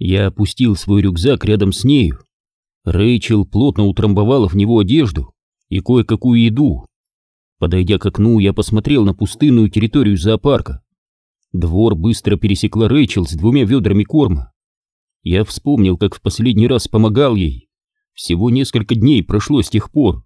Я опустил свой рюкзак рядом с нею. Рэйчел плотно утрамбовала в него одежду и кое-какую еду. Подойдя к окну, я посмотрел на пустынную территорию зоопарка. Двор быстро пересекла Рэйчел с 2 ведрами корма. Я вспомнил, как в последний раз помогал ей. Всего несколько дней прошло с тех пор.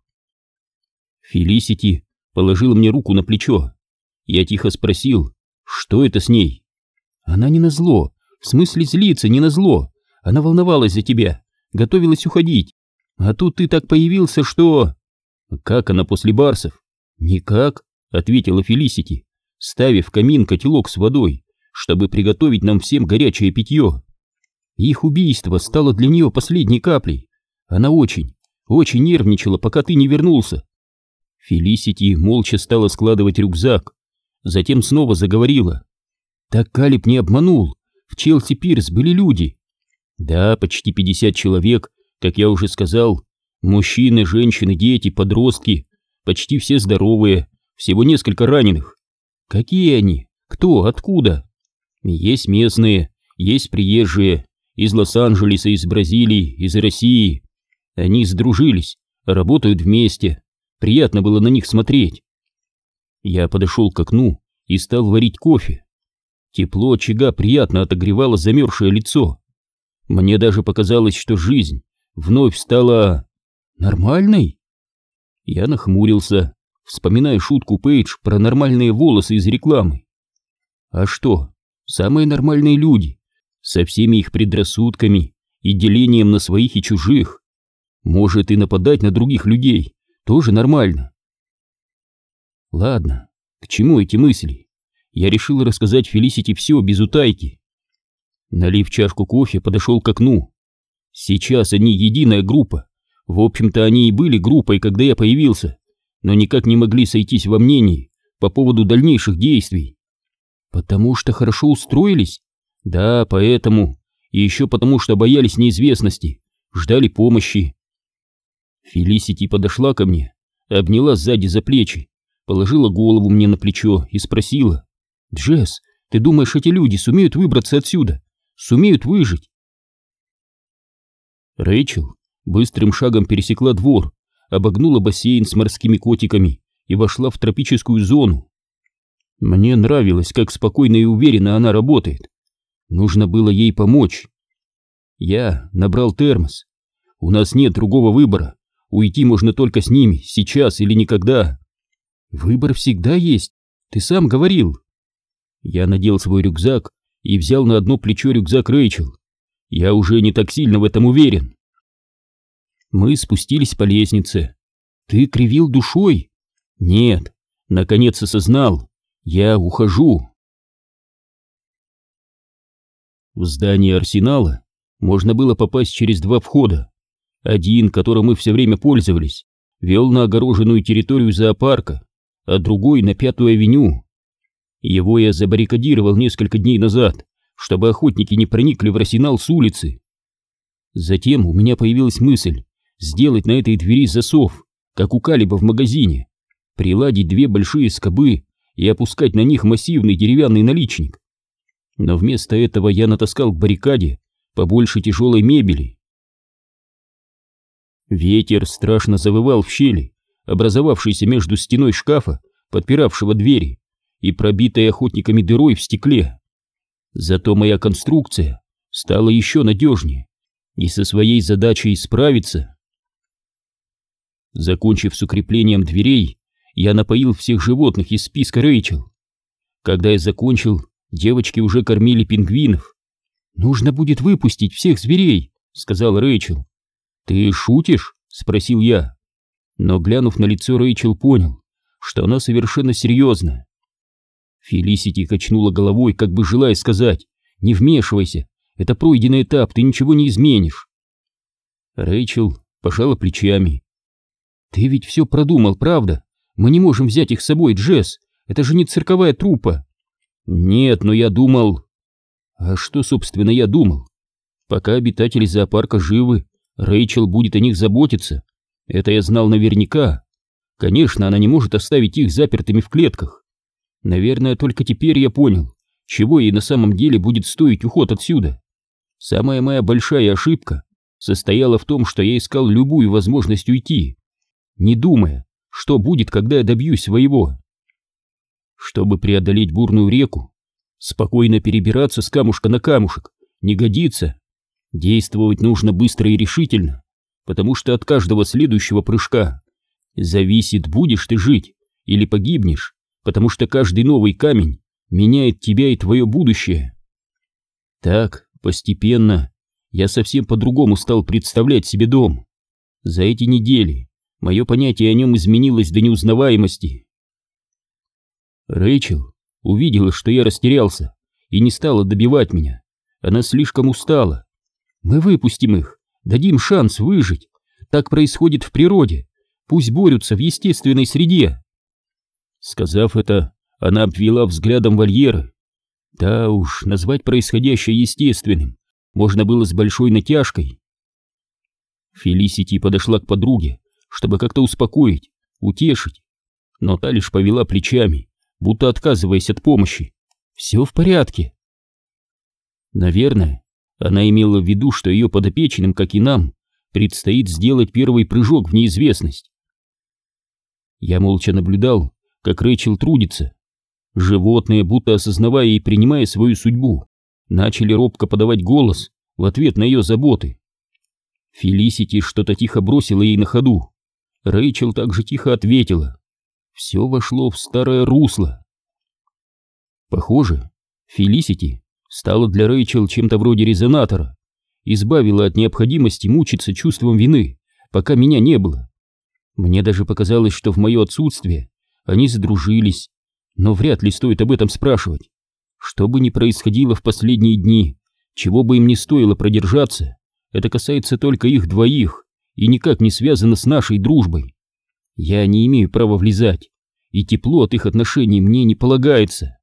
Фелисити положила мне руку на плечо. Я тихо спросил, что это с ней? Она не назло, в смысле злится, не назло. Она волновалась за тебя, готовилась уходить. А тут ты так появился, что... Как она после барсов? Никак, ответила Фелисити, ставив в камин котелок с водой, чтобы приготовить нам всем горячее питье. Их убийство стало для нее последней каплей. Она очень нервничала, пока ты не вернулся. Фелисити молча стала складывать рюкзак, затем снова заговорила. Так Калиб не обманул, в Челси Пирс были люди. Да, почти 50 человек, как я уже сказал, мужчины, женщины, дети, подростки, почти все здоровые, всего несколько раненых. Какие они? Кто? Откуда? Есть местные, есть приезжие, из Лос-Анджелеса, из Бразилии, из России. Они сдружились, работают вместе. Приятно было на них смотреть. Я подошел к окну и стал варить кофе. Тепло очага приятно отогревало замерзшее лицо. Мне даже показалось, что жизнь вновь стала... нормальной? Я нахмурился, вспоминая шутку Пейдж про нормальные волосы из рекламы. А что, самые нормальные люди, со всеми их предрассудками и делением на своих и чужих. Может, и нападать на других людей тоже нормально. Ладно, к чему эти мысли? Я решил рассказать Фелисити все без утайки. Налив чашку кофе, подошел к окну. Сейчас они единая группа. В общем-то, они и были группой, когда я появился, но никак не могли сойтись во мнении по поводу дальнейших действий. Потому что хорошо устроились? Да, поэтому. И еще потому, что боялись неизвестности, ждали помощи. Фелисити подошла ко мне, обняла сзади за плечи, положила голову мне на плечо и спросила: «Джесс, ты думаешь, эти люди сумеют выбраться отсюда? Сумеют выжить?» Рэйчел быстрым шагом пересекла двор, обогнула бассейн с морскими котиками и вошла в тропическую зону. Мне нравилось, как спокойно и уверенно она работает. Нужно было ей помочь. Я набрал термос. У нас нет другого выбора. Уйти можно только с ними, сейчас или никогда. Выбор всегда есть, ты сам говорил. Я надел свой рюкзак и взял на одно плечо рюкзак Рэйчел. Я уже не так сильно в этом уверен. Мы спустились по лестнице. Ты кривил душой? Нет, наконец осознал. Я ухожу. В здание Арсенала можно было попасть через 2 входа. Один, которым мы все время пользовались, вел на огороженную территорию зоопарка, а другой на 5-ю авеню. Его я забаррикадировал несколько дней назад, чтобы охотники не проникли в Арсенал с улицы. Затем у меня появилась мысль сделать на этой двери засов, как у Калиба в магазине, приладить 2 большие скобы и опускать на них массивный деревянный наличник. Но вместо этого я натаскал к баррикаде побольше тяжелой мебели. Ветер страшно завывал в щели, образовавшейся между стеной шкафа, подпиравшего двери, и пробитой охотниками дырой в стекле. Зато моя конструкция стала еще надежнее, и со своей задачей справиться. Закончив с укреплением дверей, я напоил всех животных из списка Рэйчел. Когда я закончил, девочки уже кормили пингвинов. «Нужно будет выпустить всех зверей», — сказал Рэйчел. «Ты шутишь?» — спросил я. Но, глянув на лицо, Рэйчел понял, что она совершенно серьезна. Фелисити качнула головой, как бы желая сказать: «Не вмешивайся, это пройденный этап, ты ничего не изменишь». Рэйчел пожала плечами. «Ты ведь все продумал, правда? Мы не можем взять их с собой, Джесс, это же не цирковая труппа». «Нет, но я думал...» «А что, собственно, я думал? Пока обитатели зоопарка живы, Рэйчел будет о них заботиться. Это я знал наверняка. Конечно, она не может оставить их запертыми в клетках. Наверное, только теперь я понял, чего ей на самом деле будет стоить уход отсюда. Самая моя большая ошибка состояла в том, что я искал любую возможность уйти, не думая, что будет, когда я добьюсь своего. Чтобы преодолеть бурную реку, спокойно перебираться с камушка на камушек не годится. Действовать нужно быстро и решительно, потому что от каждого следующего прыжка зависит, будешь ты жить или погибнешь, потому что каждый новый камень меняет тебя и твое будущее. Так, постепенно, я совсем по-другому стал представлять себе дом. За эти недели мое понятие о нем изменилось до неузнаваемости. Рэйчел увидела, что я растерялся, и не стала добивать меня. Она слишком устала. Мы выпустим их, дадим шанс выжить. Так происходит в природе. Пусть борются в естественной среде. Сказав это, она обвела взглядом вольеры. Да уж, назвать происходящее естественным можно было с большой натяжкой. Фелисити подошла к подруге, чтобы как-то успокоить, утешить, но та лишь повела плечами, будто отказываясь от помощи. Все в порядке. Наверное, она имела в виду, что ее подопечным, как и нам, предстоит сделать первый прыжок в неизвестность. Я молча наблюдал, как Рэйчел трудится. Животные, будто осознавая и принимая свою судьбу, начали робко подавать голос в ответ на ее заботы. Фелисити что-то тихо бросила ей на ходу. Рэйчел также тихо ответила. Все вошло в старое русло. Похоже, Фелисити стала для Рэйчел чем-то вроде резонатора, избавила от необходимости мучиться чувством вины, пока меня не было. Мне даже показалось, что в мое отсутствие они задружились, но вряд ли стоит об этом спрашивать. Что бы ни происходило в последние дни, чего бы им ни стоило продержаться, это касается только их двоих и никак не связано с нашей дружбой. Я не имею права влезать, и тепло от их отношений мне не полагается.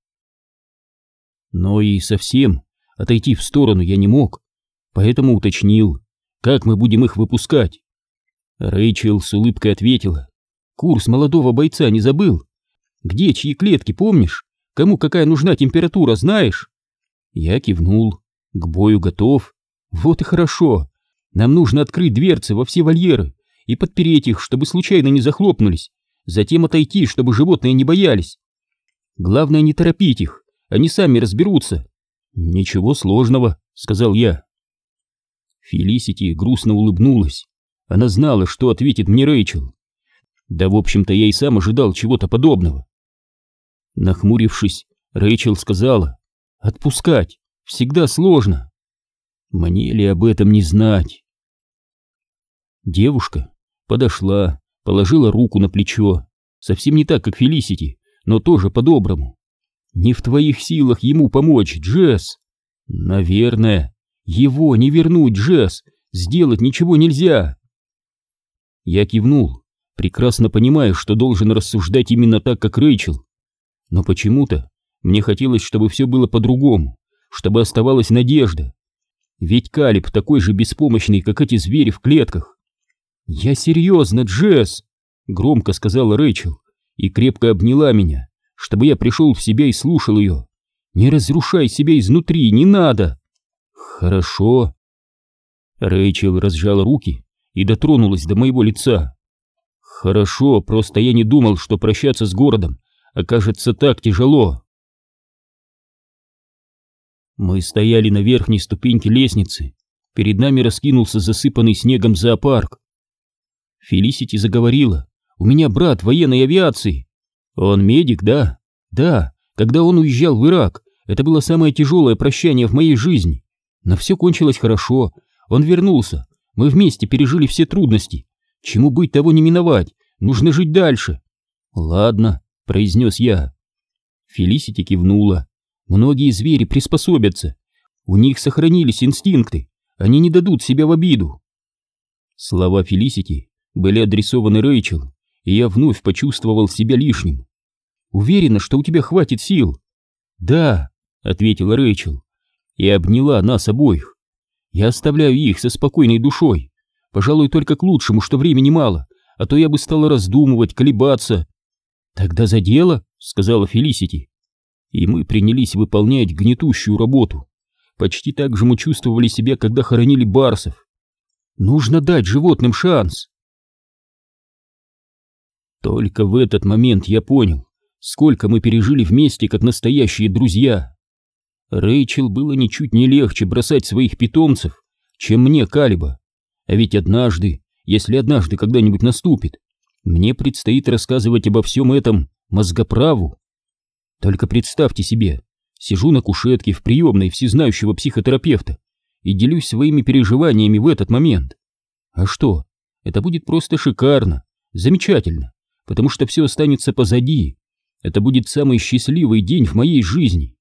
Но и совсем отойти в сторону я не мог, поэтому уточнил, как мы будем их выпускать. Рэйчел с улыбкой ответила. Курс молодого бойца не забыл? Где чьи клетки, помнишь? Кому какая нужна температура, знаешь? Я кивнул. К бою готов. Вот и хорошо. Нам нужно открыть дверцы во все вольеры и подпереть их, чтобы случайно не захлопнулись. Затем отойти, чтобы животные не боялись. Главное не торопить их, они сами разберутся. Ничего сложного, сказал я. Фелисити грустно улыбнулась. Она знала, что ответит мне Рэйчел. Да, в общем-то, я и сам ожидал чего-то подобного. Нахмурившись, Рэйчел сказала: «Отпускать всегда сложно». Мне ли об этом не знать? Девушка подошла, положила руку на плечо, совсем не так, как Фелисити, но тоже по-доброму. «Не в твоих силах ему помочь, Джесс». «Наверное, его не вернуть, Джесс, сделать ничего нельзя». Я кивнул, прекрасно понимая, что должен рассуждать именно так, как Рэйчел. Но почему-то мне хотелось, чтобы все было по-другому, чтобы оставалась надежда. Ведь Калиб такой же беспомощный, как эти звери в клетках. «Я серьезно, Джесс», — громко сказала Рэйчел и крепко обняла меня, чтобы я пришел в себя и слушал ее. «Не разрушай себя изнутри, не надо». «Хорошо». Рэйчел разжала руки и дотронулась до моего лица. «Хорошо, просто я не думал, что прощаться с городом окажется так тяжело». Мы стояли на верхней ступеньке лестницы. Перед нами раскинулся засыпанный снегом зоопарк. Фелисити заговорила. «У меня брат в военной авиации». «Он медик, да?» «Да, когда он уезжал в Ирак, это было самое тяжелое прощание в моей жизни. Но все кончилось хорошо. Он вернулся. Мы вместе пережили все трудности. Чему быть, того не миновать. Нужно жить дальше». «Ладно», — произнес я. Фелисити кивнула. «Многие звери приспособятся. У них сохранились инстинкты. Они не дадут себя в обиду». Слова Фелисити были адресованы Рэйчел, и я вновь почувствовал себя лишним. «Уверена, что у тебя хватит сил?» «Да», — ответила Рэйчел и обняла нас обоих. «Я оставляю их со спокойной душой. Пожалуй, только к лучшему, что времени мало, а то я бы стала раздумывать, колебаться». «Тогда за дело», — сказала Фелисити. И мы принялись выполнять гнетущую работу. Почти так же мы чувствовали себя, когда хоронили барсов. Нужно дать животным шанс. Только в этот момент я понял, сколько мы пережили вместе, как настоящие друзья. Рэйчел было ничуть не легче бросать своих питомцев, чем мне Калиба. А ведь однажды, если однажды когда-нибудь наступит, мне предстоит рассказывать обо всем этом мозгоправу. Только представьте себе, сижу на кушетке в приемной всезнающего психотерапевта и делюсь своими переживаниями в этот момент. А что? Это будет просто шикарно, замечательно, потому что все останется позади. Это будет самый счастливый день в моей жизни.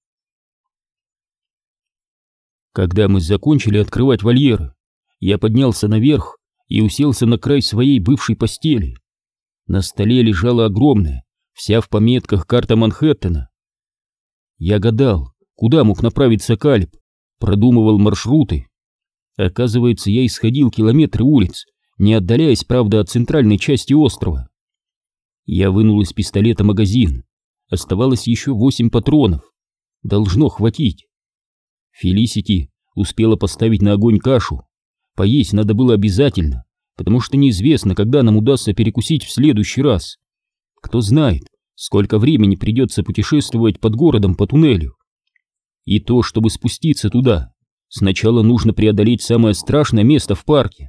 Когда мы закончили открывать вольеры, я поднялся наверх и уселся на край своей бывшей постели. На столе лежала огромная, вся в пометках, карта Манхэттена. Я гадал, куда мог направиться Калиб, продумывал маршруты. Оказывается, я исходил километры улиц, не отдаляясь, правда, от центральной части острова. Я вынул из пистолета магазин. Оставалось еще 8 патронов. Должно хватить. Фелисити успела поставить на огонь кашу. Поесть надо было обязательно, потому что неизвестно, когда нам удастся перекусить в следующий раз. Кто знает, сколько времени придется путешествовать под городом по туннелю. И то, чтобы спуститься туда, сначала нужно преодолеть самое страшное место в парке.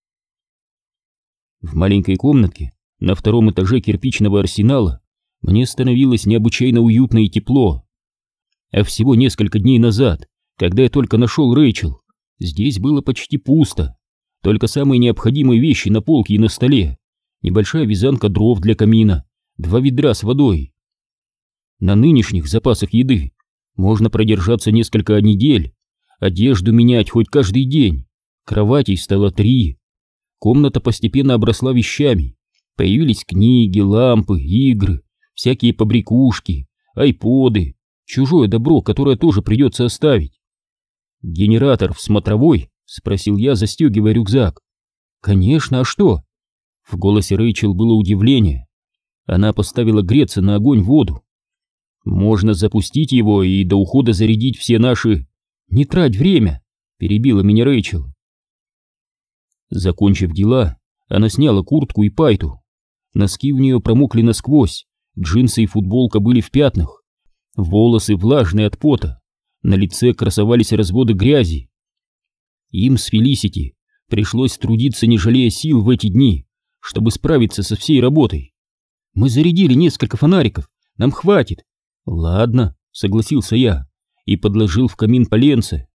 В маленькой комнатке на 2-м этаже кирпичного арсенала мне становилось необычайно уютно и тепло. А всего несколько дней назад, когда я только нашел Рэйчел, здесь было почти пусто. Только самые необходимые вещи на полке и на столе, небольшая вязанка дров для камина, 2 ведра с водой. На нынешних запасах еды можно продержаться несколько недель, одежду менять хоть каждый день, кроватей стало 3. Комната постепенно обросла вещами, появились книги, лампы, игры, всякие побрякушки, айподы, чужое добро, которое тоже придется оставить. «Генератор в смотровой?» — спросил я, застегивая рюкзак. «Конечно, а что?» В голосе Рэйчел было удивление. Она поставила греться на огонь воду. «Можно запустить его и до ухода зарядить все наши...» «Не трать время!» — перебила меня Рэйчел. Закончив дела, она сняла куртку и пайту. Носки у нее промокли насквозь, джинсы и футболка были в пятнах, волосы влажные от пота, на лице красовались разводы грязи. Им с Фелисити пришлось трудиться, не жалея сил в эти дни, чтобы справиться со всей работой. Мы зарядили несколько фонариков, нам хватит. Ладно, согласился я и подложил в камин поленце.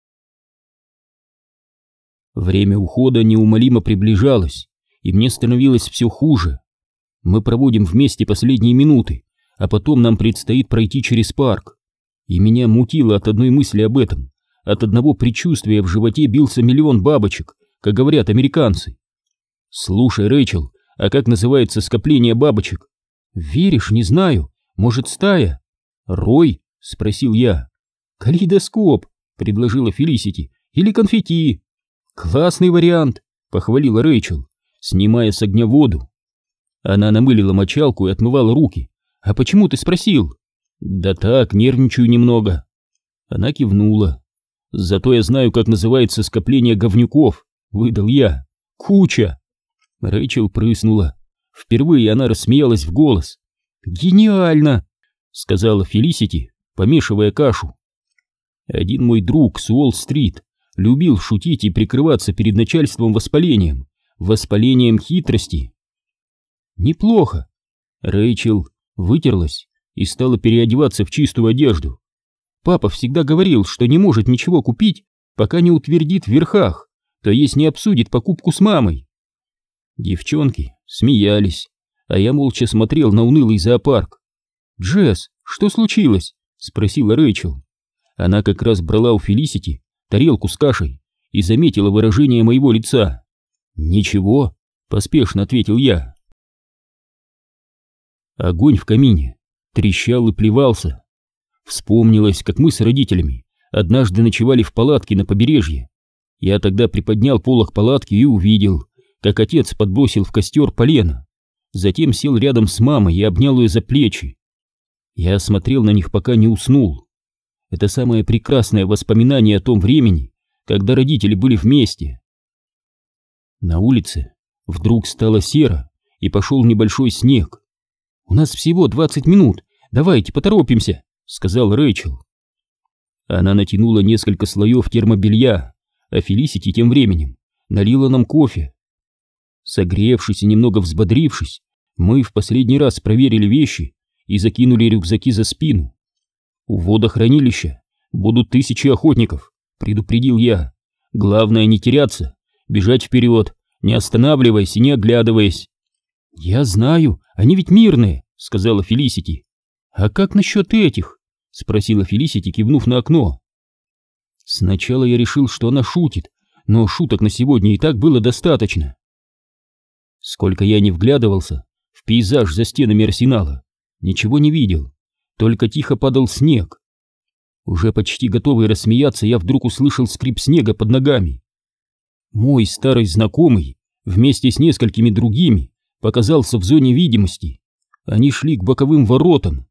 Время ухода неумолимо приближалось, и мне становилось все хуже. Мы проводим вместе последние минуты, а потом нам предстоит пройти через парк. И меня мутило от одной мысли об этом. От одного предчувствия в животе бился миллион бабочек, как говорят американцы. «Слушай, Рэйчел, а как называется скопление бабочек?» «Веришь, не знаю. Может, стая?» «Рой?» — спросил я. «Калейдоскоп», — предложила Фелисити. «Или конфетти». «Классный вариант», — похвалила Рэйчел, снимая с огня воду. Она намылила мочалку и отмывала руки. «А почему ты спросил?» «Да так, нервничаю немного». Она кивнула. «Зато я знаю, как называется скопление говнюков», — выдал я. «Куча». Рэйчел прыснула. Впервые она рассмеялась в голос. «Гениально!» — сказала Фелисити, помешивая кашу. Один мой друг с Уолл-стрит любил шутить и прикрываться перед начальством воспалением хитрости. «Неплохо». Рэйчел вытерлась и стала переодеваться в чистую одежду. «Папа всегда говорил, что не может ничего купить, пока не утвердит в верхах, то есть не обсудит покупку с мамой». Девчонки смеялись, а я молча смотрел на унылый зоопарк. «Джесс, что случилось?» — спросила Рэйчел. Она как раз брала у Фелисити тарелку с кашей и заметила выражение моего лица. «Ничего», — поспешно ответил я. Огонь в камине трещал и плевался. Вспомнилось, как мы с родителями однажды ночевали в палатке на побережье. Я тогда приподнял полог палатки и увидел, как отец подбросил в костер полено, затем сел рядом с мамой и обнял ее за плечи. Я смотрел на них, пока не уснул. Это самое прекрасное воспоминание о том времени, когда родители были вместе. На улице вдруг стало серо, и пошел небольшой снег. «У нас всего 20 минут, давайте поторопимся», — сказал Рэйчел. Она натянула несколько слоев термобелья, а Фелисити тем временем налила нам кофе. Согревшись и немного взбодрившись, мы в последний раз проверили вещи и закинули рюкзаки за спину. «У водохранилища будут 1000 охотников», — предупредил я. «Главное не теряться, бежать вперед, не останавливаясь и не оглядываясь». «Я знаю, они ведь мирные», — сказала Фелисити. «А как насчет этих?» — спросила Фелисити, кивнув на окно. Сначала я решил, что она шутит, но шуток на сегодня и так было достаточно. Сколько я не вглядывался в пейзаж за стенами арсенала, ничего не видел, только тихо падал снег. Уже почти готовый рассмеяться, я вдруг услышал скрип снега под ногами. Мой старый знакомый вместе с несколькими другими показался в зоне видимости. Они шли к боковым воротам.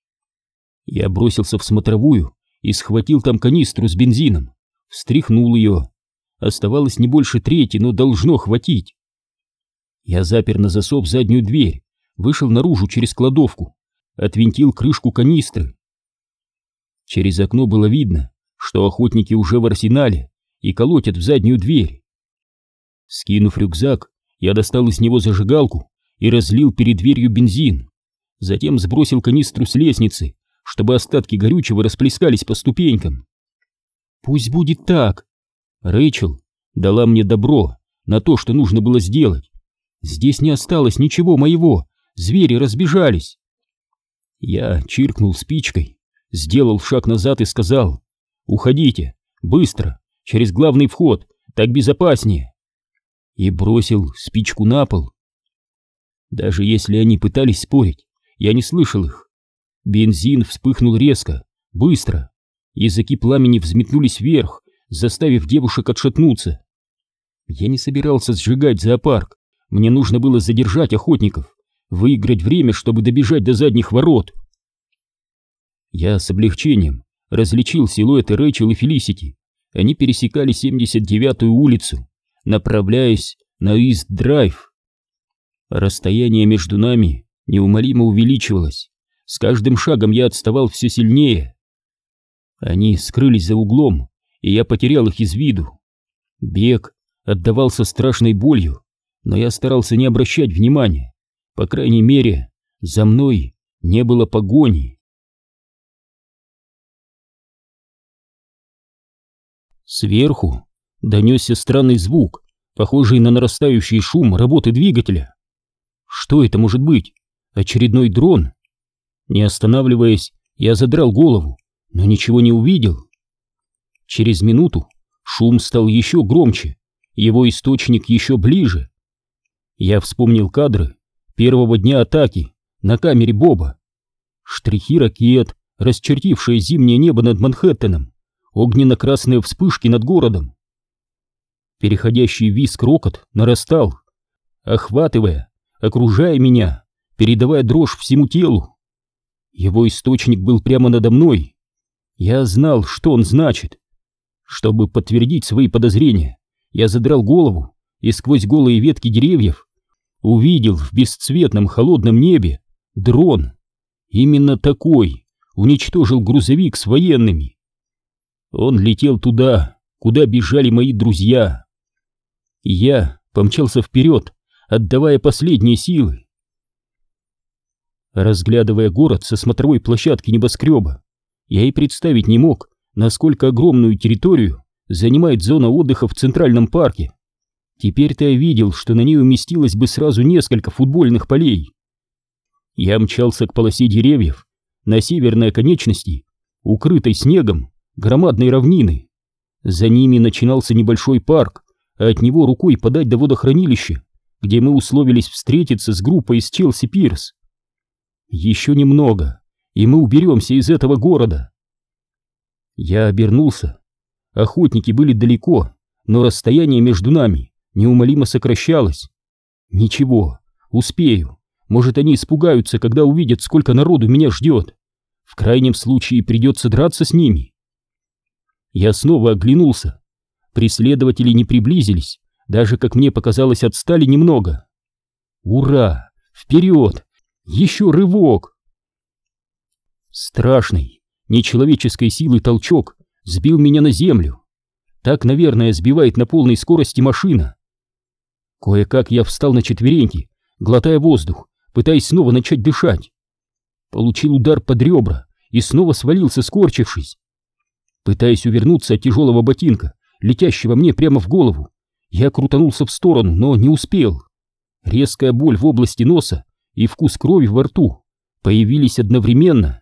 Я бросился в смотровую и схватил там канистру с бензином, встряхнул ее. Оставалось не больше трети, но должно хватить. Я запер на засов заднюю дверь, вышел наружу через кладовку, отвинтил крышку канистры. Через окно было видно, что охотники уже в арсенале и колотят в заднюю дверь. Скинув рюкзак, я достал из него зажигалку и разлил перед дверью бензин. Затем сбросил канистру с лестницы, чтобы остатки горючего расплескались по ступенькам. «Пусть будет так». Рэйчел дала мне добро на то, что нужно было сделать. Здесь не осталось ничего моего, звери разбежались. Я чиркнул спичкой, сделал шаг назад и сказал: «Уходите, быстро, через главный вход, так безопаснее». И бросил спичку на пол. Даже если они пытались спорить, я не слышал их. Бензин вспыхнул резко, быстро. Языки пламени взметнулись вверх, заставив девушек отшатнуться. Я не собирался сжигать зоопарк. Мне нужно было задержать охотников, выиграть время, чтобы добежать до задних ворот. Я с облегчением различил силуэты Рэйчел и Фелисити. Они пересекали 79-ю улицу, направляясь на Ист-Драйв. Расстояние между нами неумолимо увеличивалось. С каждым шагом я отставал все сильнее. Они скрылись за углом, и я потерял их из виду. Бег отдавался страшной болью, но я старался не обращать внимания. По крайней мере, за мной не было погони. Сверху донесся странный звук, похожий на нарастающий шум работы двигателя. Что это может быть? Очередной дрон? Не останавливаясь, я задрал голову, но ничего не увидел. Через минуту шум стал еще громче, его источник еще ближе. Я вспомнил кадры первого дня атаки на камере Боба. Штрихи ракет, расчертившие зимнее небо над Манхэттеном, огненно-красные вспышки над городом. Переходящий визг-рокот нарастал, охватывая, окружая меня, передавая дрожь всему телу. Его источник был прямо надо мной. Я знал, что он значит. Чтобы подтвердить свои подозрения, я задрал голову и сквозь голые ветки деревьев увидел в бесцветном холодном небе дрон. Именно такой уничтожил грузовик с военными. Он летел туда, куда бежали мои друзья. И я помчался вперед, отдавая последние силы. Разглядывая город со смотровой площадки небоскреба, я и представить не мог, насколько огромную территорию занимает зона отдыха в Центральном парке. Теперь-то я видел, что на ней уместилось бы сразу несколько футбольных полей. Я мчался к полосе деревьев на северной оконечности, укрытой снегом, громадной равнины. За ними начинался небольшой парк, а от него рукой подать до водохранилища, где мы условились встретиться с группой из Челси Пирс. Еще немного, и мы уберемся из этого города. Я обернулся. Охотники были далеко, но расстояние между нами неумолимо сокращалось. Ничего, успею. Может, они испугаются, когда увидят, сколько народу меня ждет. В крайнем случае придется драться с ними. Я снова оглянулся. Преследователи не приблизились, даже, как мне показалось, отстали немного. Ура! Вперед! Еще рывок! Страшный, нечеловеческой силы толчок сбил меня на землю. Так, наверное, сбивает на полной скорости машина. Кое-как я встал на четвереньки, глотая воздух, пытаясь снова начать дышать. Получил удар под ребра и снова свалился, скорчившись. Пытаясь увернуться от тяжелого ботинка, летящего мне прямо в голову, я крутанулся в сторону, но не успел. Резкая боль в области носа и вкус крови во рту появились одновременно.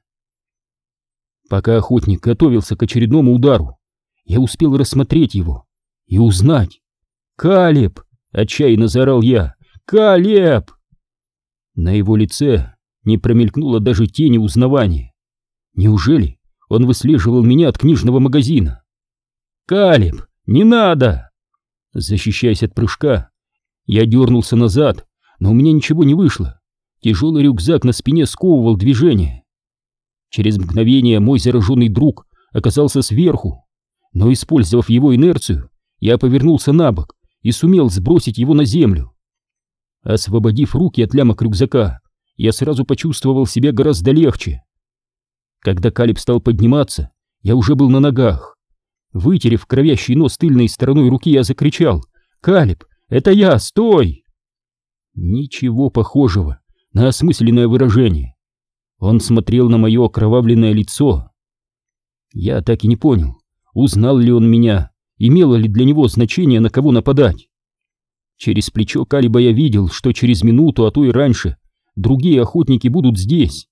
Пока охотник готовился к очередному удару, я успел рассмотреть его и узнать. «Калеб!» — отчаянно заорал я. «Калеб!» На его лице не промелькнуло даже тени узнавания. Неужели он выслеживал меня от книжного магазина? «Калеб, не надо!» Защищаясь от прыжка, я дернулся назад, но у меня ничего не вышло. Тяжелый рюкзак на спине сковывал движение. Через мгновение мой зараженный друг оказался сверху, но, использовав его инерцию, я повернулся на бок и сумел сбросить его на землю. Освободив руки от лямок рюкзака, я сразу почувствовал себя гораздо легче. Когда Калеб стал подниматься, я уже был на ногах. Вытерев кровящий нос тыльной стороной руки, я закричал: «Калеб, это я, стой!» Ничего похожего на осмысленное выражение. Он смотрел на мое окровавленное лицо. Я так и не понял, узнал ли он меня, имело ли для него значение, на кого нападать. Через плечо Калеба я видел, что через минуту, а то и раньше, другие охотники будут здесь.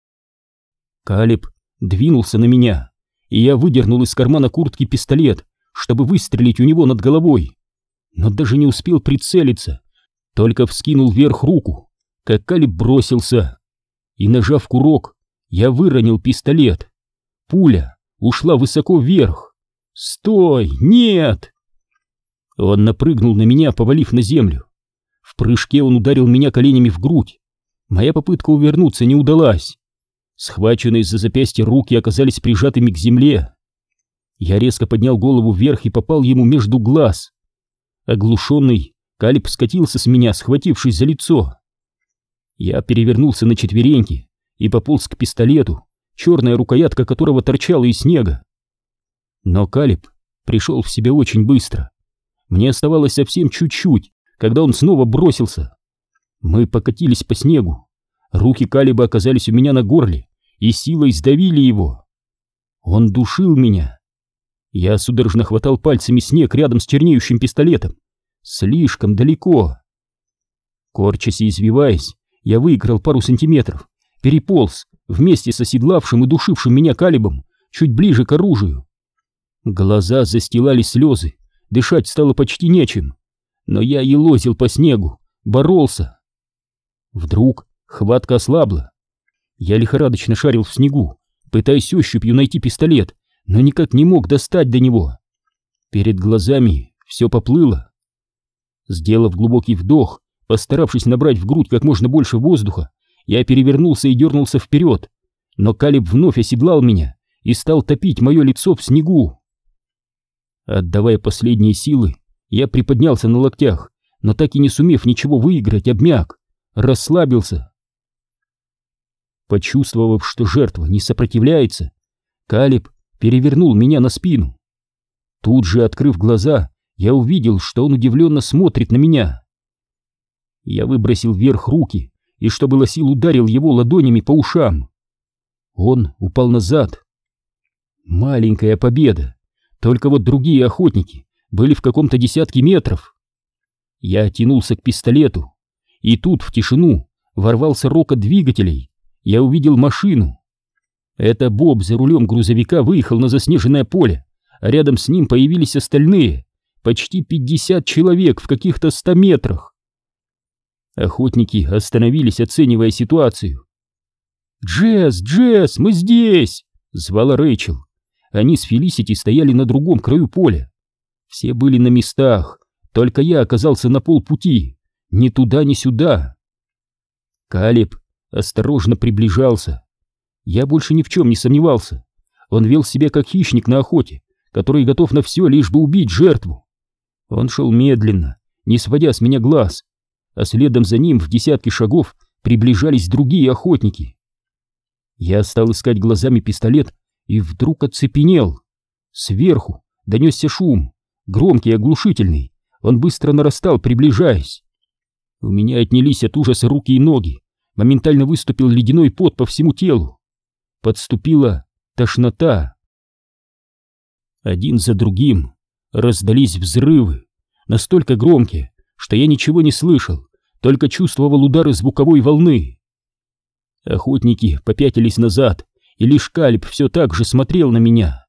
Калеб двинулся на меня, и я выдернул из кармана куртки пистолет, чтобы выстрелить у него над головой, но даже не успел прицелиться, только вскинул вверх руку, как Калеб бросился, и, нажав курок, я выронил пистолет. Пуля ушла высоко вверх. «Стой! Нет!» Он напрыгнул на меня, повалив на землю. В прыжке он ударил меня коленями в грудь. Моя попытка увернуться не удалась. Схваченные за запястья руки оказались прижатыми к земле. Я резко поднял голову вверх и попал ему между глаз. Оглушенный, Калеб скатился с меня, схватившись за лицо. Я перевернулся на четвереньки и пополз к пистолету, черная рукоятка которого торчала из снега. Но Калеб пришел в себя очень быстро. Мне оставалось совсем чуть-чуть, когда он снова бросился. Мы покатились по снегу. Руки Калеба оказались у меня на горле и силой сдавили его. Он душил меня. Я судорожно хватал пальцами снег рядом с чернеющим пистолетом. Слишком далеко. Корчась и извиваясь, я выиграл пару сантиметров, переполз вместе с оседлавшим и душившим меня Калебом чуть ближе к оружию. Глаза застилали слезы, дышать стало почти нечем, но я елозил по снегу, боролся. Вдруг хватка ослабла. Я лихорадочно шарил в снегу, пытаясь ощупью найти пистолет, но никак не мог достать до него. Перед глазами все поплыло. Сделав глубокий вдох, постаравшись набрать в грудь как можно больше воздуха, я перевернулся и дернулся вперед, но Калеб вновь оседлал меня и стал топить мое лицо в снегу. Отдавая последние силы, я приподнялся на локтях, но так и не сумев ничего выиграть, обмяк, расслабился. Почувствовав, что жертва не сопротивляется, Калеб перевернул меня на спину. Тут же, открыв глаза, я увидел, что он удивленно смотрит на меня. Я выбросил вверх руки и, что было сил, ударил его ладонями по ушам. Он упал назад. Маленькая победа. Только вот другие охотники были в каком-то десятке метров. Я тянулся к пистолету, и тут в тишину ворвался рокот двигателей. Я увидел машину. Это Боб за рулем грузовика выехал на заснеженное поле, а рядом с ним появились остальные, почти 50 человек в каких-то 100 метрах. Охотники остановились, оценивая ситуацию. «Джесс, Джесс, мы здесь!» — звала Рэйчел. Они с Фелисити стояли на другом краю поля. Все были на местах, только я оказался на полпути, ни туда, ни сюда. Калеб осторожно приближался. Я больше ни в чем не сомневался. Он вел себя как хищник на охоте, который готов на все, лишь бы убить жертву. Он шел медленно, не сводя с меня глаз, а следом за ним в десятки шагов приближались другие охотники. Я стал искать глазами пистолет и вдруг оцепенел. Сверху донесся шум, громкий и оглушительный. Он быстро нарастал, приближаясь. У меня отнялись от ужаса руки и ноги. Моментально выступил ледяной пот по всему телу. Подступила тошнота. Один за другим раздались взрывы, настолько громкие, что я ничего не слышал, только чувствовал удары звуковой волны. Охотники попятились назад, и лишь Калиб все так же смотрел на меня.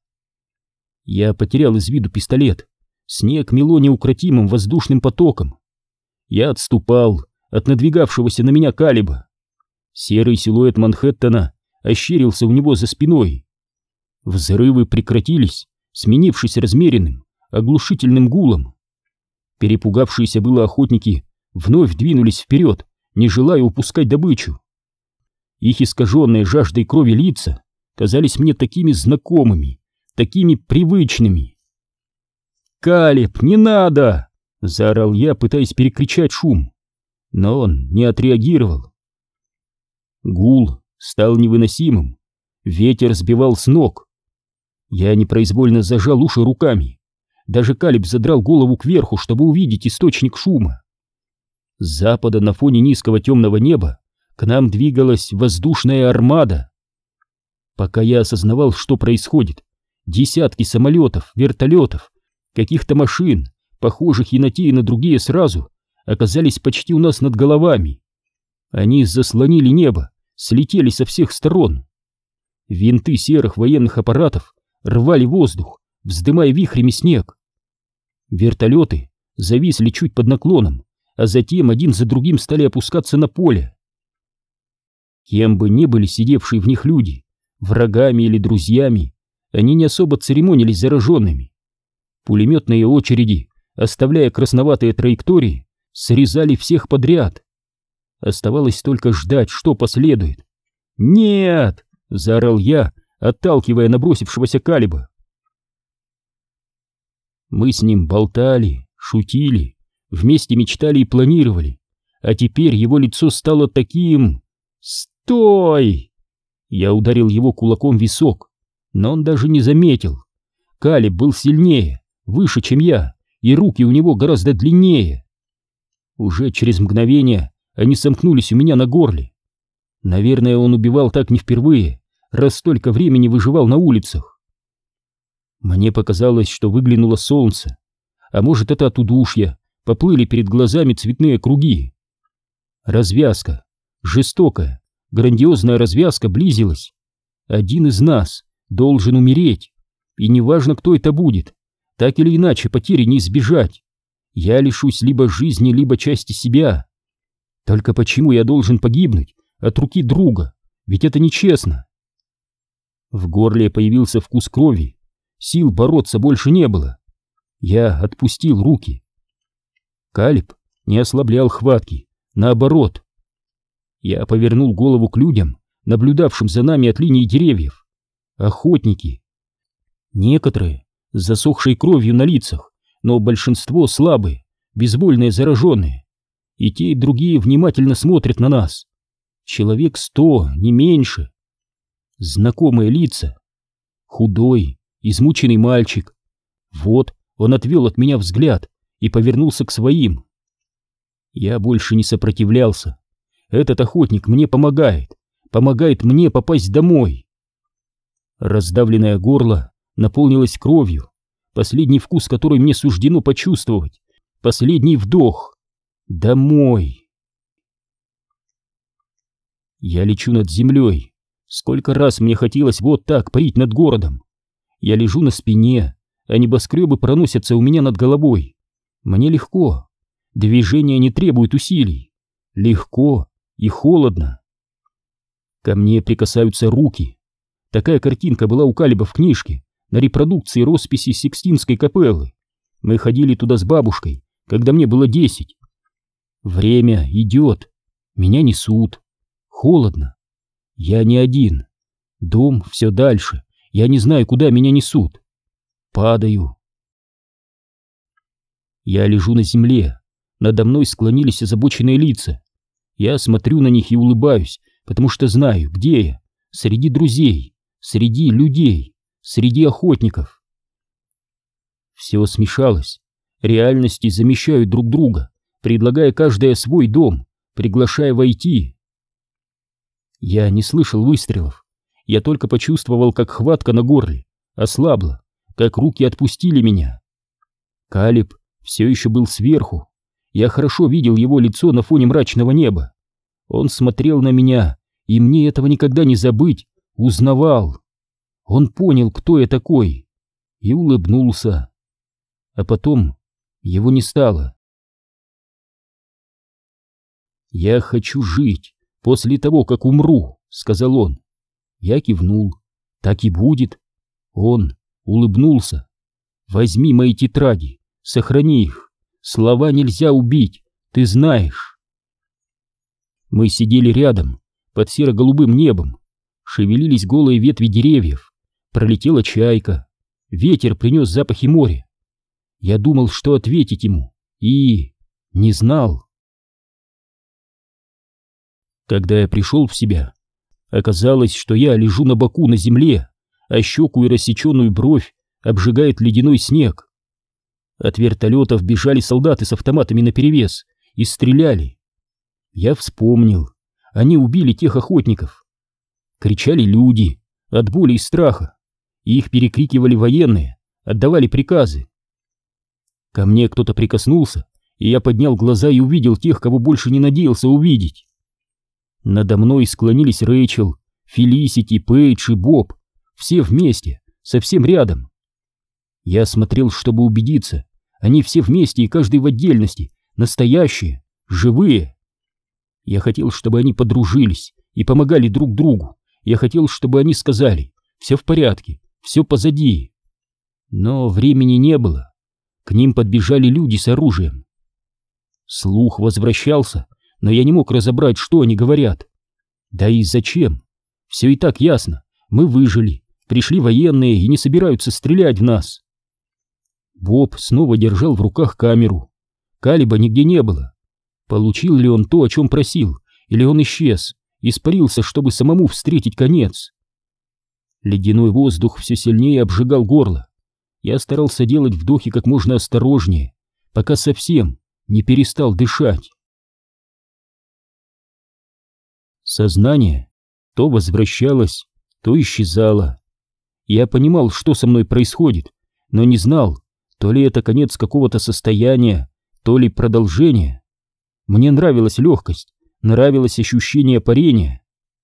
Я потерял из виду пистолет. Снег мело неукротимым воздушным потоком. Я отступал от надвигавшегося на меня Калиба. Серый силуэт Манхэттена ощерился у него за спиной. Взрывы прекратились, сменившись размеренным, оглушительным гулом. Перепугавшиеся было охотники вновь двинулись вперед, не желая упускать добычу. Их искаженные жаждой крови лица казались мне такими знакомыми, такими привычными. «Калиб, не надо!» — заорал я, пытаясь перекричать шум, но он не отреагировал. Гул стал невыносимым, ветер сбивал с ног. Я непроизвольно зажал уши руками. Даже Калиб задрал голову кверху, чтобы увидеть источник шума. С запада на фоне низкого темного неба к нам двигалась воздушная армада. Пока я осознавал, что происходит, десятки самолетов, вертолетов, каких-то машин, похожих и на те, и на другие сразу, оказались почти у нас над головами. Они заслонили небо, слетели со всех сторон. Винты серых военных аппаратов рвали воздух, вздымая вихрями снег. Вертолеты зависли чуть под наклоном, а затем один за другим стали опускаться на поле. Кем бы ни были сидевшие в них люди, врагами или друзьями, они не особо церемонились зараженными. Пулеметные очереди, оставляя красноватые траектории, срезали всех подряд. Оставалось только ждать, что последует. «Нет!» — заорал я, отталкивая набросившегося Калиба. Мы с ним болтали, шутили, вместе мечтали и планировали, а теперь его лицо стало таким... «Стой!» Я ударил его кулаком в висок, но он даже не заметил. Калиб был сильнее, выше, чем я, и руки у него гораздо длиннее. Уже через мгновение они сомкнулись у меня на горле. Наверное, он убивал так не впервые, раз столько времени выживал на улицах. Мне показалось, что выглянуло солнце, а может, это от удушья, поплыли перед глазами цветные круги. Развязка, жестокая, грандиозная развязка близилась. Один из нас должен умереть, и неважно, кто это будет, так или иначе потери не избежать. Я лишусь либо жизни, либо части себя. Только почему я должен погибнуть от руки друга? Ведь это нечестно. В горле появился вкус крови, сил бороться больше не было. Я отпустил руки. Калиб не ослаблял хватки, наоборот. Я повернул голову к людям, наблюдавшим за нами от линии деревьев. Охотники. Некоторые с засохшей кровью на лицах, но большинство слабые, безвольные зараженные. И те, и другие внимательно смотрят на нас. Человек 100, не меньше. Знакомые лица. Худой, измученный мальчик. Вот он отвел от меня взгляд и повернулся к своим. Я больше не сопротивлялся. Этот охотник мне помогает мне попасть домой. Раздавленное горло наполнилось кровью, последний вкус, который мне суждено почувствовать, последний вдох. Домой. Я лечу над землей. Сколько раз мне хотелось вот так парить над городом. Я лежу на спине, а небоскребы проносятся у меня над головой. Мне легко. Движение не требует усилий. Легко и холодно. Ко мне прикасаются руки. Такая картинка была у Калиба в книжке на репродукции росписи Сикстинской капеллы. Мы ходили туда с бабушкой, когда мне было 10. Время идет. Меня несут. Холодно. Я не один. Дом все дальше. Я не знаю, куда меня несут. падаю. Я лежу на земле, надо мной склонились озабоченные лица. Я смотрю на них и улыбаюсь, потому что знаю, где я, среди друзей, среди людей, среди охотников. Все смешалось, реальности замещают друг друга, предлагая каждая свой дом, приглашая войти. Я не слышал выстрелов, я только почувствовал, как хватка на горле ослабла, как руки отпустили меня. Калиб все еще был сверху, я хорошо видел его лицо на фоне мрачного неба. Он смотрел на меня, и мне этого никогда не забыть, узнавал. Он понял, кто я такой, и улыбнулся. А потом его не стало. «Я хочу жить после того, как умру», — сказал он. Я кивнул. «Так и будет». Он улыбнулся. «Возьми мои тетради, сохрани их. Слова нельзя убить, ты знаешь». Мы сидели рядом, под серо-голубым небом. Шевелились голые ветви деревьев. Пролетела чайка. Ветер принес запахи моря. Я думал, что ответить ему, и не знал. Когда я пришел в себя, оказалось, что я лежу на боку на земле, а щеку и рассеченную бровь обжигает ледяной снег. От вертолетов бежали солдаты с автоматами наперевес и стреляли. Я вспомнил, они убили тех охотников. Кричали люди от боли и страха, и их перекрикивали военные, отдавали приказы. Ко мне кто-то прикоснулся, и я поднял глаза и увидел тех, кого больше не надеялся увидеть. Надо мной склонились Рэйчел, Фелисити, Пейдж и Боб, все вместе, совсем рядом. Я смотрел, чтобы убедиться, они все вместе и каждый в отдельности, настоящие, живые. Я хотел, чтобы они подружились и помогали друг другу. Я хотел, чтобы они сказали: все в порядке, все позади. Но времени не было. К ним подбежали люди с оружием. Слух возвращался, но я не мог разобрать, что они говорят. Да и зачем? Все и так ясно. Мы выжили, пришли военные и не собираются стрелять в нас. Боб снова держал в руках камеру. Калиба нигде не было. Получил ли он то, о чем просил, или он исчез, испарился, чтобы самому встретить конец? Ледяной воздух все сильнее обжигал горло. Я старался делать вдохи как можно осторожнее, пока совсем не перестал дышать. Сознание то возвращалось, то исчезало. Я понимал, что со мной происходит, но не знал, то ли это конец какого-то состояния, то ли продолжение. Мне нравилась легкость, нравилось ощущение парения.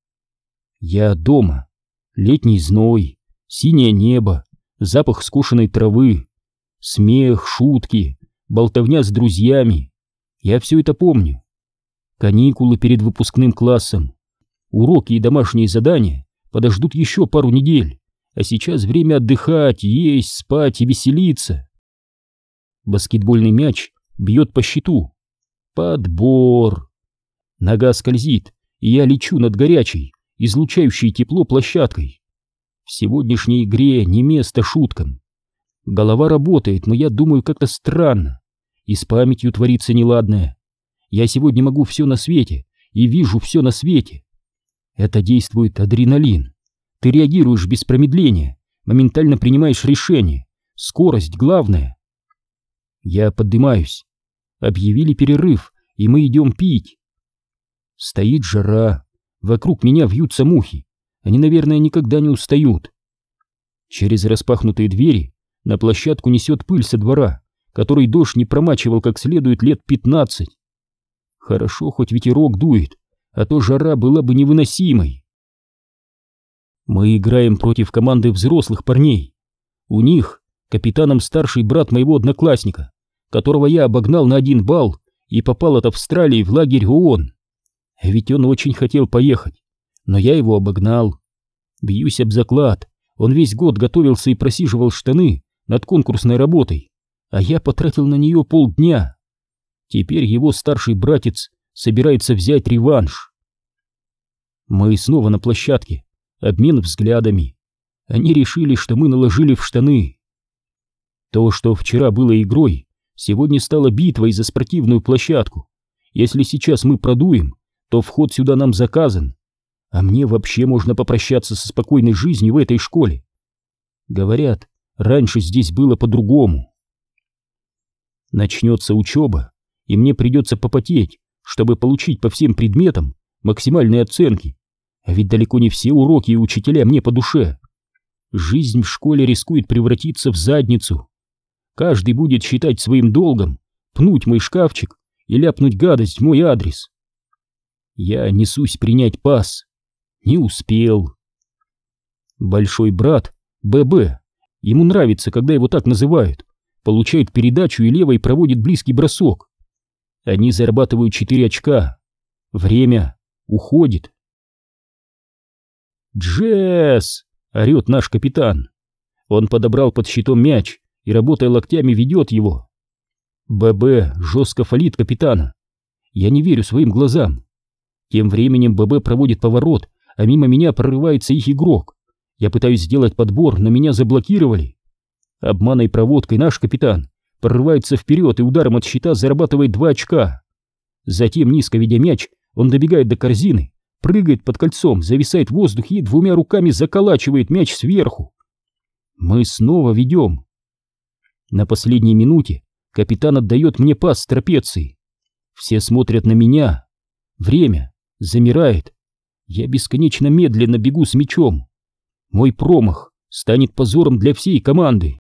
Я дома. Летний зной, синее небо, запах скошенной травы, смех, шутки, болтовня с друзьями. Я все это помню. Каникулы перед выпускным классом. Уроки и домашние задания подождут еще пару недель, а сейчас время отдыхать, есть, спать и веселиться. Баскетбольный мяч бьет по щиту. Подбор. Нога скользит, и я лечу над горячей, излучающей тепло площадкой. В сегодняшней игре не место шуткам. Голова работает, но я думаю как-то странно. И с памятью творится неладное. Я сегодня могу все на свете и вижу все на свете. Это действует адреналин. Ты реагируешь без промедления, моментально принимаешь решение. Скорость главное. Я поднимаюсь. Объявили перерыв, и мы идем пить. Стоит жара. Вокруг меня вьются мухи. Они, наверное, никогда не устают. Через распахнутые двери на площадку несет пыль со двора, который дождь не промачивал как следует лет 15. Хорошо, хоть ветерок дует, а то жара была бы невыносимой. Мы играем против команды взрослых парней. У них капитаном старший брат моего одноклассника, которого я обогнал на 1 балл и попал от Австралии в лагерь ООН. Ведь он очень хотел поехать, но я его обогнал. Бьюсь об заклад, он весь год готовился и просиживал штаны над конкурсной работой, а я потратил на нее полдня. Теперь его старший братец собирается взять реванш. Мы снова на площадке, обмен взглядами. Они решили, что мы наложили в штаны. То, что вчера было игрой, сегодня стало битвой за спортивную площадку. Если сейчас мы продуем, то вход сюда нам заказан. А мне вообще можно попрощаться со спокойной жизнью в этой школе. Говорят, раньше здесь было по-другому. Начнется учеба, и мне придется попотеть, чтобы получить по всем предметам максимальные оценки. А ведь далеко не все уроки и учителя мне по душе. Жизнь в школе рискует превратиться в задницу. Каждый будет считать своим долгом пнуть мой шкафчик и ляпнуть гадость в мой адрес. Я несусь принять пас. Не успел. Большой брат, ББ, ему нравится, когда его так называют, получает передачу и левой проводит близкий бросок. Они зарабатывают 4 очка. Время уходит. «Джесс!» — орет наш капитан. Он подобрал под щитом мяч и, работая локтями, ведет его. ББ жестко фалит капитана. Я не верю своим глазам. Тем временем ББ проводит поворот, а мимо меня прорывается их игрок. Я пытаюсь сделать подбор, но меня заблокировали. Обманной проводкой наш капитан прорывается вперед и ударом от щита зарабатывает 2 очка. Затем, низко ведя мяч, он добегает до корзины, прыгает под кольцом, зависает в воздухе и 2 руками заколачивает мяч сверху. Мы снова ведем. На последней минуте капитан отдает мне пас с трапеции. Все смотрят на меня. Время замирает. Я бесконечно медленно бегу с мячом. Мой промах станет позором для всей команды.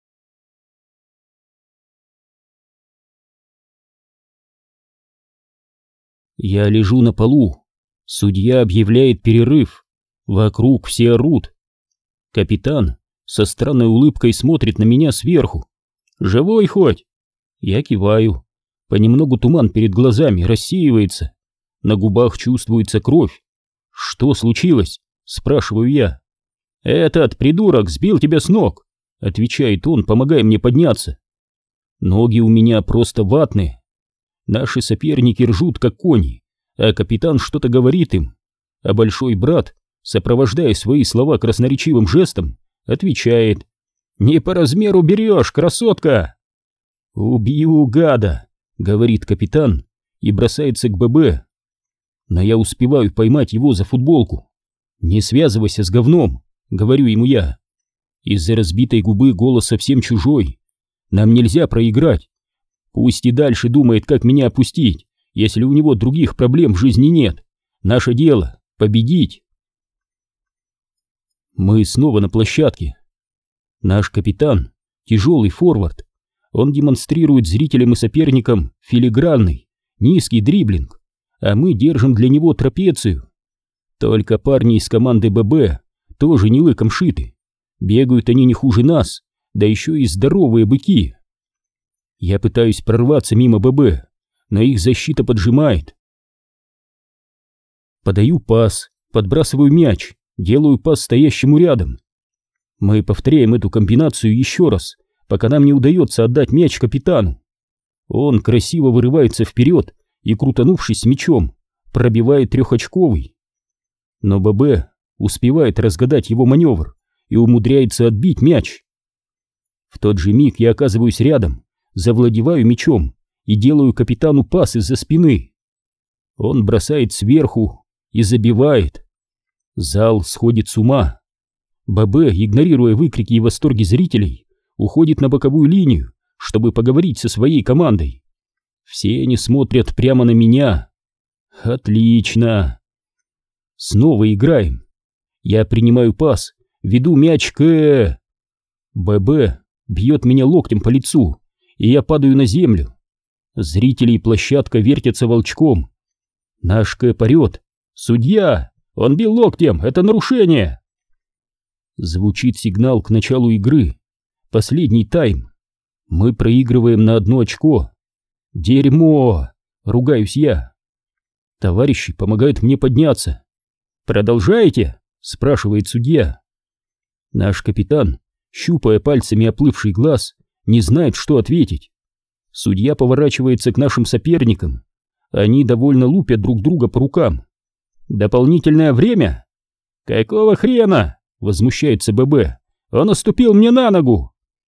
Я лежу на полу. Судья объявляет перерыв. Вокруг все орут. Капитан со странной улыбкой смотрит на меня сверху. «Живой хоть?» Я киваю. Понемногу туман перед глазами рассеивается. На губах чувствуется кровь. «Что случилось?» — спрашиваю я. «Этот придурок сбил тебя с ног», — отвечает он, помогая мне подняться. Ноги у меня просто ватные. Наши соперники ржут, как кони, а капитан что-то говорит им. А большой брат, сопровождая свои слова красноречивым жестом, отвечает: «Не по размеру берешь, красотка!» «Убью, гада!» — говорит капитан и бросается к ББ. Но я успеваю поймать его за футболку. «Не связывайся с говном», — говорю ему я. Из-за разбитой губы голос совсем чужой. Нам нельзя проиграть. Пусть и дальше думает, как меня опустить, если у него других проблем в жизни нет. Наше дело — победить. Мы снова на площадке. Наш капитан — тяжелый форвард. Он демонстрирует зрителям и соперникам филигранный, низкий дриблинг, а мы держим для него трапецию. Только парни из команды ББ тоже не лыком шиты. Бегают они не хуже нас, да еще и здоровые быки. Я пытаюсь прорваться мимо ББ, но их защита поджимает. Подаю пас, подбрасываю мяч, делаю пас стоящему рядом. Мы повторяем эту комбинацию еще раз, пока нам не удается отдать мяч капитану. Он красиво вырывается вперед и, крутанувшись с мячом, пробивает 3-очковый. Но ББ успевает разгадать его маневр и умудряется отбить мяч. В тот же миг я оказываюсь рядом, завладеваю мячом и делаю капитану пас из-за спины. Он бросает сверху и забивает. Зал сходит с ума. ББ, игнорируя выкрики и восторги зрителей, уходит на боковую линию, чтобы поговорить со своей командой. Все они смотрят прямо на меня. Отлично. Снова играем. Я принимаю пас, веду мяч к... ББ бьет меня локтем по лицу, и я падаю на землю. Зрители и площадка вертятся волчком. Наш Кэп орет: «Судья! Он бил локтем! Это нарушение!» Звучит сигнал к началу игры. Последний тайм. Мы проигрываем на 1 очко. Дерьмо! Ругаюсь я. Товарищи помогают мне подняться. «Продолжаете?» — спрашивает судья. Наш капитан, щупая пальцами оплывший глаз, не знает, что ответить. Судья поворачивается к нашим соперникам. Они довольно лупят друг друга по рукам. «Дополнительное время?» «Какого хрена?» — возмущается ББ. «Он наступил мне на ногу!»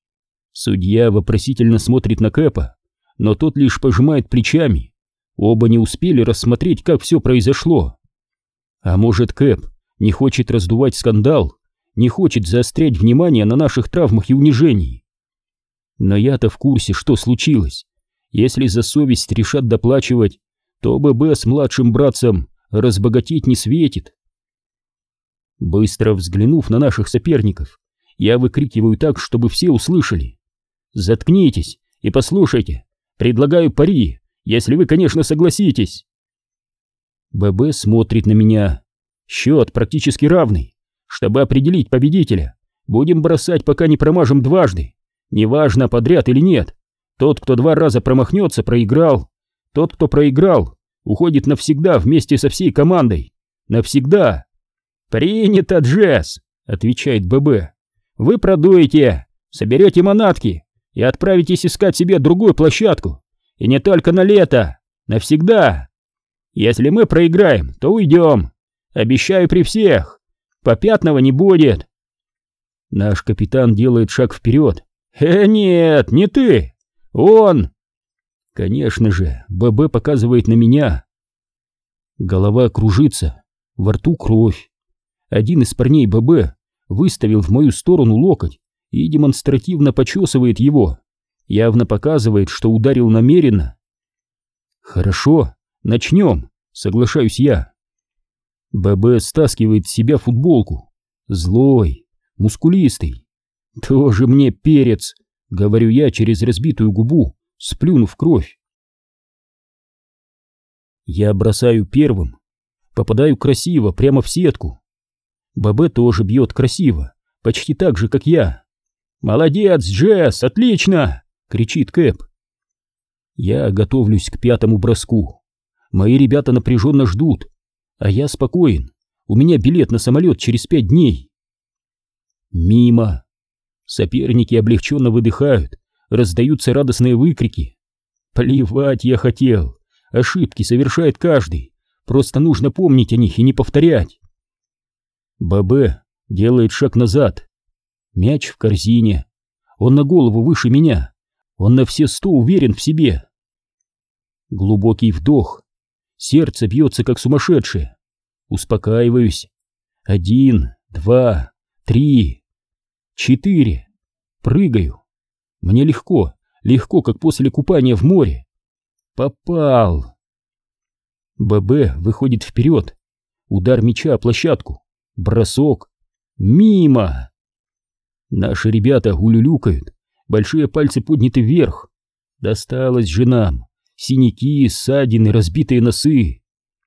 Судья вопросительно смотрит на Кэпа, но тот лишь пожимает плечами. Оба не успели рассмотреть, как все произошло. А может, Кэп не хочет раздувать скандал, не хочет заострять внимание на наших травмах и унижении. Но я-то в курсе, что случилось. Если за совесть решат доплачивать, то ББ с младшим братцем разбогатеть не светит. Быстро взглянув на наших соперников, я выкрикиваю так, чтобы все услышали: «Заткнитесь и послушайте, предлагаю пари, если вы, конечно, согласитесь». ББ смотрит на меня. Счет практически равный. Чтобы определить победителя, будем бросать, пока не промажем дважды. Неважно, подряд или нет. Тот, кто 2 раза промахнется, проиграл. Тот, кто проиграл, уходит навсегда вместе со всей командой. Навсегда. «Принято, Джесс», — отвечает ББ. «Вы продуете, соберете манатки и отправитесь искать себе другую площадку. И не только на лето, навсегда. Если мы проиграем, то уйдем. Обещаю при всех. Попятного не будет». Наш капитан делает шаг вперед. Нет, не ты. Он. Конечно же, ББ показывает на меня. Голова кружится, во рту кровь. Один из парней ББ выставил в мою сторону локоть и демонстративно почесывает его, явно показывает, что ударил намеренно. «Хорошо, начнем», — соглашаюсь я. ББ стаскивает с себя футболку. Злой, мускулистый. «Тоже мне перец», — говорю я через разбитую губу, сплюнув кровь. Я бросаю первым. Попадаю красиво, прямо в сетку. ББ тоже бьет красиво, почти так же, как я. «Молодец, Джесс, отлично!» — кричит Кэп. Я готовлюсь к 5-му броску. Мои ребята напряженно ждут, а я спокоен. У меня билет на самолет через 5 дней. Мимо. Соперники облегченно выдыхают, раздаются радостные выкрики. Плевать я хотел. Ошибки совершает каждый. Просто нужно помнить о них и не повторять. ББ делает шаг назад. Мяч в корзине. Он на голову выше меня. Он на все 100 уверен в себе. Глубокий вдох. Сердце бьется как сумасшедшее. Успокаиваюсь. 1, 2, 3, 4. Прыгаю. Мне легко, легко, как после купания в море. Попал. ББ выходит вперед. Удар мяча о площадку. Бросок. Мимо. Наши ребята улюлюкают. Большие пальцы подняты вверх. Досталось же нам. Синяки, ссадины, разбитые носы.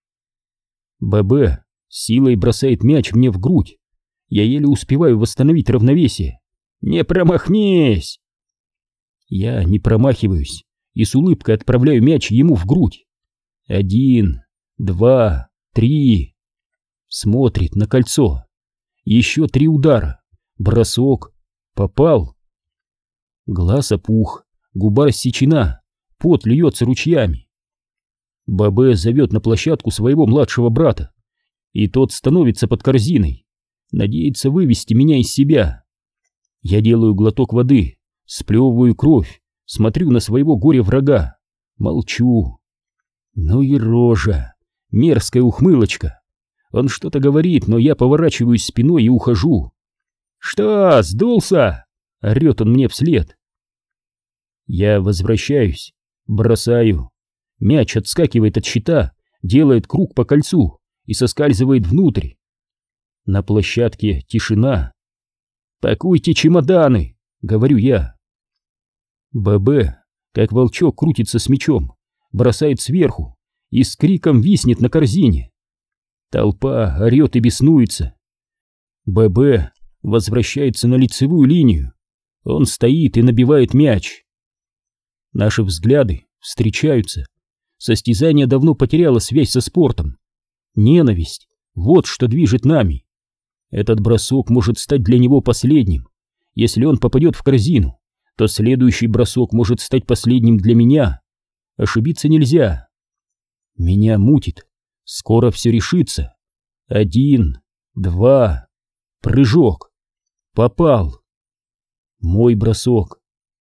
ББ силой бросает мяч мне в грудь. Я еле успеваю восстановить равновесие. «Не промахнись!» Я не промахиваюсь и с улыбкой отправляю мяч ему в грудь. 1, 2, 3. Смотрит на кольцо. Еще 3 удара. Бросок. Попал. Глаз опух, губа рассечена, пот льется ручьями. ББ зовет на площадку своего младшего брата, и тот становится под корзиной, надеется вывести меня из себя. Я делаю глоток воды, сплевываю кровь, смотрю на своего горе-врага, молчу. Ну и рожа, мерзкая ухмылочка. Он что-то говорит, но я поворачиваюсь спиной и ухожу. «Что, сдулся?» — орет он мне вслед. Я возвращаюсь, бросаю. Мяч отскакивает от щита, делает круг по кольцу и соскальзывает внутрь. На площадке тишина. «Пакуйте чемоданы!» — говорю я. ББ, как волчок, крутится с мячом, бросает сверху и с криком виснет на корзине. Толпа орет и беснуется. ББ возвращается на лицевую линию. Он стоит и набивает мяч. Наши взгляды встречаются. Состязание давно потеряло связь со спортом. Ненависть — вот что движет нами. Этот бросок может стать для него последним. Если он попадет в корзину, то следующий бросок может стать последним для меня. Ошибиться нельзя. Меня мутит. Скоро все решится. 1, 2. Прыжок. Попал. Мой бросок.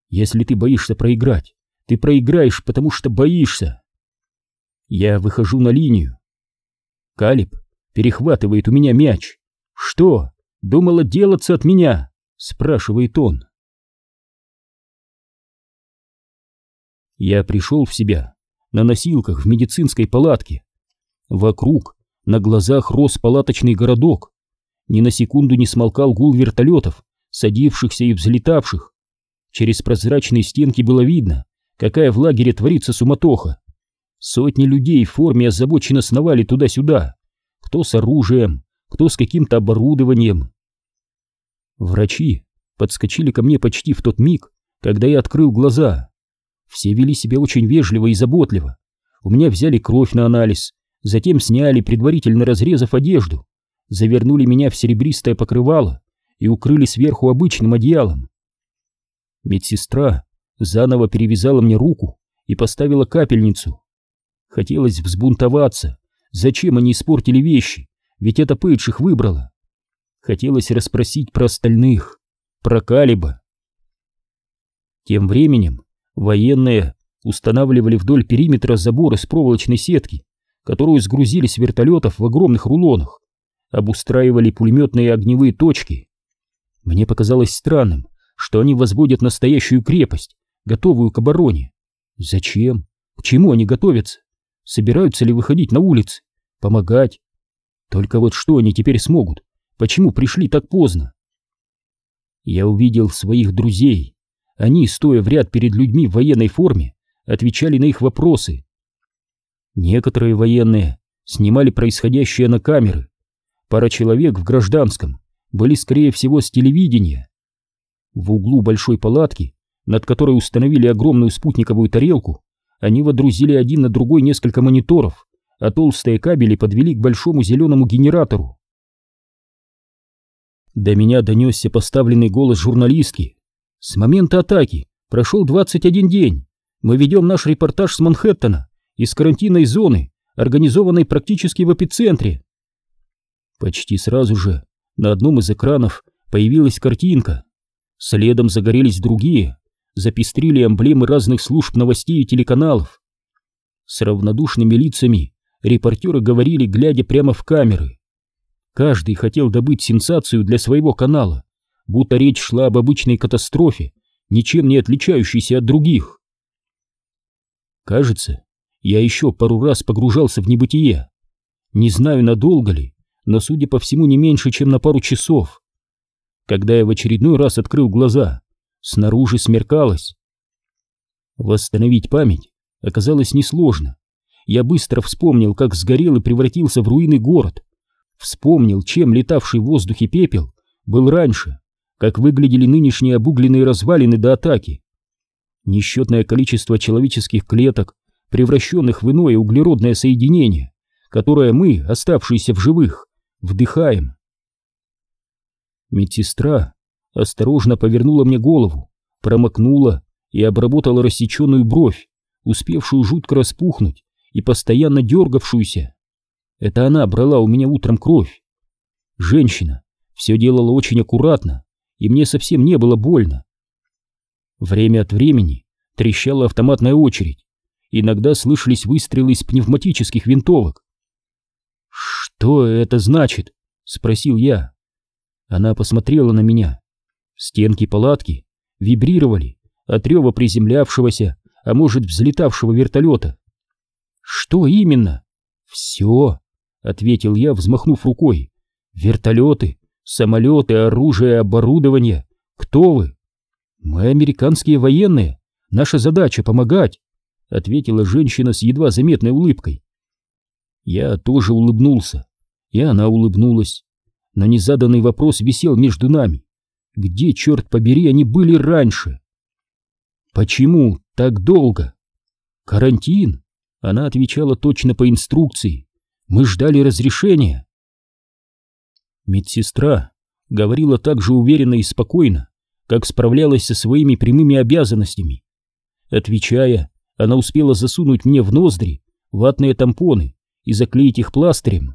Если ты боишься проиграть, ты проиграешь, потому что боишься. Я выхожу на линию. Калиб перехватывает у меня мяч. «Что, думал отделаться от меня?» — спрашивает он. Я пришел в себя на носилках в медицинской палатке. Вокруг на глазах рос палаточный городок. Ни на секунду не смолкал гул вертолетов, садившихся и взлетавших. Через прозрачные стенки было видно, какая в лагере творится суматоха. Сотни людей в форме озабоченно сновали туда-сюда, кто с оружием, кто с каким-то оборудованием. Врачи подскочили ко мне почти в тот миг, когда я открыл глаза. Все вели себя очень вежливо и заботливо. У меня взяли кровь на анализ, затем сняли, предварительно разрезав одежду, завернули меня в серебристое покрывало и укрыли сверху обычным одеялом. Медсестра заново перевязала мне руку и поставила капельницу. Хотелось взбунтоваться. Зачем они испортили вещи? Ведь это Пейдж их выбрала. Хотелось расспросить про остальных, про Калиба. Тем временем военные устанавливали вдоль периметра забор из проволочной сетки, которую сгрузили с вертолетов в огромных рулонах, обустраивали пулеметные огневые точки. Мне показалось странным, что они возводят настоящую крепость, готовую к обороне. Зачем? К чему они готовятся? Собираются ли выходить на улицы? Помогать? Только вот что они теперь смогут? Почему пришли так поздно? Я увидел своих друзей. Они, стоя в ряд перед людьми в военной форме, отвечали на их вопросы. Некоторые военные снимали происходящее на камеры. Пара человек в гражданском были, скорее всего, с телевидения. В углу большой палатки, над которой установили огромную спутниковую тарелку, они водрузили один на другой несколько мониторов, а толстые кабели подвели к большому зеленому генератору. До меня донесся поставленный голос журналистки. «С момента атаки прошел 21 день. Мы ведем наш репортаж с Манхэттена, из карантинной зоны, организованной практически в эпицентре». Почти сразу же на одном из экранов появилась картинка. Следом загорелись другие, запестрили эмблемы разных служб новостей и телеканалов. С равнодушными лицами репортеры говорили, глядя прямо в камеры. Каждый хотел добыть сенсацию для своего канала, будто речь шла об обычной катастрофе, ничем не отличающейся от других. Кажется, я еще пару раз погружался в небытие. Не знаю, надолго ли, но, судя по всему, не меньше, чем на пару часов. Когда я в очередной раз открыл глаза, снаружи смеркалось. Восстановить память оказалось несложно. Я быстро вспомнил, как сгорел и превратился в руины город. Вспомнил, чем летавший в воздухе пепел был раньше, как выглядели нынешние обугленные развалины до атаки. Несчетное количество человеческих клеток, превращенных в иное углеродное соединение, которое мы, оставшиеся в живых, вдыхаем. Медсестра осторожно повернула мне голову, промокнула и обработала рассеченную бровь, успевшую жутко распухнуть и постоянно дергавшуюся. Это она брала у меня утром кровь. Женщина все делала очень аккуратно, и мне совсем не было больно. Время от времени трещала автоматная очередь, иногда слышались выстрелы из пневматических винтовок. «Что это значит?» — спросил я. Она посмотрела на меня. Стенки палатки вибрировали от рева приземлявшегося, а может, взлетавшего вертолета. «Что именно?» «Все», — ответил я, взмахнув рукой. «Вертолеты, самолеты, оружие, оборудование. Кто вы?» «Мы американские военные. Наша задача — помогать», — ответила женщина с едва заметной улыбкой. Я тоже улыбнулся, и она улыбнулась. Но незаданный вопрос висел между нами. Где, черт побери, они были раньше? Почему так долго? Карантин? Она отвечала точно по инструкции. Мы ждали разрешения. Медсестра говорила так же уверенно и спокойно, как справлялась со своими прямыми обязанностями. Отвечая, она успела засунуть мне в ноздри ватные тампоны и заклеить их пластырем.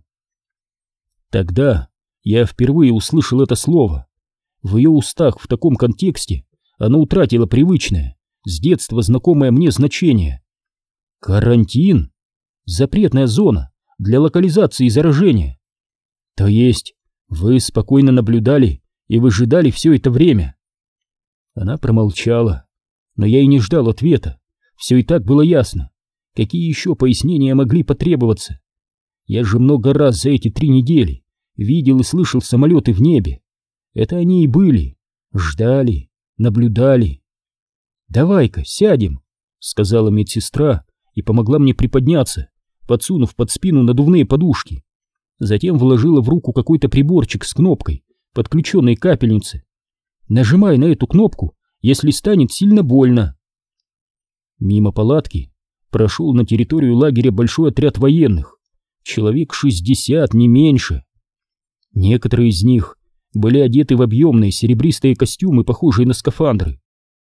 Тогда я впервые услышал это слово. В ее устах в таком контексте оно утратило привычное, с детства знакомое мне значение. Карантин? Запретная зона для локализации заражения. То есть вы спокойно наблюдали и выжидали все это время? Она промолчала, но я и не ждал ответа. Все и так было ясно. Какие еще пояснения могли потребоваться? Я же много раз за эти 3 недели видел и слышал самолеты в небе. Это они и были. Ждали, наблюдали. «Давай-ка сядем», — сказала медсестра и помогла мне приподняться, подсунув под спину надувные подушки. Затем вложила в руку какой-то приборчик с кнопкой, подключенной к капельнице. «Нажимай на эту кнопку, если станет сильно больно». Мимо палатки прошел на территорию лагеря большой отряд военных, человек 60, не меньше. Некоторые из них были одеты в объемные серебристые костюмы, похожие на скафандры.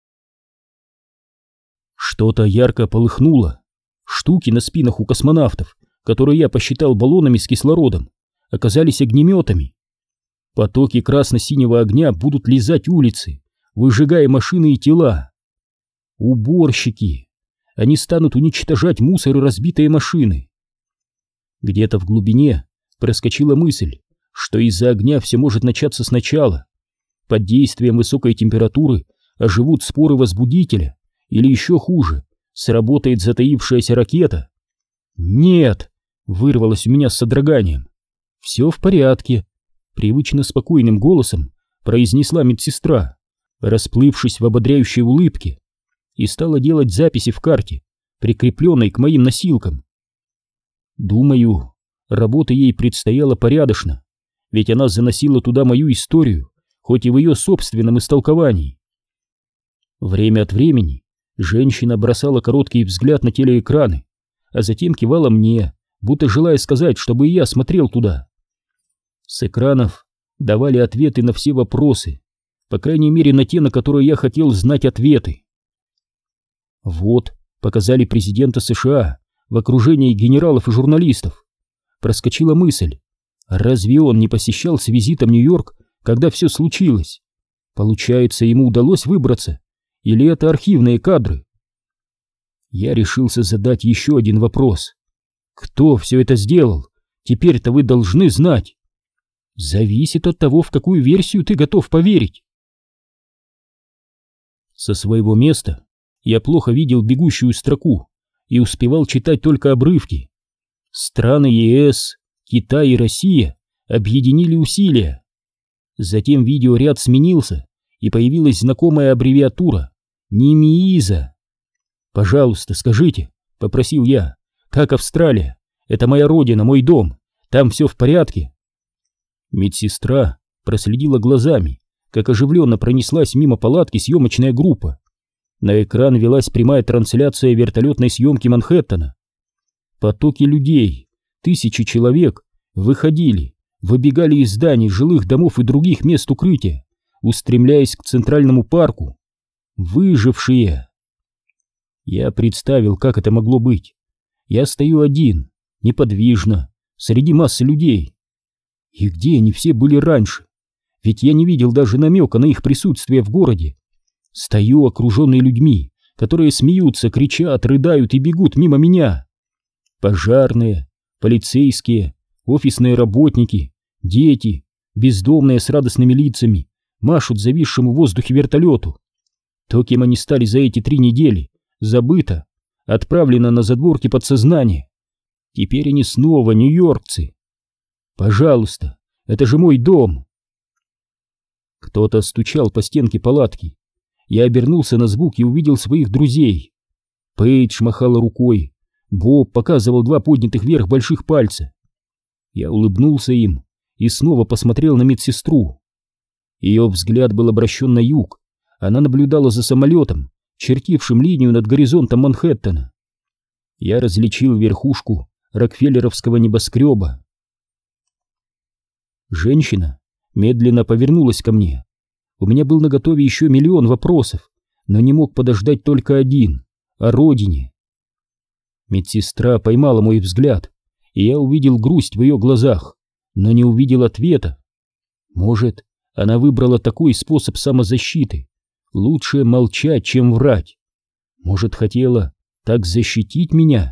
Что-то ярко полыхнуло. Штуки на спинах у космонавтов, которые я посчитал баллонами с кислородом, оказались огнеметами. Потоки красно-синего огня будут лизать улицы, выжигая машины и тела. Уборщики! Они станут уничтожать мусор и разбитые машины. Где-то в глубине проскочила мысль, что из-за огня все может начаться сначала. Под действием высокой температуры оживут споры возбудителя, или еще хуже, сработает затаившаяся ракета. «Нет!» — вырвалось у меня с содроганием. «Все в порядке», — привычно спокойным голосом произнесла медсестра, расплывшись в ободряющей улыбке, и стала делать записи в карте, прикрепленной к моим носилкам. Думаю, работа ей предстояла порядочно, ведь она заносила туда мою историю, хоть и в ее собственном истолковании. Время от времени женщина бросала короткий взгляд на телеэкраны, а затем кивала мне, будто желая сказать, чтобы и я смотрел туда. С экранов давали ответы на все вопросы, по крайней мере на те, на которые я хотел знать ответы. Вот, показали президента США в окружении генералов и журналистов. Проскочила мысль, разве он не посещал с визитом Нью-Йорк, когда все случилось? Получается, ему удалось выбраться? Или это архивные кадры? Я решился задать еще один вопрос. Кто все это сделал? Теперь-то вы должны знать. Зависит от того, в какую версию ты готов поверить. Со своего места я плохо видел бегущую строку и успевал читать только обрывки. Страны ЕС, Китай и Россия объединили усилия. Затем видеоряд сменился, и появилась знакомая аббревиатура НИМИИЗа. «Пожалуйста, скажите», — попросил я, — «как Австралия? Это моя родина, мой дом. Там все в порядке?» Медсестра проследила глазами, как оживленно пронеслась мимо палатки съемочная группа. На экран велась прямая трансляция вертолетной съемки Манхэттена. Потоки людей, тысячи человек, выходили, выбегали из зданий, жилых домов и других мест укрытия, устремляясь к Центральному парку. Выжившие! Я представил, как это могло быть. Я стою один, неподвижно, среди массы людей. И где они все были раньше? Ведь я не видел даже намека на их присутствие в городе. Стою, окруженный людьми, которые смеются, кричат, рыдают и бегут мимо меня. Пожарные, полицейские, офисные работники, дети, бездомные с радостными лицами, машут зависшему в воздухе вертолету. То, кем они стали за эти 3 недели, забыто, отправлено на задворки подсознания. Теперь они снова нью-йоркцы. Пожалуйста, это же мой дом. Кто-то стучал по стенке палатки. Я обернулся на звук и увидел своих друзей. Пейдж махала рукой, Боб показывал 2 поднятых вверх больших пальца. Я улыбнулся им и снова посмотрел на медсестру. Ее взгляд был обращен на юг. Она наблюдала за самолетом, чертившим линию над горизонтом Манхэттена. Я различил верхушку рокфеллеровского небоскреба. Женщина медленно повернулась ко мне. У меня был наготове еще миллион вопросов, но не мог подождать только один — о родине. Медсестра поймала мой взгляд, и я увидел грусть в ее глазах, но не увидел ответа. Может, она выбрала такой способ самозащиты, Лучше молчать, чем врать. Может, хотела так защитить меня?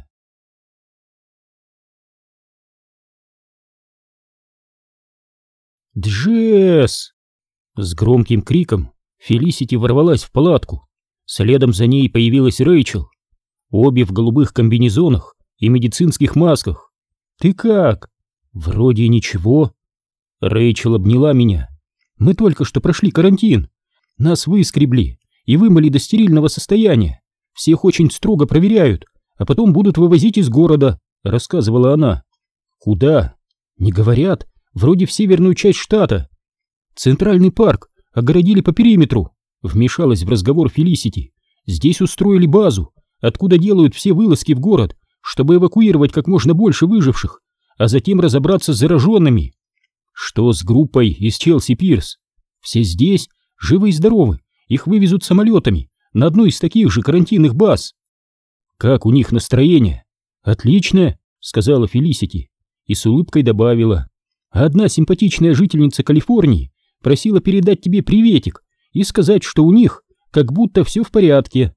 «Джесс!» С громким криком Фелисити ворвалась в палатку. Следом за ней появилась Рэйчел. Обе в голубых комбинезонах и медицинских масках. «Ты как?» «Вроде ничего». Рэйчел обняла меня. «Мы только что прошли карантин. Нас выскребли и вымыли до стерильного состояния. Всех очень строго проверяют, а потом будут вывозить из города», — рассказывала она. «Куда?» «Не говорят. Вроде в северную часть штата. Центральный парк огородили по периметру», — вмешалась в разговор Фелисити. «Здесь устроили базу, откуда делают все вылазки в город, чтобы эвакуировать как можно больше выживших, а затем разобраться с зараженными». «Что с группой из Челси-Пирс?» «Все здесь, живы и здоровы. Их вывезут самолетами на одну из таких же карантинных баз». «Как у них настроение?» «Отличное», — сказала Фелисити и с улыбкой добавила. «Одна симпатичная жительница Калифорнии просила передать тебе приветик и сказать, что у них как будто все в порядке».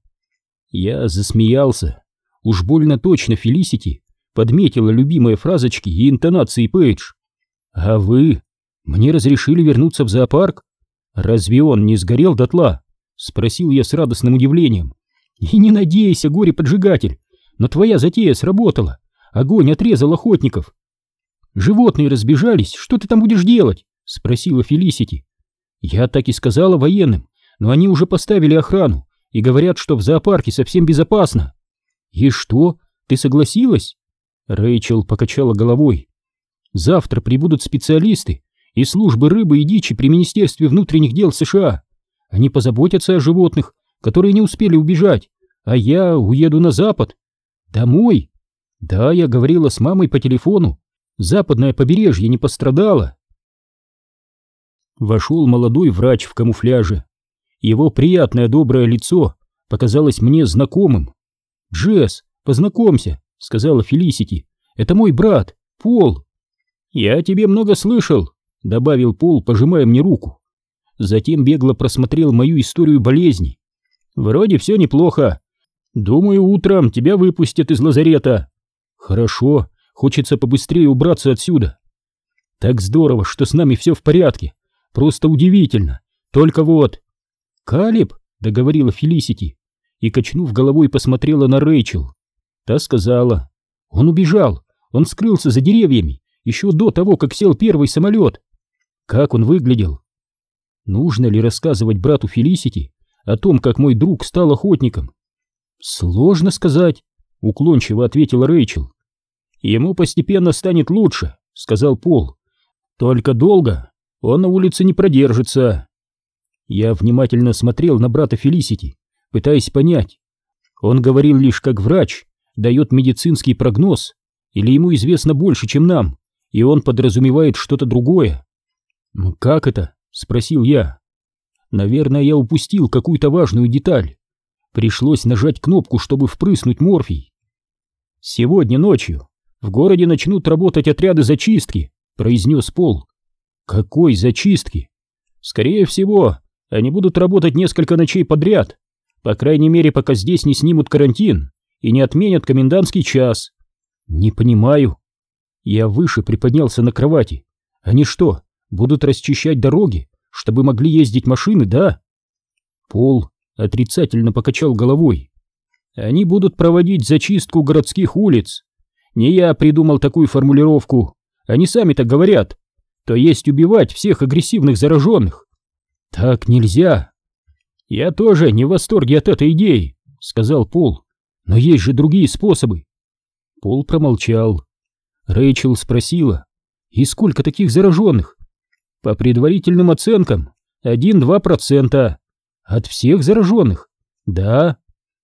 Я засмеялся. Уж больно точно Фелисити подметила любимые фразочки и интонации Пейдж. «А вы? Мне разрешили вернуться в зоопарк? Разве он не сгорел дотла?» — спросил я с радостным удивлением. «И не надейся, горе-поджигатель, но твоя затея сработала. Огонь отрезал охотников». «Животные разбежались, что ты там будешь делать?» — спросила Фелисити. «Я так и сказала военным, но они уже поставили охрану и говорят, что в зоопарке совсем безопасно». «И что, ты согласилась?» Рэйчел покачала головой. «Завтра прибудут специалисты из службы рыбы и дичи при Министерстве внутренних дел США. Они позаботятся о животных, которые не успели убежать, а я уеду на запад. Домой? Да, я говорила с мамой по телефону. Западное побережье не пострадало». Вошел молодой врач в камуфляже. Его приятное доброе лицо показалось мне знакомым. «Джесс, познакомься», — сказала Фелисити. «Это мой брат, Пол». «Я о тебе много слышал», — добавил Пол, пожимая мне руку. Затем бегло просмотрел мою историю болезни. «Вроде все неплохо. Думаю, утром тебя выпустят из лазарета». «Хорошо, хочется побыстрее убраться отсюда». «Так здорово, что с нами все в порядке. Просто удивительно. Только вот...» «Калеб», — договорила Фелисити, и, качнув головой, посмотрела на Рэйчел. Та сказала: «Он убежал, он скрылся за деревьями, еще до того, как сел первый самолет». «Как он выглядел?» Нужно ли рассказывать брату Фелисити о том, как мой друг стал охотником? «Сложно сказать», — уклончиво ответила Рэйчел. «Ему постепенно станет лучше», — сказал Пол. «Только долго он на улице не продержится». Я внимательно смотрел на брата Фелисити, пытаясь понять. Он говорил лишь как врач, дает медицинский прогноз, или ему известно больше, чем нам, и он подразумевает что-то другое. «Как это?» — спросил я. Наверное, я упустил какую-то важную деталь. Пришлось нажать кнопку, чтобы впрыснуть морфий. «Сегодня ночью в городе начнут работать отряды зачистки», — произнес Пол. «Какой зачистки?» «Скорее всего, они будут работать несколько ночей подряд, по крайней мере, пока здесь не снимут карантин и не отменят комендантский час». «Не понимаю». Я выше приподнялся на кровати. «Они что, будут расчищать дороги, чтобы могли ездить машины, да?» Пол отрицательно покачал головой. «Они будут проводить зачистку городских улиц. Не я придумал такую формулировку, они сами так говорят. То есть убивать всех агрессивных зараженных». «Так нельзя». «Я тоже не в восторге от этой идеи», — сказал Пол. «Но есть же другие способы». Пол промолчал. Рэйчел спросила: «И сколько таких зараженных?» «По предварительным оценкам 1-2%. От всех зараженных?» «Да».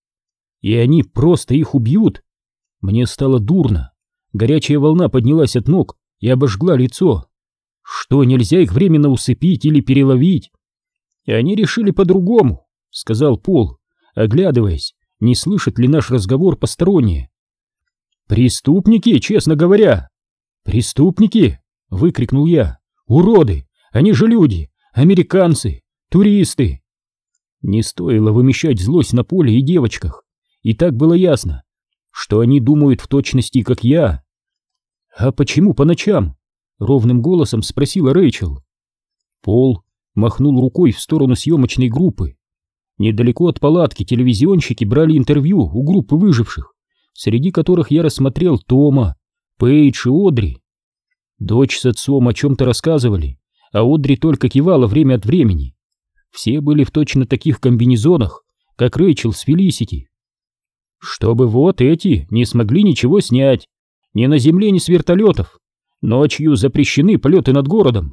«И они просто их убьют?» Мне стало дурно. Горячая волна поднялась от ног и обожгла лицо. «Что, нельзя их временно усыпить или переловить?» «И они решили по-другому», — сказал Пол, оглядываясь, не слышит ли наш разговор посторонние. «Преступники, честно говоря». «Преступники?» — выкрикнул я. «Уроды! Они же люди! Американцы! Туристы!» Не стоило вымещать злость на Поле и девочках. И так было ясно, что они думают в точности, как я. «А почему по ночам?» — ровным голосом спросила Рэйчел. Пол махнул рукой в сторону съемочной группы. Недалеко от палатки телевизионщики брали интервью у группы выживших, среди которых я рассмотрел Тома, Пейдж и Одри. Дочь с отцом о чем-то рассказывали, а Одри только кивала время от времени. Все были в точно таких комбинезонах, как Рэйчел с Фелисити. Чтобы вот эти не смогли ничего снять, ни на земле, ни с вертолетов. Ночью запрещены полеты над городом.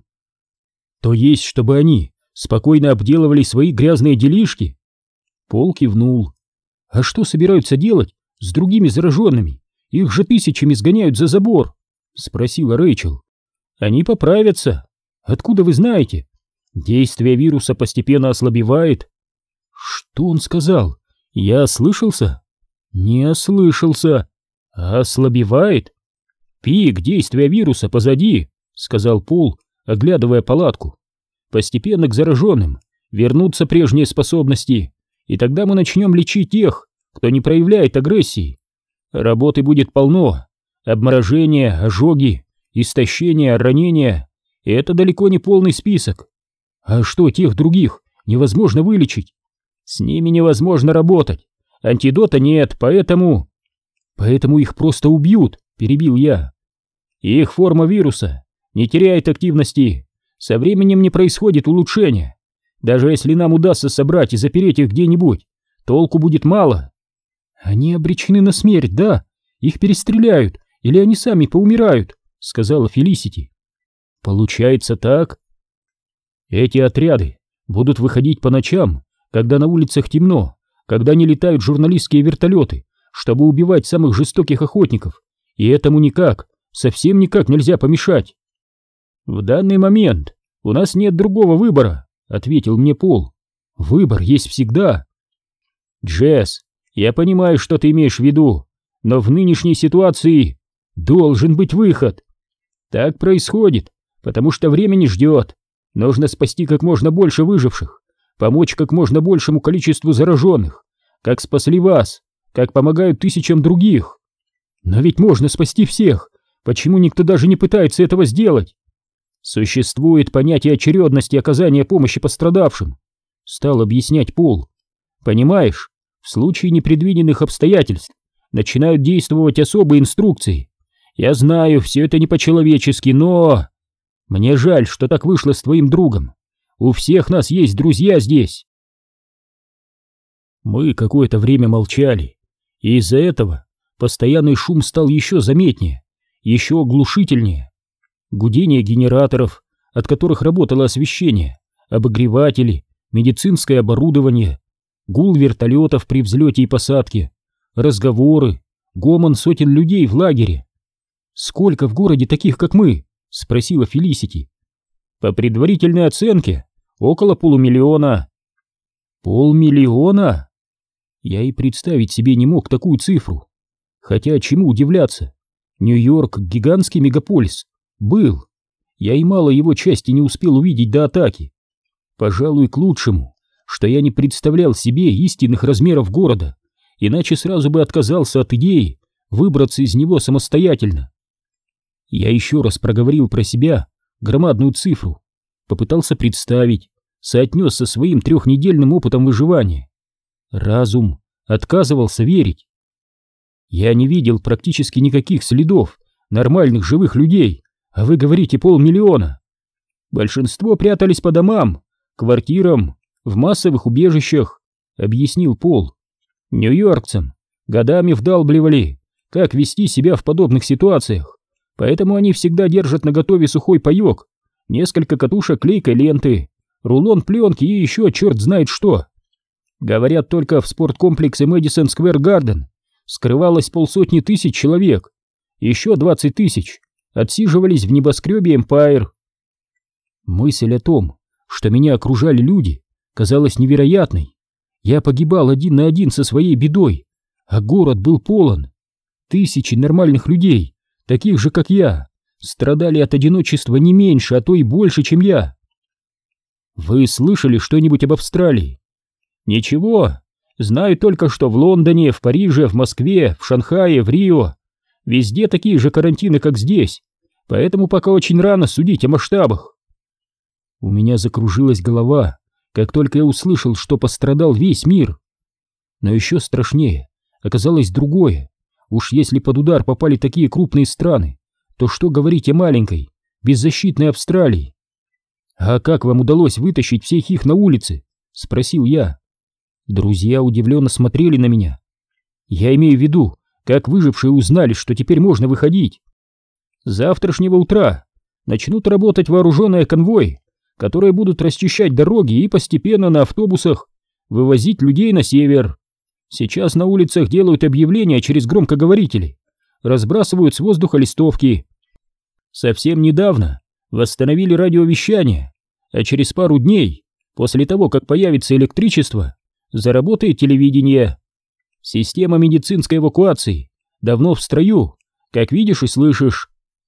То есть, чтобы они спокойно обделывали свои грязные делишки? Пол кивнул. А что собираются делать с другими зараженными? Их же тысячами сгоняют за забор, спросила Рэйчел. Они поправятся. Откуда вы знаете? Действие вируса постепенно ослабевает. Что он сказал? Я ослышался? Не ослышался. Ослабевает? Пик действия вируса позади, сказал Пол, оглядывая палатку. Постепенно к зараженным вернутся прежние способности, и тогда мы начнем лечить тех, кто не проявляет агрессии. Работы будет полно. Обморожение, ожоги, истощение, ранения. И это далеко не полный список. А что, тех других невозможно вылечить? С ними невозможно работать. Антидота нет, поэтому... Поэтому их просто убьют, перебил я. Их форма вируса не теряет активности. Со временем не происходит улучшения. Даже если нам удастся собрать и запереть их где-нибудь, толку будет мало. Они обречены на смерть, да? Их перестреляют, или они сами поумирают, сказала Фелисити. Получается так. Эти отряды будут выходить по ночам, когда на улицах темно, когда не летают журналистские вертолеты, чтобы убивать самых жестоких охотников, и этому никак, совсем никак нельзя помешать. В данный момент у нас нет другого выбора, ответил мне Пол. Выбор есть всегда. Джесс, я понимаю, что ты имеешь в виду, но в нынешней ситуации должен быть выход. Так происходит, потому что время не ждет. Нужно спасти как можно больше выживших, помочь как можно большему количеству зараженных, как спасли вас, как помогают тысячам других. Но ведь можно спасти всех. Почему никто даже не пытается этого сделать? Существует понятие очередности оказания помощи пострадавшим, стал объяснять Пол. Понимаешь, в случае непредвиденных обстоятельств начинают действовать особые инструкции. Я знаю, все это не по-человечески, но... Мне жаль, что так вышло с твоим другом. У всех нас есть друзья здесь. Мы какое-то время молчали, и из-за этого постоянный шум стал еще заметнее, еще оглушительнее. Гудение генераторов, от которых работало освещение, обогреватели, медицинское оборудование, гул вертолетов при взлете и посадке, разговоры, гомон сотен людей в лагере. «Сколько в городе таких, как мы?» — спросила Фелисити. «По предварительной оценке, около 500 000. 500 000? Я и представить себе не мог такую цифру. Хотя чему удивляться? Нью-Йорк — гигантский мегаполис. Был. Я и мало его части не успел увидеть до атаки. Пожалуй, к лучшему, что я не представлял себе истинных размеров города, иначе сразу бы отказался от идеи выбраться из него самостоятельно. Я еще раз проговорил про себя громадную цифру, попытался представить, соотнес со своим 3-недельным опытом выживания. Разум отказывался верить. Я не видел практически никаких следов нормальных живых людей, а вы говорите 500 000. Большинство прятались по домам, квартирам, в массовых убежищах, объяснил Пол. Нью-йоркцам годами вдалбливали, как вести себя в подобных ситуациях, поэтому они всегда держат наготове сухой паёк, несколько катушек клейкой ленты, рулон пленки и еще черт знает что. Говорят, только в спорткомплексе Мэдисон Сквер Гарден скрывалось 500 000 человек, еще 20 000 отсиживались в небоскребе Эмпайр. Мысль о том, что меня окружали люди, казалась невероятной. Я погибал один на один со своей бедой, а город был полон. Тысячи нормальных людей, таких же как я, страдали от одиночества не меньше, а то и больше, чем я. Вы слышали что-нибудь об Австралии? Ничего. Знаю только, что в Лондоне, в Париже, в Москве, в Шанхае, в Рио везде такие же карантины, как здесь, поэтому пока очень рано судить о масштабах. У меня закружилась голова, как только я услышал, что пострадал весь мир. Но еще страшнее оказалось другое. Уж если под удар попали такие крупные страны, то что говорить о маленькой, беззащитной Австралии? «А как вам удалось вытащить всех их на улицы?» — спросил я. Друзья удивленно смотрели на меня. «Я имею в виду, как выжившие узнали, что теперь можно выходить?» «С завтрашнего утра начнут работать вооруженные конвои, которые будут расчищать дороги и постепенно на автобусах вывозить людей на север. Сейчас на улицах делают объявления через громкоговорители, разбрасывают с воздуха листовки. Совсем недавно восстановили радиовещание, а через пару дней, после того, как появится электричество, заработает телевидение. Система медицинской эвакуации давно в строю, как видишь и слышишь».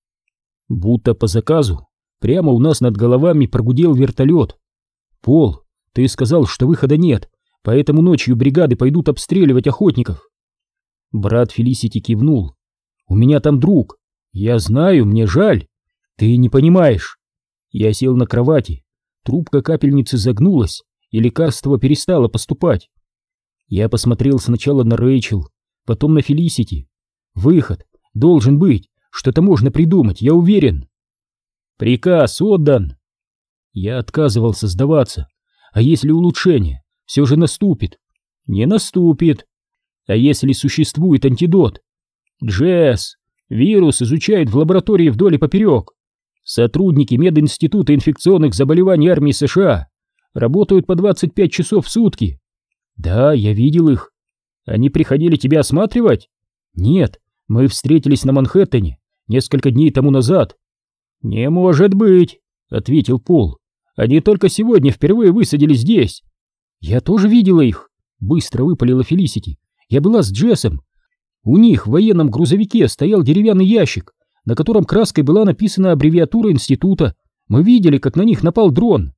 Будто по заказу прямо у нас над головами прогудел вертолет. «Пол, ты сказал, что выхода нет, поэтому ночью бригады пойдут обстреливать охотников». Брат Фелисити кивнул. «У меня там друг. Я знаю, мне жаль. Ты не понимаешь». Я сел на кровати. Трубка капельницы загнулась, и лекарство перестало поступать. Я посмотрел сначала на Рэйчел, потом на Фелисити. Выход должен быть, что-то можно придумать, я уверен. «Приказ отдан». Я отказывался сдаваться. А если улучшение все же наступит? Не наступит. А если существует антидот? Джесс, вирус изучают в лаборатории вдоль и поперек. Сотрудники Мединститута инфекционных заболеваний армии США работают по 25 часов в сутки. Да, я видел их. Они приходили тебя осматривать? Нет, мы встретились на Манхэттене несколько дней тому назад. Не может быть, ответил Пол. Они только сегодня впервые высадили здесь. Я тоже видела их, быстро выпалила Фелисити. Я была с Джессом. У них в военном грузовике стоял деревянный ящик, на котором краской была написана аббревиатура института. Мы видели, как на них напал дрон.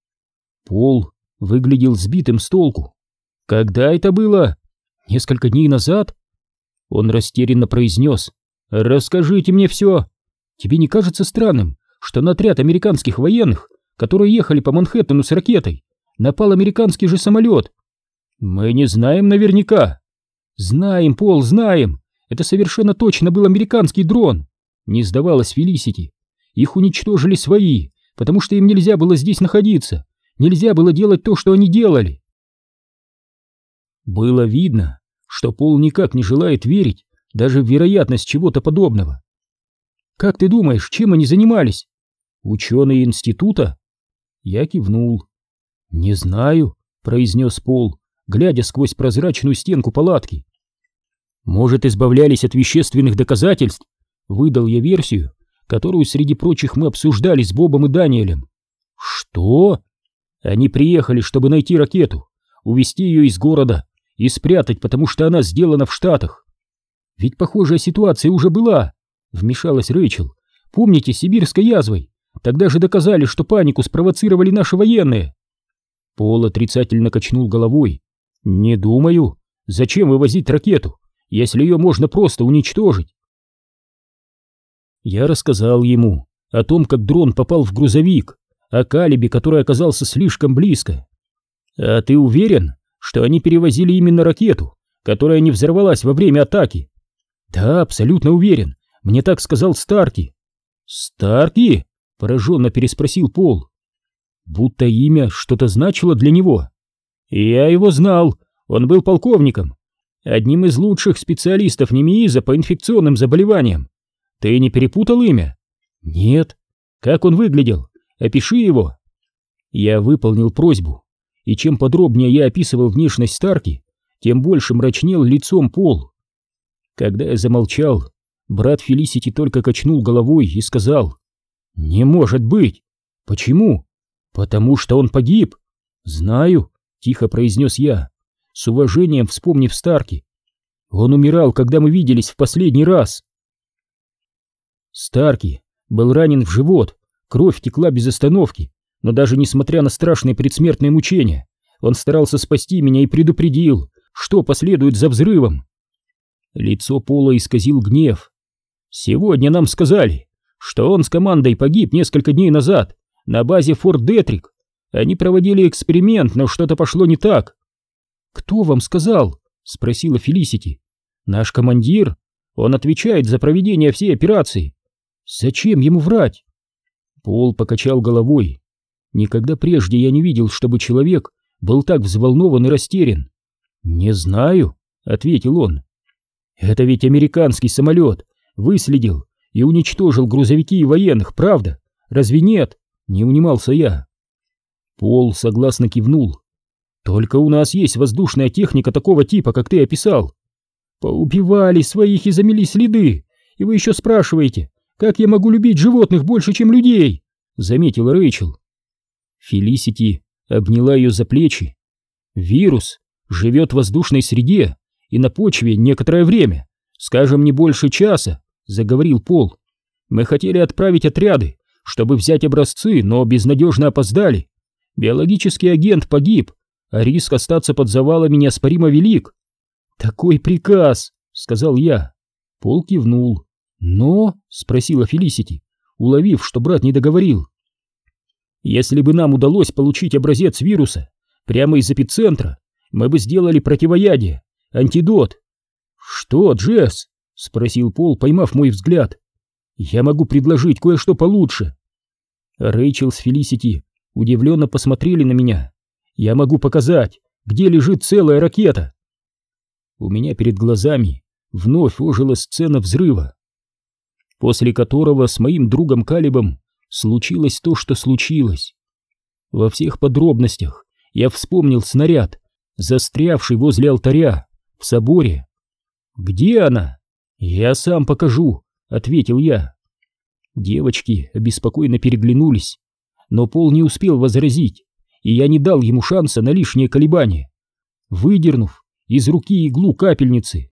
Пол выглядел сбитым с толку. Когда это было? Несколько дней назад? Он растерянно произнес: «Расскажите мне все. Тебе не кажется странным, что на отряд американских военных, которые ехали по Манхэттену с ракетой, напал американский же самолет?» «Мы не знаем наверняка». «Знаем, Пол, знаем. Это совершенно точно был американский дрон», — не сдавалась Фелисити. «Их уничтожили свои, потому что им нельзя было здесь находиться. Нельзя было делать то, что они делали». Было видно, что Пол никак не желает верить даже в вероятность чего-то подобного. «Как ты думаешь, чем они занимались?» «Ученые института?» Я кивнул. «Не знаю», — произнес Пол, глядя сквозь прозрачную стенку палатки. «Может, избавлялись от вещественных доказательств?» Выдал я версию, которую среди прочих мы обсуждали с Бобом и Даниэлем. «Что?» «Они приехали, чтобы найти ракету, увезти ее из города и спрятать, потому что она сделана в Штатах». «Ведь похожая ситуация уже была», — вмешалась Рэйчел. «Помните, с сибирской язвой? Тогда же доказали, что панику спровоцировали наши военные». Пол отрицательно качнул головой. «Не думаю. Зачем вывозить ракету, если ее можно просто уничтожить?» Я рассказал ему о том, как дрон попал в грузовик, о калибе, который оказался слишком близко. «А ты уверен, что они перевозили именно ракету, которая не взорвалась во время атаки?» «Да, абсолютно уверен. Мне так сказал Старки». «Старки?» — пораженно переспросил Пол. Будто имя что-то значило для него. «Я его знал. Он был полковником, одним из лучших специалистов НИМИИЗа по инфекционным заболеваниям. Ты не перепутал имя?» «Нет». «Как он выглядел? Опиши его». Я выполнил просьбу, и чем подробнее я описывал внешность Старки, тем больше мрачнел лицом Пол. Когда я замолчал, брат Фелисити только качнул головой и сказал: «Не может быть!» «Почему?» «Потому что он погиб». «Знаю», — тихо произнес я, с уважением вспомнив Старки. «Он умирал, когда мы виделись в последний раз». Старки был ранен в живот, кровь текла без остановки, но даже несмотря на страшные предсмертные мучения, Он старался спасти меня и предупредил, что последует за взрывом. Лицо Пола исказил гнев. Сегодня нам сказали, что он с командой погиб несколько дней назад на базе Форт Детрик. Они проводили эксперимент, но что-то пошло не так. «Кто вам сказал?» — спросила Фелисити. «Наш командир. Он отвечает за проведение всей операции. Зачем ему врать?» Пол покачал головой. Никогда прежде я не видел, чтобы человек был так взволнован и растерян. «Не знаю», — ответил он. «Это ведь американский самолет выследил и уничтожил грузовики и военных, правда? Разве нет?» — не унимался я. Пол согласно кивнул. «Только у нас есть воздушная техника такого типа, как ты описал. Поубивали своих и замели следы, и вы еще спрашиваете, как я могу любить животных больше, чем людей?» — заметила Рэйчел. Фелисити обняла ее за плечи. «Вирус живет в воздушной среде и на почве некоторое время, скажем, не больше часа», — заговорил Пол. «Мы хотели отправить отряды, чтобы взять образцы, но безнадежно опоздали. Биологический агент погиб, а риск остаться под завалами неоспоримо велик». «Такой приказ», — сказал я. Пол кивнул. «Но?» — спросила Фелисити, уловив, что брат не договорил. «Если бы нам удалось получить образец вируса прямо из эпицентра, мы бы сделали противоядие, антидот». «Что, Джесс?» — спросил Пол, поймав мой взгляд. «Я могу предложить кое-что получше». Рэйчел с Фелисити удивленно посмотрели на меня. «Я могу показать, где лежит целая ракета». У меня перед глазами вновь ожила сцена взрыва, после которого с моим другом Калибом случилось то, что случилось. Во всех подробностях я вспомнил снаряд, застрявший возле алтаря в соборе. «Где она?» «Я сам покажу», — ответил я. Девочки обеспокоенно переглянулись, но Пол не успел возразить, и я не дал ему шанса на лишнее колебание, выдернув из руки иглу капельницы.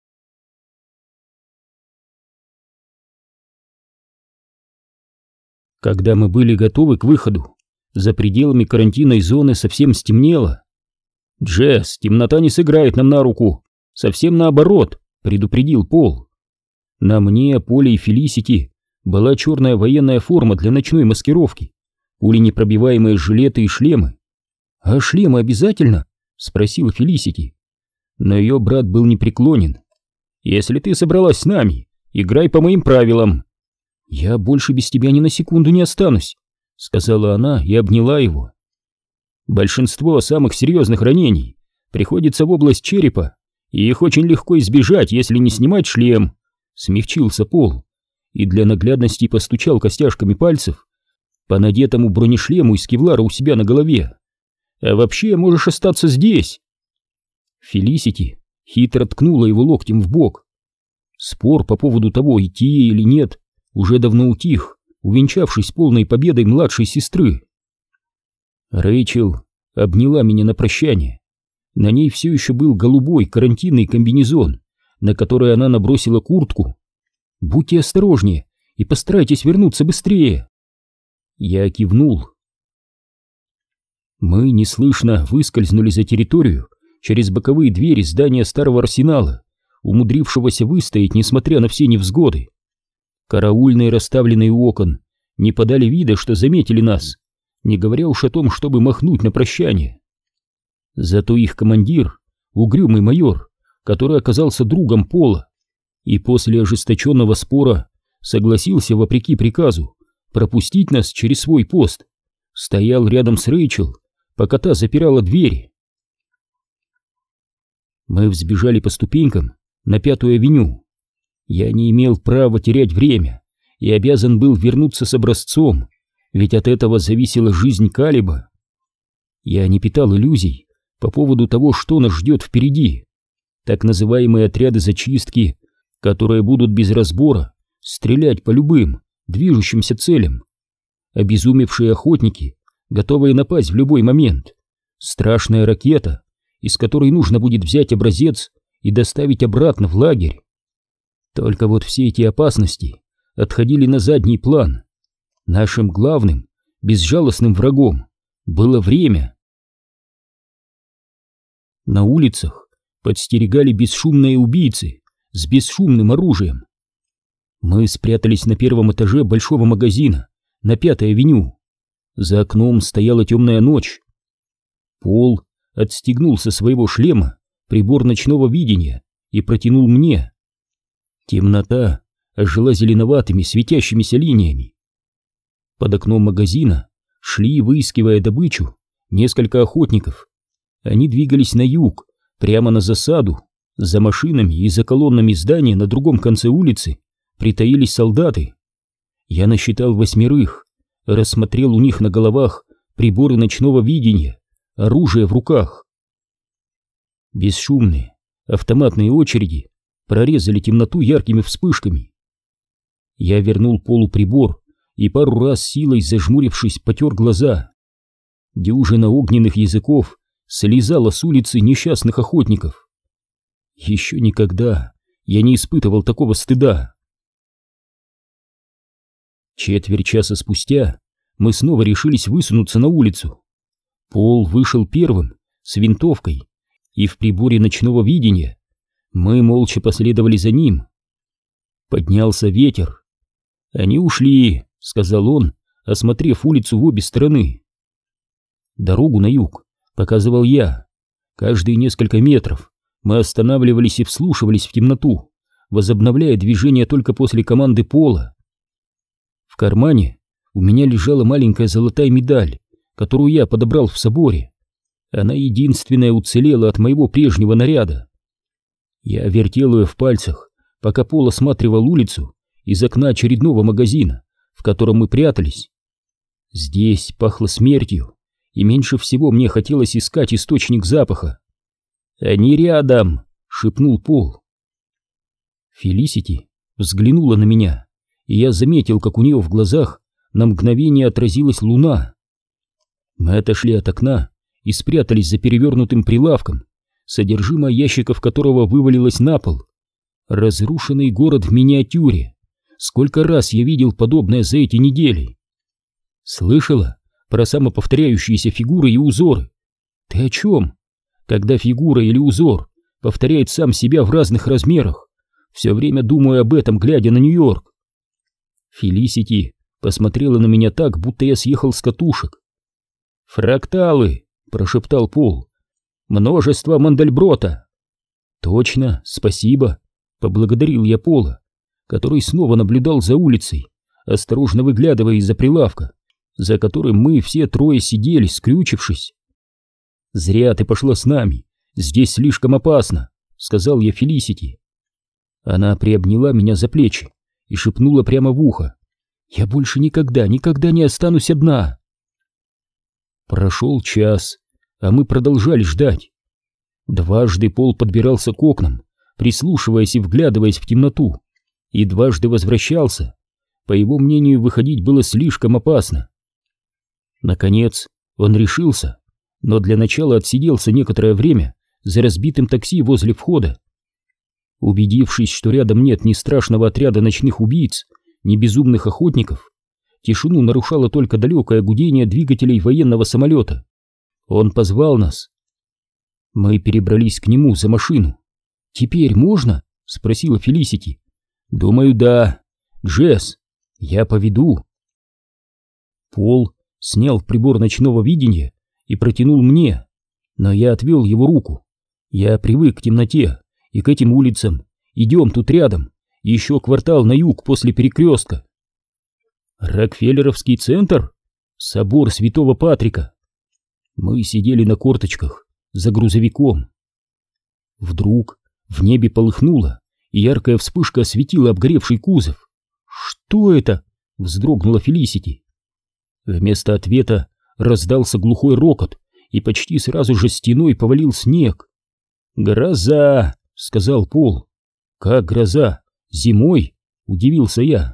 Когда мы были готовы к выходу, за пределами карантинной зоны совсем стемнело. «Джесс, темнота не сыграет нам на руку, совсем наоборот», — предупредил Пол. На мне, Поле и Фелисити была черная военная форма для ночной маскировки, пуленепробиваемые жилеты и шлемы. «А шлемы обязательно?» — спросила Фелисити. Но ее брат был непреклонен. «Если ты собралась с нами, играй по моим правилам». «Я больше без тебя ни на секунду не останусь», — сказала она и обняла его. «Большинство самых серьезных ранений приходится в область черепа, и их очень легко избежать, если не снимать шлем», — смягчился Пол и для наглядности постучал костяшками пальцев по надетому бронешлему из кевлара у себя на голове. «А вообще можешь остаться здесь». Фелисити хитро ткнула его локтем в бок. Спор по поводу того, идти ей или нет, уже давно утих, увенчавшись полной победой младшей сестры. Рэйчел обняла меня на прощание. На ней все еще был голубой карантинный комбинезон, на который она набросила куртку. «Будьте осторожнее и постарайтесь вернуться быстрее». Я кивнул. Мы неслышно выскользнули за территорию через боковые двери здания старого арсенала, умудрившегося выстоять, несмотря на все невзгоды. Караульные, расставленные у окон, не подали вида, что заметили нас, не говоря уж о том, чтобы махнуть на прощание. Зато их командир, угрюмый майор, который оказался другом Пола, и после ожесточенного спора согласился, вопреки приказу, пропустить нас через свой пост, стоял рядом с Рэйчел, пока та запирала двери. Мы взбежали по ступенькам на 5-ю авеню. Я не имел права терять время и обязан был вернуться с образцом, ведь от этого зависела жизнь Калиба. Я не питал иллюзий по поводу того, что нас ждет впереди. Так называемые отряды зачистки, которые будут без разбора стрелять по любым движущимся целям. Обезумевшие охотники, готовые напасть в любой момент. Страшная ракета, из которой нужно будет взять образец и доставить обратно в лагерь. Только вот все эти опасности отходили на задний план. Нашим главным, безжалостным врагом было время. На улицах подстерегали бесшумные убийцы с бесшумным оружием. Мы спрятались на первом этаже большого магазина на 5-й авеню. За окном стояла темная ночь. Пол отстегнул со своего шлема прибор ночного видения и протянул мне. Темнота ожила зеленоватыми светящимися линиями. Под окном магазина шли, выискивая добычу, несколько охотников. Они двигались на юг, прямо на засаду. За машинами и за колоннами здания на другом конце улицы притаились солдаты. Я насчитал 8, рассмотрел у них на головах приборы ночного видения, оружие в руках. Бесшумные автоматные очереди прорезали темноту яркими вспышками. Я вернул Полу прибор и пару раз силой зажмурившись потер глаза. Дюжина огненных языков слезала с улицы несчастных охотников. Еще никогда я не испытывал такого стыда. Четверть часа спустя мы снова решились высунуться на улицу. Пол вышел первым с винтовкой и в приборе ночного видения. Мы молча последовали за ним. Поднялся ветер. «Они ушли», — сказал он, осмотрев улицу в обе стороны. Дорогу на юг показывал я. Каждые несколько метров мы останавливались и вслушивались в темноту, возобновляя движение только после команды Пола. В кармане у меня лежала маленькая золотая медаль, которую я подобрал в соборе. Она единственная уцелела от моего прежнего наряда. Я вертел ее в пальцах, пока Пол осматривал улицу из окна очередного магазина, в котором мы прятались. Здесь пахло смертью, и меньше всего мне хотелось искать источник запаха. «Они рядом!» — шепнул Пол. Фелисити взглянула на меня, и я заметил, как у нее в глазах на мгновение отразилась луна. Мы отошли от окна и спрятались за перевернутым прилавком, содержимое ящиков которого вывалилось на пол. Разрушенный город в миниатюре. Сколько раз я видел подобное за эти недели. Слышала про самоповторяющиеся фигуры и узоры? Ты о чем? Когда фигура или узор повторяет сам себя в разных размерах, все время думаю об этом, глядя на Нью-Йорк. Фелисити посмотрела на меня так, будто я съехал с катушек. «Фракталы!» — прошептал Пол. «Множество Мандельброта!» «Точно, спасибо!» — поблагодарил я Пола, который снова наблюдал за улицей, осторожно выглядывая из-за прилавка, за которым мы все трое сидели, скрючившись. «Зря ты пошла с нами, здесь слишком опасно», — сказал я Фелисити. Она приобняла меня за плечи и шепнула прямо в ухо: «Я больше никогда не останусь одна». Прошел час, а мы продолжали ждать. Дважды Пол подбирался к окнам, прислушиваясь и вглядываясь в темноту, и дважды возвращался. По его мнению, выходить было слишком опасно. Наконец он решился, но для начала отсиделся некоторое время за разбитым такси возле входа. Убедившись, что рядом нет ни страшного отряда ночных убийц, ни безумных охотников, тишину нарушало только далекое гудение двигателей военного самолета. Он позвал нас. Мы перебрались к нему за машину. «Теперь можно?» — спросила Фелисити. «Думаю, да. Джесс, я поведу». Пол снял прибор ночного видения и протянул мне, но я отвел его руку. Я привык к темноте и к этим улицам. Идем тут рядом, еще квартал на юг после перекрестка. Рокфеллеровский центр? Собор Святого Патрика. Мы сидели на корточках за грузовиком. Вдруг в небе полыхнуло, и яркая вспышка осветила обгоревший кузов. «Что это?» — вздрогнула Фелисити. Вместо ответа раздался глухой рокот, и почти сразу же стеной повалил снег. «Гроза!» — сказал Пол. «Как гроза? Зимой?» — удивился я.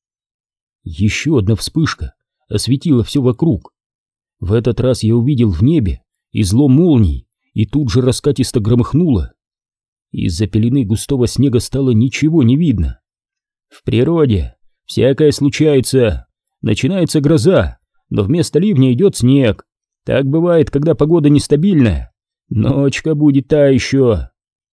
Еще одна вспышка осветила все вокруг. В этот раз я увидел в небе излом молний, и тут же раскатисто громыхнуло. Из-за пелены густого снега стало ничего не видно. В природе всякое случается. Начинается гроза, но вместо ливня идет снег. Так бывает, когда погода нестабильная. Ночка будет та еще.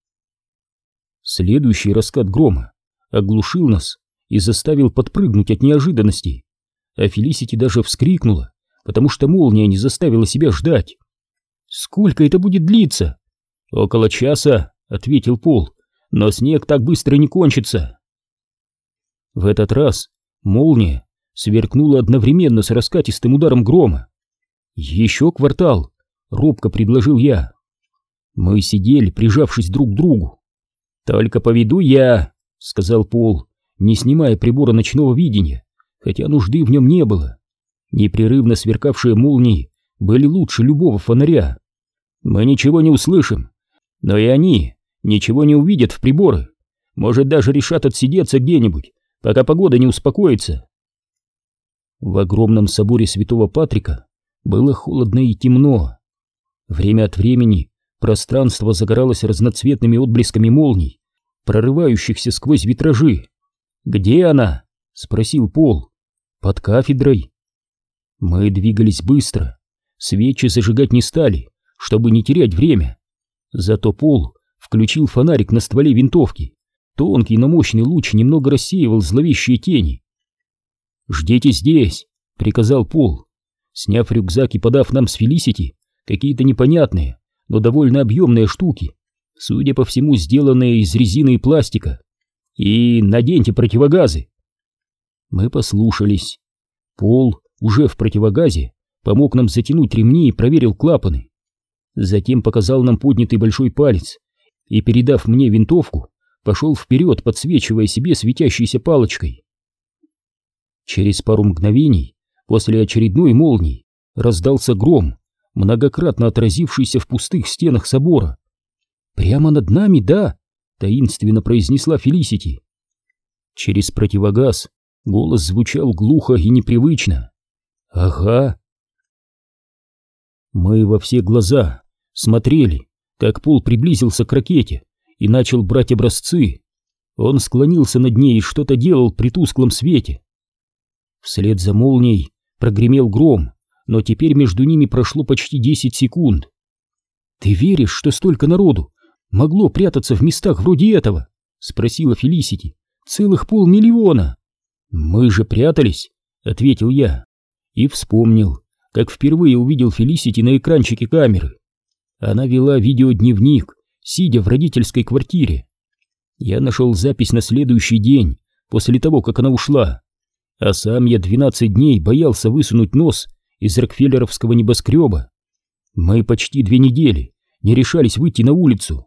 Следующий раскат грома оглушил нас и заставил подпрыгнуть от неожиданности, а Фелисити даже вскрикнула, потому что молния не заставила себя ждать. «Сколько это будет длиться?» «Около часа», — ответил Пол, — «но снег так быстро не кончится». В этот раз молния сверкнула одновременно с раскатистым ударом грома. «Еще квартал», — робко предложил я. Мы сидели, прижавшись друг к другу. «Только поведу я», — сказал Пол, не снимая прибора ночного видения, хотя нужды в нем не было. Непрерывно сверкавшие молнии были лучше любого фонаря. «Мы ничего не услышим, но и они ничего не увидят в приборы. Может, даже решат отсидеться где-нибудь, пока погода не успокоится». В огромном соборе Святого Патрика было холодно и темно. Время от времени пространство загоралось разноцветными отблесками молний, прорывающихся сквозь витражи. «Где она?» — спросил Пол. «Под кафедрой». Мы двигались быстро, свечи зажигать не стали, чтобы не терять время. Зато Пол включил фонарик на стволе винтовки. Тонкий, но мощный луч немного рассеивал зловещие тени. «Ждите здесь», — приказал Пол, сняв рюкзак и подав нам с Фелисити какие-то непонятные, но довольно объемные штуки, судя по всему, сделанные из резины и пластика. «И наденьте противогазы». Мы послушались. Пол, уже в противогазе, помог нам затянуть ремни и проверил клапаны. Затем показал нам поднятый большой палец и, передав мне винтовку, пошел вперед, подсвечивая себе светящейся палочкой. Через пару мгновений после очередной молнии раздался гром, многократно отразившийся в пустых стенах собора. «Прямо над нами, да?» — таинственно произнесла Фелисити. Через противогаз голос звучал глухо и непривычно. «Ага». Мы во все глаза смотрели, как Пол приблизился к ракете и начал брать образцы. Он склонился над ней и что-то делал при тусклом свете. Вслед за молнией прогремел гром, но теперь между ними прошло почти 10 секунд. «Ты веришь, что столько народу могло прятаться в местах вроде этого?» — спросила Фелисити. «Целых 500 000. «Мы же прятались», — ответил я, и вспомнил, как впервые увидел Фелисити на экранчике камеры. Она вела видеодневник, сидя в родительской квартире. Я нашел запись на следующий день, после того, как она ушла, а сам я 12 дней боялся высунуть нос из рокфеллеровского небоскреба. Мы почти 2 недели не решались выйти на улицу.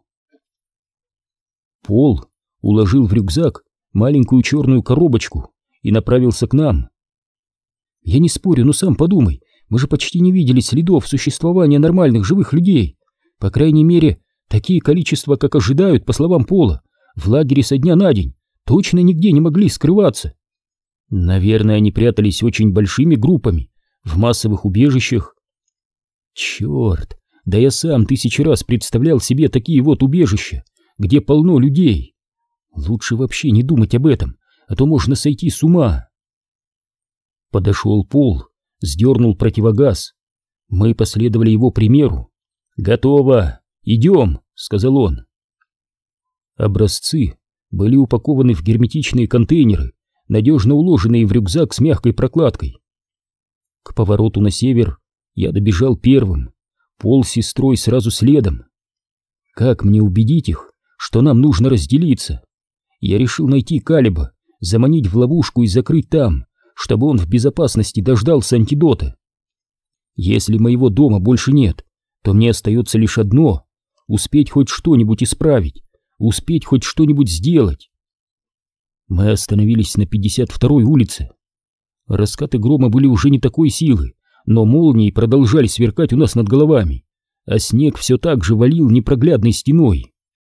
Пол уложил в рюкзак маленькую черную коробочку и направился к нам. «Я не спорю, но сам подумай, мы же почти не видели следов существования нормальных живых людей. По крайней мере, такие количества, как ожидают, по словам Пола, в лагере со дня на день точно нигде не могли скрываться. Наверное, они прятались очень большими группами в массовых убежищах. Черт, да я сам 1000 раз представлял себе такие вот убежища, где полно людей. Лучше вообще не думать об этом, а то можно сойти с ума». Подошел Пол, сдернул противогаз. Мы последовали его примеру. «Готово, идем», — сказал он. Образцы были упакованы в герметичные контейнеры, надежно уложенные в рюкзак с мягкой прокладкой. К повороту на север я добежал первым, Пол с сестрой сразу следом. Как мне убедить их, что нам нужно разделиться? Я решил найти Калеба, заманить в ловушку и закрыть там, чтобы он в безопасности дождался антидота. Если моего дома больше нет, то мне остается лишь одно — успеть хоть что-нибудь исправить, успеть хоть что-нибудь сделать. Мы остановились на 52-й улице. Раскаты грома были уже не такой силы, но молнии продолжали сверкать у нас над головами, а снег все так же валил непроглядной стеной.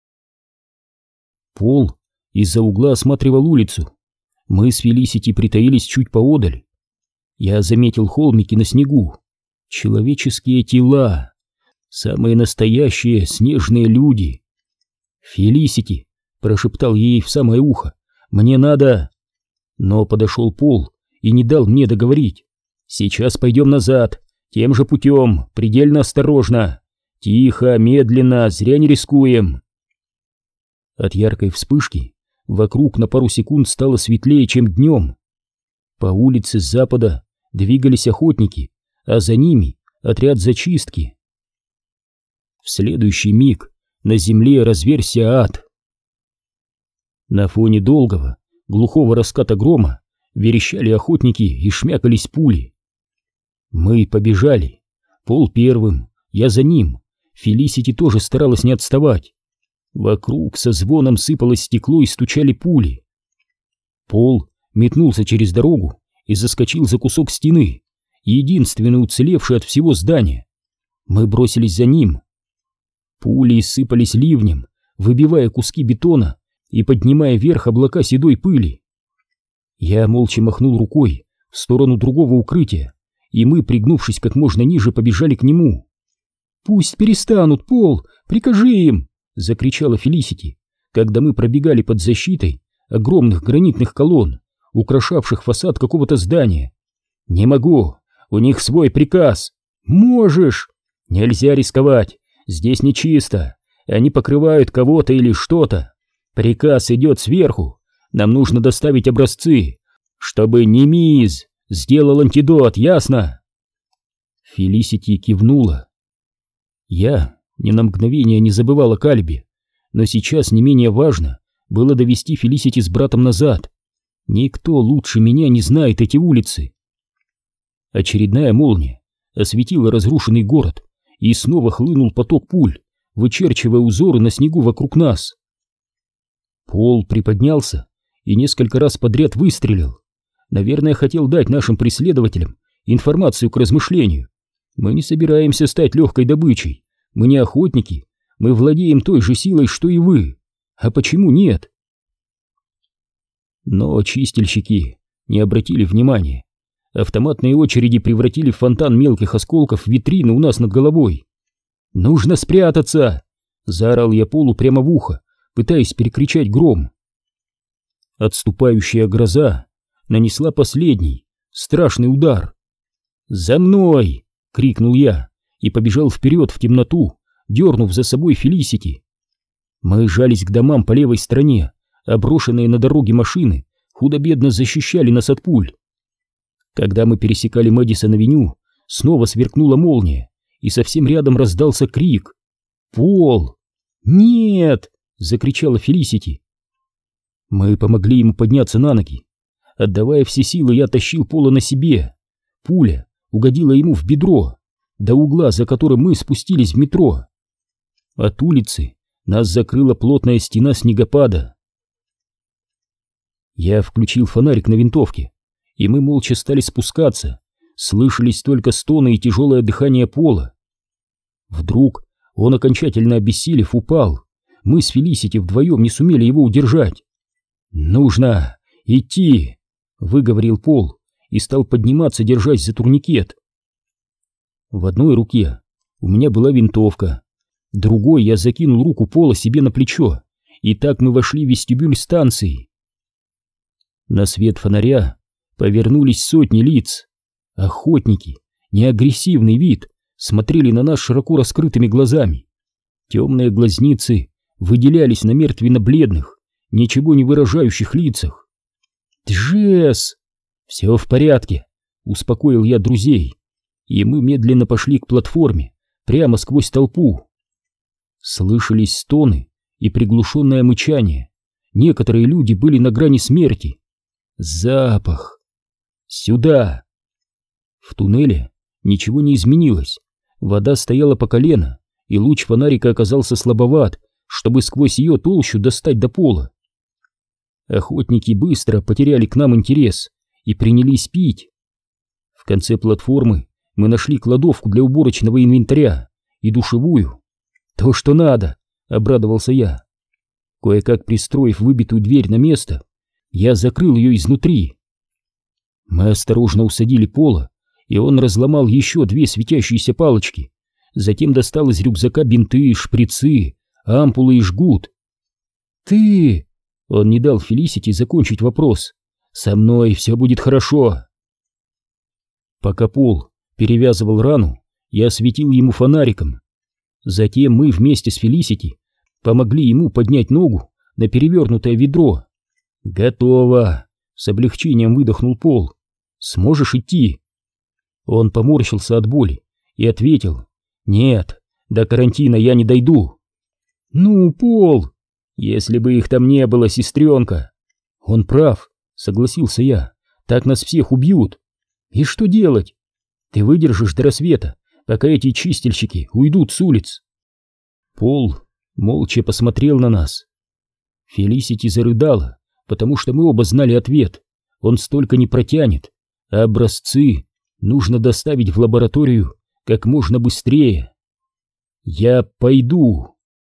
Пол из-за угла осматривал улицу. Мы с Фелисити притаились чуть поодаль. Я заметил холмики на снегу. Человеческие тела. Самые настоящие снежные люди. «Фелисити», — прошептал ей в самое ухо, — «мне надо...» Но подошел Пол и не дал мне договорить. «Сейчас пойдем назад, тем же путем, предельно осторожно. Тихо, медленно, зря не рискуем. От яркой вспышки вокруг на пару секунд стало светлее, чем днем. По улице с запада двигались охотники, а за ними отряд зачистки. В следующий миг на земле разверзся ад. На фоне долгого, глухого раската грома верещали охотники и шмякались пули. Мы побежали. Пол первым, я за ним. Фелисити тоже старалась не отставать. Вокруг со звоном сыпалось стекло и стучали пули. Пол метнулся через дорогу и заскочил за кусок стены, единственный уцелевший от всего здания. Мы бросились за ним. Пули сыпались ливнем, выбивая куски бетона и поднимая вверх облака седой пыли. Я молча махнул рукой в сторону другого укрытия, и мы, пригнувшись как можно ниже, побежали к нему. «Пусть перестанут, Пол, прикажи им!» — закричала Фелисити, когда мы пробегали под защитой огромных гранитных колонн, украшавших фасад какого-то здания. «Не могу, у них свой приказ!» «Можешь!» «Нельзя рисковать, здесь нечисто, они покрывают кого-то или что-то. Приказ идет сверху, нам нужно доставить образцы, чтобы Немиз сделал антидот, ясно?» Фелисити кивнула. Я ни на мгновение не забывал о Кальбе, но сейчас не менее важно было довести Фелисити с братом назад. Никто лучше меня не знает эти улицы. Очередная молния осветила разрушенный город, и снова хлынул поток пуль, вычерчивая узоры на снегу вокруг нас. Пол приподнялся и несколько раз подряд выстрелил. Наверное, хотел дать нашим преследователям информацию к размышлению. Мы не собираемся стать легкой добычей. Мы не охотники. Мы владеем той же силой, что и вы. А почему нет? Но чистильщики не обратили внимания. Автоматные очереди превратили фонтан мелких осколков в витрины у нас над головой. «Нужно спрятаться!» — заорал я Полу прямо в ухо, пытаясь перекричать гром. Отступающая гроза нанесла последний, страшный удар. «За мной!» — крикнул я и побежал вперед в темноту, дернув за собой Фелисити. Мы жались к домам по левой стороне, а брошенные на дороге машины худо-бедно защищали нас от пуль. Когда мы пересекали Мэдисон-авеню, снова сверкнула молния, и совсем рядом раздался крик. «Пол!» «Нет!» — закричала Фелисити. Мы помогли ему подняться на ноги. Отдавая все силы, я тащил Пола на себе. Пуля угодила ему в бедро, до угла, за которым мы спустились в метро. От улицы нас закрыла плотная стена снегопада. Я включил фонарик на винтовке, и мы молча стали спускаться. Слышались только стоны и тяжелое дыхание Пола. Вдруг он, окончательно обессилев, упал. Мы с Фелисити вдвоем не сумели его удержать. «Нужно идти!» — выговорил Пол и стал подниматься, держась за турникет. В одной руке у меня была винтовка, другой я закинул руку Пола себе на плечо, и так мы вошли в вестибюль станции. На свет фонаря повернулись сотни лиц. Охотники, неагрессивный вид, смотрели на нас широко раскрытыми глазами. Темные глазницы выделялись на мертвенно-бледных, ничего не выражающих лицах. «Джесс!» «Все в порядке», — успокоил я друзей, и мы медленно пошли к платформе, прямо сквозь толпу. Слышались стоны и приглушенное мычание. Некоторые люди были на грани смерти. Запах! «Сюда!» В туннеле ничего не изменилось. Вода стояла по колено, и луч фонарика оказался слабоват, чтобы сквозь ее толщу достать до пола. Охотники быстро потеряли к нам интерес и принялись пить. В конце платформы мы нашли кладовку для уборочного инвентаря и душевую. «То, что надо!» — обрадовался я. Кое-как пристроив выбитую дверь на место, я закрыл ее изнутри. Мы осторожно усадили Пола, и он разломал еще 2 светящиеся палочки. Затем достал из рюкзака бинты, шприцы, ампулы и жгут. «Ты...» — он не дал Фелисити закончить вопрос. «Со мной все будет хорошо». Пока Пол перевязывал рану, я осветил ему фонариком. Затем мы вместе с Фелисити помогли ему поднять ногу на перевернутое ведро. «Готово!» — с облегчением выдохнул Пол. «Сможешь идти?» Он поморщился от боли и ответил: «Нет, до карантина я не дойду». «Ну, Пол, если бы их там не было, сестренка!» «Он прав», — согласился я, — «так нас всех убьют. И что делать? Ты выдержишь до рассвета, пока эти чистильщики уйдут с улиц». Пол молча посмотрел на нас. Фелисити зарыдала, потому что мы оба знали ответ. Он столько не протянет, а образцы нужно доставить в лабораторию как можно быстрее. «Я пойду».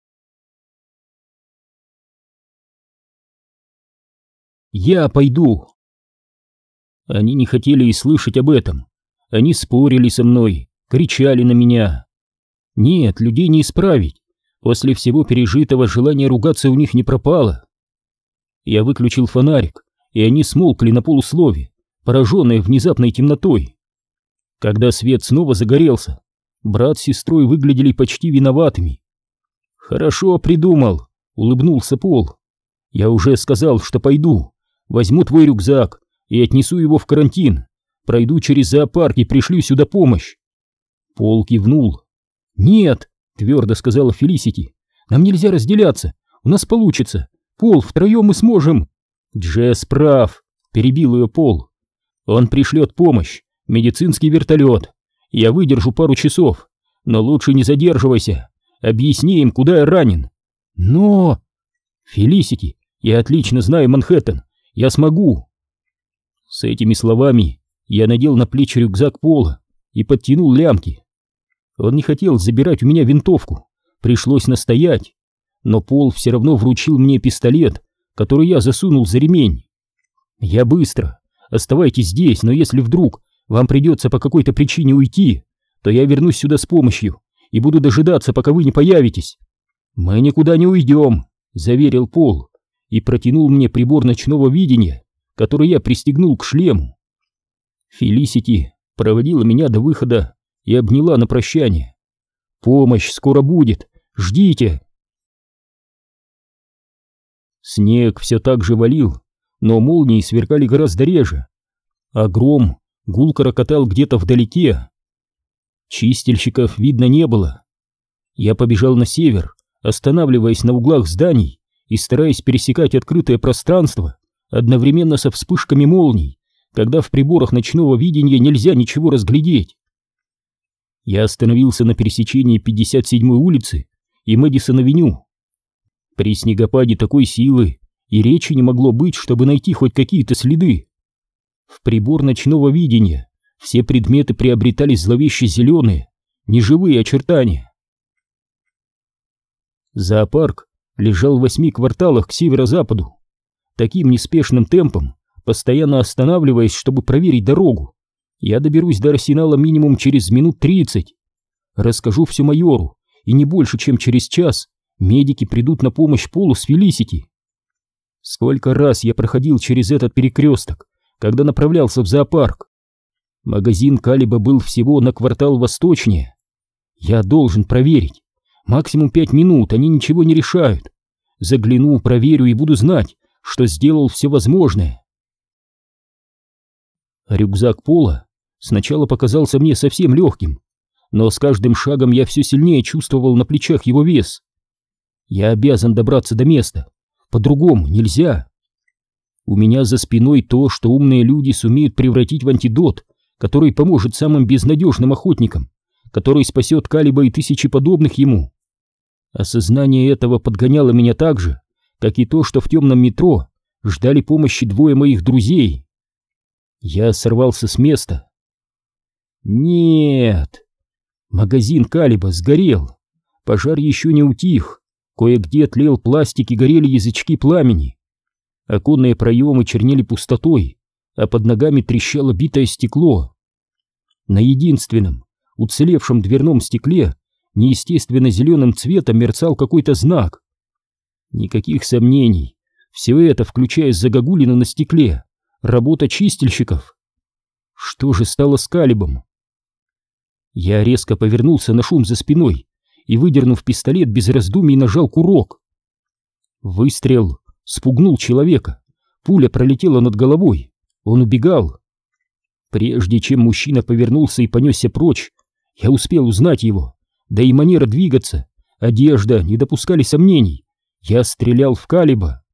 «Я пойду». Они не хотели и слышать об этом. Они спорили со мной, кричали на меня. Нет, людей не исправить. После всего пережитого желание ругаться у них не пропало. Я выключил фонарик, и они смолкли на полуслове, пораженные внезапной темнотой. Когда свет снова загорелся, брат с сестрой выглядели почти виноватыми. «Хорошо придумал», — улыбнулся Пол. «Я уже сказал, что пойду. Возьму твой рюкзак и отнесу его в карантин. Пройду через зоопарк и пришлю сюда помощь». Пол кивнул. «Нет», — твердо сказала Фелисити, — «нам нельзя разделяться. У нас получится. Пол, втроем мы сможем». «Джесс прав», — перебил ее Пол. «Он пришлет помощь, медицинский вертолет. Я выдержу пару часов, но лучше не задерживайся. Объясни им, куда я ранен». «Но...» «Фелисити, я отлично знаю Манхэттен. Я смогу». С этими словами я надел на плечи рюкзак Пола и подтянул лямки. Он не хотел забирать у меня винтовку, пришлось настоять, но Пол все равно вручил мне пистолет, который я засунул за ремень. «Я быстро. Оставайтесь здесь, но если вдруг вам придется по какой-то причине уйти, то я вернусь сюда с помощью и буду дожидаться, пока вы не появитесь». «Мы никуда не уйдем», — заверил Пол и протянул мне прибор ночного видения, который я пристегнул к шлему. Фелисити проводила меня до выхода и обняла на прощание. «Помощь скоро будет, ждите!» Снег все так же валил, но молнии сверкали гораздо реже, а гром гулко рокотал где-то вдалеке. Чистильщиков видно не было. Я побежал на север, останавливаясь на углах зданий и стараясь пересекать открытое пространство одновременно со вспышками молний, когда в приборах ночного видения нельзя ничего разглядеть. Я остановился на пересечении 57-й улицы и Мэдисон-авеню. При снегопаде такой силы и речи не могло быть, чтобы найти хоть какие-то следы. В прибор ночного видения все предметы приобретали зловеще зеленые, неживые очертания. Зоопарк лежал в 8 кварталах к северо-западу. Таким неспешным темпом, постоянно останавливаясь, чтобы проверить дорогу, я доберусь до арсенала минимум через минут 30. Расскажу все майору, и не больше, чем через час медики придут на помощь Полу с Фелисити. Сколько раз я проходил через этот перекресток, когда направлялся в зоопарк. Магазин Калиба был всего на квартал восточнее. Я должен проверить. Максимум 5 минут, они ничего не решают. Загляну, проверю и буду знать, что сделал все возможное. Рюкзак Пола сначала показался мне совсем легким, но с каждым шагом я все сильнее чувствовал на плечах его вес. Я обязан добраться до места, по-другому нельзя. У меня за спиной то, что умные люди сумеют превратить в антидот, который поможет самым безнадежным охотникам, который спасет Калиба и тысячи подобных ему. Осознание этого подгоняло меня так же, как и то, что в темном метро ждали помощи 2 моих друзей. Я сорвался с места. Нет! Магазин Калиба сгорел. Пожар еще не утих. Кое-где тлел пластик и горели язычки пламени. Оконные проемы чернели пустотой, а под ногами трещало битое стекло. На единственном, уцелевшем дверном стекле неестественно зеленым цветом мерцал какой-то знак. Никаких сомнений, все это, включая загогулины на стекле, работа чистильщиков. Что же стало с Калибом? Я резко повернулся на шум за спиной и, выдернув пистолет, без раздумий нажал курок. Выстрел спугнул человека, пуля пролетела над головой, он убегал. Прежде чем мужчина повернулся и понесся прочь, я успел узнать его, да и манера двигаться, одежда не допускали сомнений. Я стрелял в Калиба.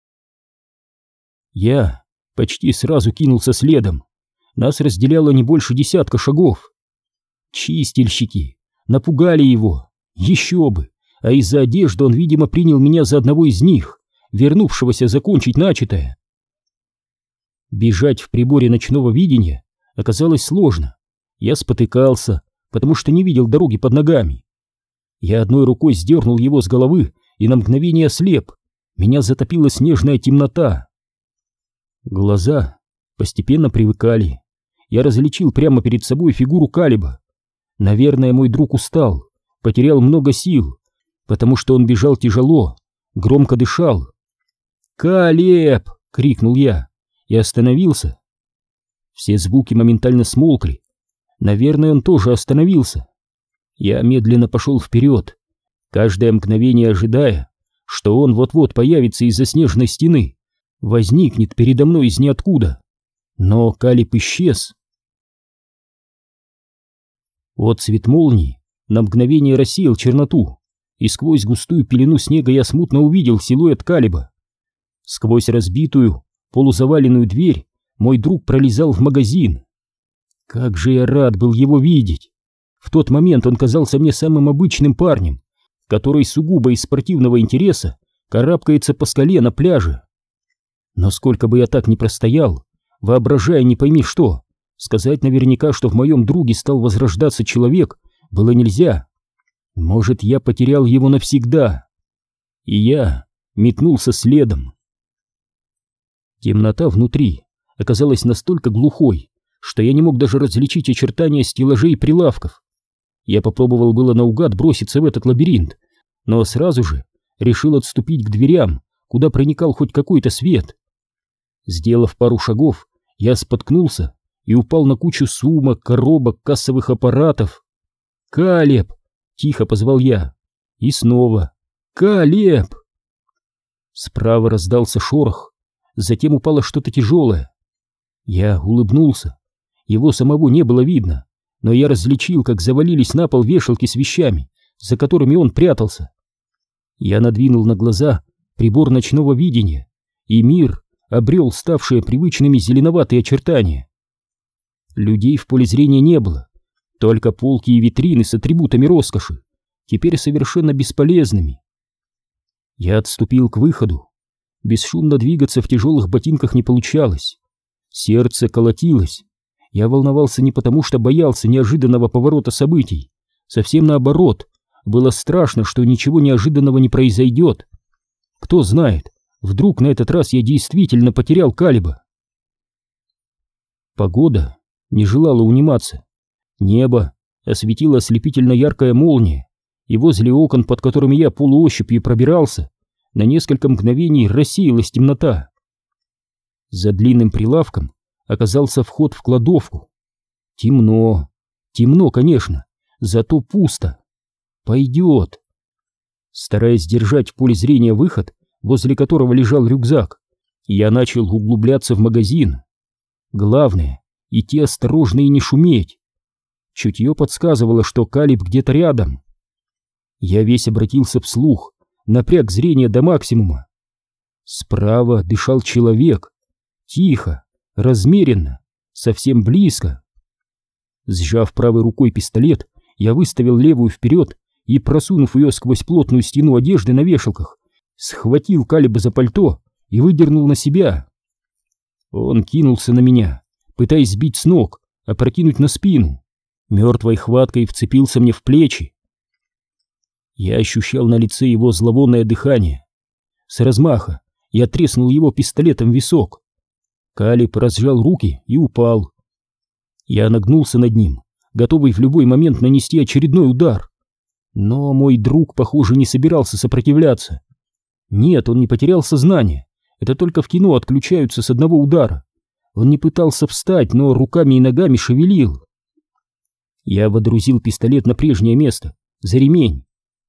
Я почти сразу кинулся следом. Нас разделяло не больше 10 шагов. Чистильщики напугали его, еще бы, а из-за одежды он, видимо, принял меня за одного из них, вернувшегося закончить начатое. Бежать в приборе ночного видения оказалось сложно. Я спотыкался, потому что не видел дороги под ногами. Я одной рукой сдернул его с головы и на мгновение ослеп. Меня затопила снежная темнота. Глаза постепенно привыкали. Я различил прямо перед собой фигуру Калиба. Наверное, мой друг устал, потерял много сил, потому что он бежал тяжело, громко дышал. «Калеб!» — крикнул я и остановился. Все звуки моментально смолкли. Наверное, он тоже остановился. Я медленно пошел вперед, каждое мгновение ожидая, что он вот-вот появится из-за снежной стены, возникнет передо мной из ниоткуда. Но Калиб исчез. Отцвет молнии на мгновение рассеял черноту, и сквозь густую пелену снега я смутно увидел силуэт Калиба. Сквозь разбитую, полузаваленную дверь мой друг пролезал в магазин. Как же я рад был его видеть! В тот момент он казался мне самым обычным парнем, который сугубо из спортивного интереса карабкается по скале на пляже. Но сколько бы я так ни простоял, воображая не пойми что, сказать наверняка, что в моем друге стал возрождаться человек, было нельзя. Может, я потерял его навсегда. И я метнулся следом. Темнота внутри оказалась настолько глухой, что я не мог даже различить очертания стеллажей и прилавков. Я попробовал было наугад броситься в этот лабиринт, но сразу же решил отступить к дверям, куда проникал хоть какой-то свет. Сделав пару шагов, я споткнулся и упал на кучу сумок, коробок, кассовых аппаратов. «Калеб!» — тихо позвал я. И снова «Калеб!» Справа раздался шорох, затем упало что-то тяжелое. Я улыбнулся. Его самого не было видно, но я различил, как завалились на пол вешалки с вещами, за которыми он прятался. Я надвинул на глаза прибор ночного видения, и мир обрел ставшие привычными зеленоватые очертания. Людей в поле зрения не было, только полки и витрины с атрибутами роскоши, теперь совершенно бесполезными. Я отступил к выходу. Бесшумно двигаться в тяжелых ботинках не получалось. Сердце колотилось. Я волновался не потому, что боялся неожиданного поворота событий. Совсем наоборот, было страшно, что ничего неожиданного не произойдет. Кто знает, вдруг на этот раз я действительно потерял Калиба. Погода не желала униматься. Небо осветила ослепительно яркая молния, и возле окон, под которыми я полуощупью пробирался, на несколько мгновений рассеялась темнота. За длинным прилавком оказался вход в кладовку. Темно, темно, конечно, зато пусто. Пойдет. Стараясь держать в поле зрения выход, возле которого лежал рюкзак, я начал углубляться в магазин. Главное — идти осторожно и не шуметь. Чутье подсказывало, что Калиб где-то рядом. Я весь обратился вслух, напряг зрение до максимума. Справа дышал человек. Тихо, размеренно, совсем близко. Сжав правой рукой пистолет, я выставил левую вперед и, просунув ее сквозь плотную стену одежды на вешалках, схватил Калиба за пальто и выдернул на себя. Он кинулся на меня, пытаясь сбить с ног, опрокинуть на спину. Мертвой хваткой вцепился мне в плечи. Я ощущал на лице его зловонное дыхание. С размаха я треснул его пистолетом в висок. Калиб разжал руки и упал. Я нагнулся над ним, готовый в любой момент нанести очередной удар. Но мой друг, похоже, не собирался сопротивляться. Нет, он не потерял сознание. Это только в кино отключаются с одного удара. Он не пытался встать, но руками и ногами шевелил. Я водрузил пистолет на прежнее место, за ремень,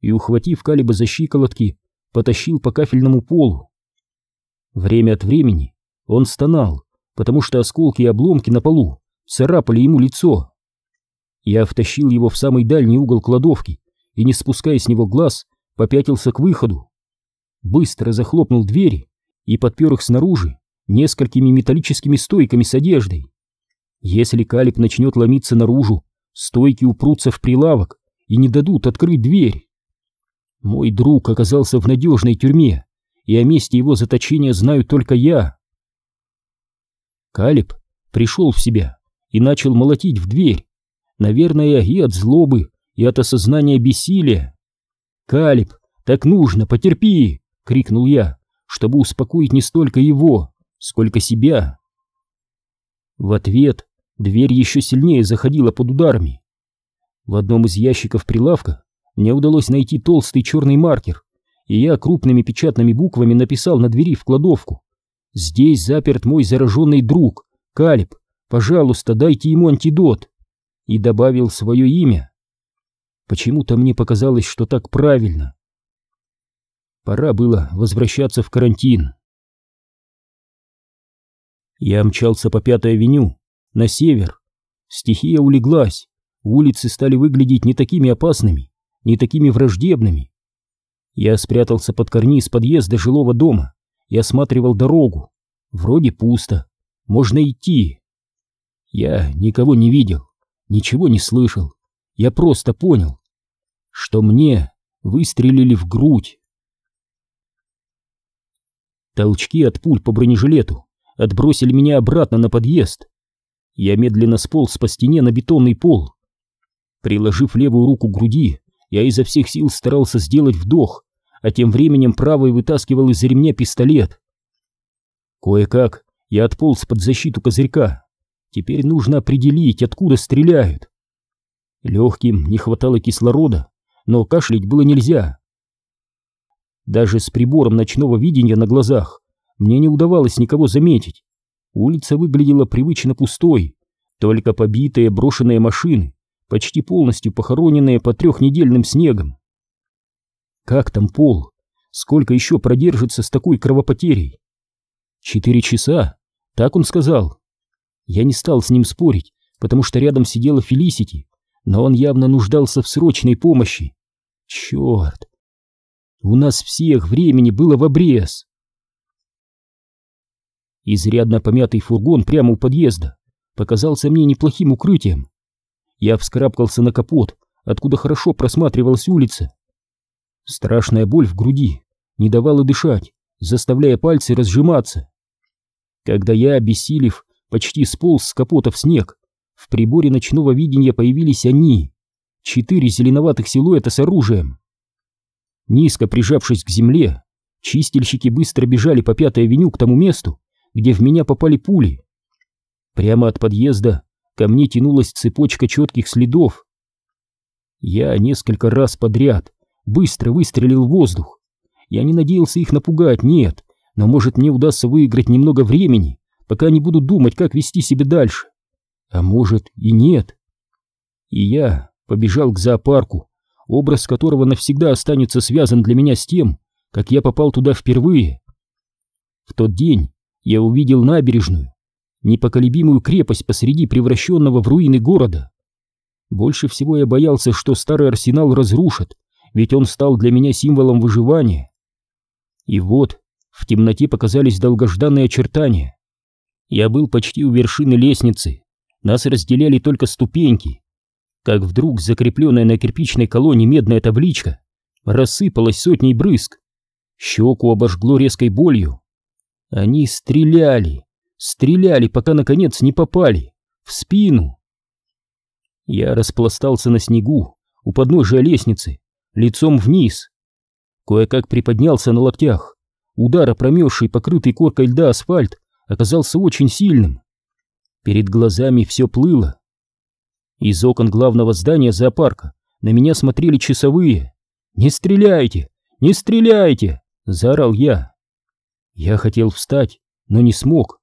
и, ухватив Калиба за щиколотки, потащил по кафельному полу. Время от времени он стонал, потому что осколки и обломки на полу царапали ему лицо. Я втащил его в самый дальний угол кладовки и, не спуская с него глаз, попятился к выходу. Быстро захлопнул двери и подпер их снаружи несколькими металлическими стойками с одеждой. Если Калиб начнет ломиться наружу, стойки упрутся в прилавок и не дадут открыть дверь. Мой друг оказался в надежной тюрьме, и о месте его заточения знаю только я. Калиб пришел в себя и начал молотить в дверь, наверное, и от злобы, и от осознания бессилия. «Калиб, так нужно, потерпи!» — крикнул я, чтобы успокоить не столько его, сколько себя. В ответ дверь еще сильнее заходила под ударами. В одном из ящиков прилавка мне удалось найти толстый черный маркер, и я крупными печатными буквами написал на двери в кладовку: «Здесь заперт мой зараженный друг, Калиб, пожалуйста, дайте ему антидот», и добавил свое имя. Почему-то мне показалось, что так правильно. Пора было возвращаться в карантин. Я мчался по 5-й авеню, на север. Стихия улеглась, улицы стали выглядеть не такими опасными, не такими враждебными. Я спрятался под карниз подъезда жилого дома и осматривал дорогу. Вроде пусто, можно идти. Я никого не видел, ничего не слышал. Я просто понял, что мне выстрелили в грудь. Толчки от пуль по бронежилету отбросили меня обратно на подъезд. Я медленно сполз по стене на бетонный пол. Приложив левую руку к груди, я изо всех сил старался сделать вдох, а тем временем правой вытаскивал из ремня пистолет. Кое-как я отполз под защиту козырька. Теперь нужно определить, откуда стреляют. Легким не хватало кислорода, но кашлять было нельзя. Даже с прибором ночного видения на глазах мне не удавалось никого заметить. Улица выглядела привычно пустой, только побитые брошенные машины, почти полностью похороненные под 3-недельным снегом. Как там Пол? Сколько еще продержится с такой кровопотерей? 4 часа, так он сказал. Я не стал с ним спорить, потому что рядом сидела Фелисити, но он явно нуждался в срочной помощи. Черт! У нас всех времени было в обрез. Изрядно помятый фургон прямо у подъезда показался мне неплохим укрытием. Я вскарабкался на капот, откуда хорошо просматривалась улица. Страшная боль в груди не давала дышать, заставляя пальцы разжиматься. Когда я, обессилев, почти сполз с капота в снег, в приборе ночного видения появились они, 4 зеленоватых силуэта с оружием. Низко прижавшись к земле, чистильщики быстро бежали по 5-й авеню к тому месту, где в меня попали пули. Прямо от подъезда ко мне тянулась цепочка четких следов. Я несколько раз подряд быстро выстрелил в воздух. Я не надеялся их напугать, нет, но может мне удастся выиграть немного времени, пока не буду думать, как вести себя дальше. А может и нет. И я побежал к зоопарку, образ которого навсегда останется связан для меня с тем, как я попал туда впервые. В тот день я увидел набережную, непоколебимую крепость посреди превращенного в руины города. Больше всего я боялся, что старый арсенал разрушат, ведь он стал для меня символом выживания. И вот в темноте показались долгожданные очертания. Я был почти у вершины лестницы, нас разделяли только ступеньки. Как вдруг закрепленная на кирпичной колонне медная табличка рассыпалась сотней брызг. Щеку обожгло резкой болью. Они стреляли, пока наконец не попали в спину. Я распластался на снегу у подножия лестницы, лицом вниз. Кое-как приподнялся на локтях. Удар, опромевший покрытый коркой льда асфальт, оказался очень сильным. Перед глазами все плыло. Из окон главного здания зоопарка на меня смотрели часовые. «Не стреляйте! Не стреляйте!» — заорал я. Я хотел встать, но не смог.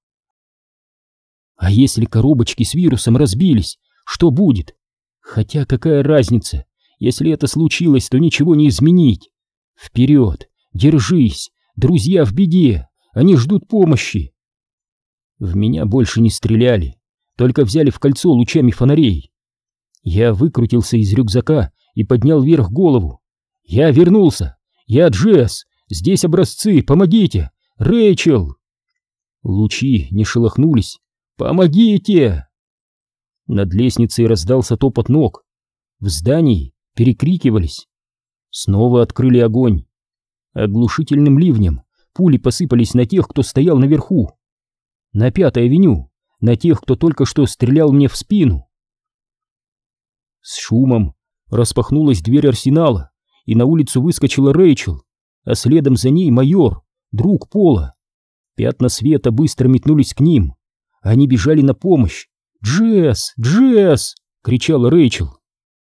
А если коробочки с вирусом разбились, что будет? Хотя какая разница, Если это случилось, то ничего не изменить. Вперед! Держись! Друзья в беде! Они ждут помощи!» В меня больше не стреляли, только взяли в кольцо лучами фонарей. Я выкрутился из рюкзака и поднял вверх голову. «Я вернулся! Я Джесс! Здесь образцы! Помогите! Рэйчел!» Лучи не шелохнулись. «Помогите!» Над лестницей раздался топот ног. В здании перекрикивались. Снова открыли огонь. Оглушительным ливнем пули посыпались на тех, кто стоял наверху. На 5-й авеню, на тех, кто только что стрелял мне в спину. С шумом распахнулась дверь арсенала, и на улицу выскочила Рэйчел, а следом за ней майор, друг Пола. Пятна света быстро метнулись к ним. Они бежали на помощь. «Джесс! Джесс!» — кричала Рэйчел.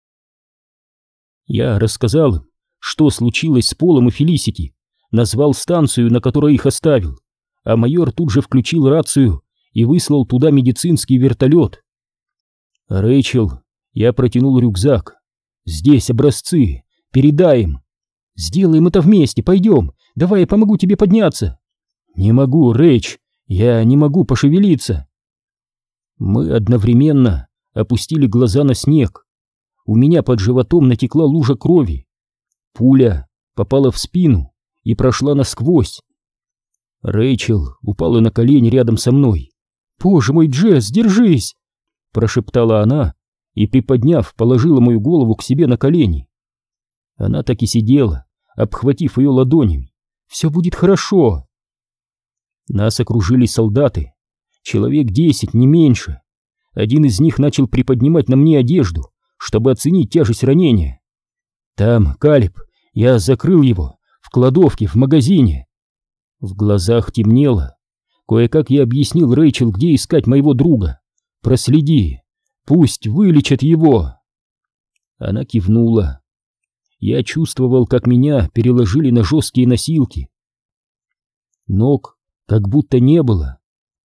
Я рассказал им, что случилось с Полом и Фелисити, назвал станцию, на которой их оставил, а майор тут же включил рацию и выслал туда медицинский вертолет. «Рэйчел, я протянул рюкзак. Здесь образцы, передай им. Сделаем это вместе, пойдем, давай я помогу тебе подняться». «Не могу, Рэйч, я не могу пошевелиться». Мы одновременно опустили глаза на снег. У меня под животом натекла лужа крови. Пуля попала в спину и прошла насквозь. Рэйчел упала на колени рядом со мной. «Боже мой, Джесс, держись!» — прошептала она и, приподняв, положила мою голову к себе на колени. Она так и сидела, обхватив ее ладонями. «Все будет хорошо!» Нас окружили солдаты, человек 10, не меньше. Один из них начал приподнимать на мне одежду, чтобы оценить тяжесть ранения. «Там Калиб, я закрыл его, в кладовке, в магазине». В глазах темнело. Кое-как я объяснил Рэйчел, где искать моего друга. «Проследи, пусть вылечат его». Она кивнула. Я чувствовал, как меня переложили на жесткие носилки. Ног как будто не было.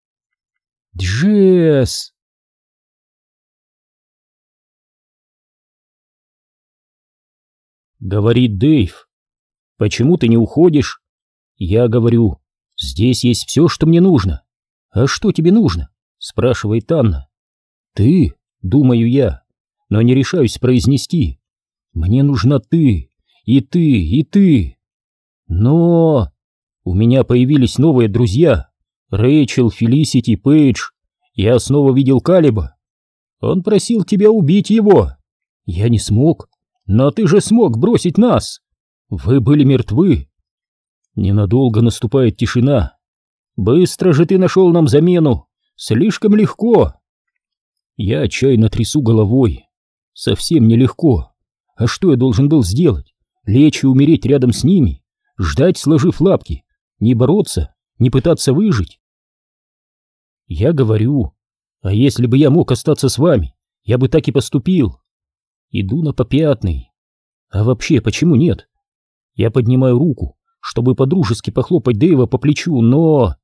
«Джесс!» Говорит Дэйв. «Почему ты не уходишь?» Я говорю: «Здесь есть все, что мне нужно». «А что тебе нужно?» спрашивает Анна. «Ты», думаю я, но не решаюсь произнести. «Мне нужна ты, и ты, и ты». Но у меня появились новые друзья. Рэйчел, Фелисити, Пейдж. Я снова видел Калиба. Он просил тебя убить его. Я не смог. Но ты же смог бросить нас. Вы были мертвы. Ненадолго наступает тишина. Быстро же ты нашел нам замену. Слишком легко. Я отчаянно трясу головой. Совсем нелегко. А что я должен был сделать? Лечь и умереть рядом с ними? Ждать, сложив лапки? Не бороться? Не пытаться выжить? Я говорю: а если бы я мог остаться с вами, я бы так и поступил. Иду на попятный. А вообще, почему нет? Я поднимаю руку, чтобы подружески похлопать Дэйва по плечу, но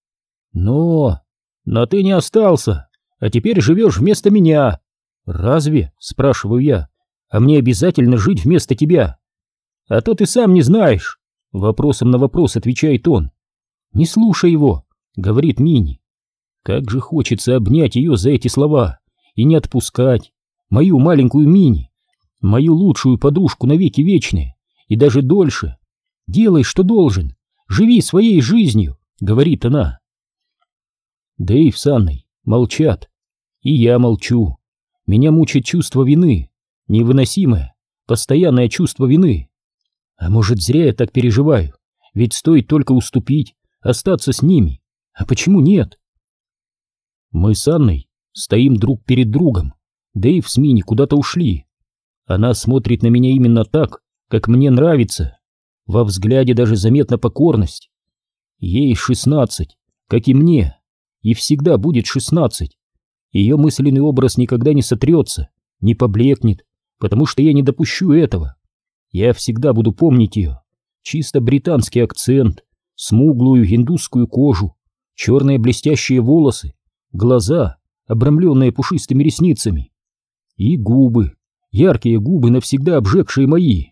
ты не остался, а теперь живешь вместо меня. Разве? Спрашиваю я. А мне обязательно жить вместо тебя? А то ты сам не знаешь. Вопросом на вопрос отвечает он. Не слушай его, говорит Мини. Как же хочется обнять ее за эти слова и не отпускать. Мою маленькую Мини, мою лучшую подружку навеки вечные, и даже дольше. Делай, что должен, живи своей жизнью, говорит она. Дэйв с Анной молчат, и я молчу. Меня мучает чувство вины, невыносимое, постоянное чувство вины. А может, зря я так переживаю, ведь стоит только уступить, остаться с ними. А почему нет? Мы с Анной стоим друг перед другом. Дэйв с Мини куда-то ушли. Она смотрит на меня именно так, как мне нравится. Во взгляде даже заметна покорность. Ей 16, как и мне, и всегда будет 16. Ее мысленный образ никогда не сотрется, не поблекнет, потому что я не допущу этого. Я всегда буду помнить ее. Чисто британский акцент, смуглую индусскую кожу, черные блестящие волосы, глаза, обрамленные пушистыми ресницами, и губы, яркие губы, навсегда обжегшие мои.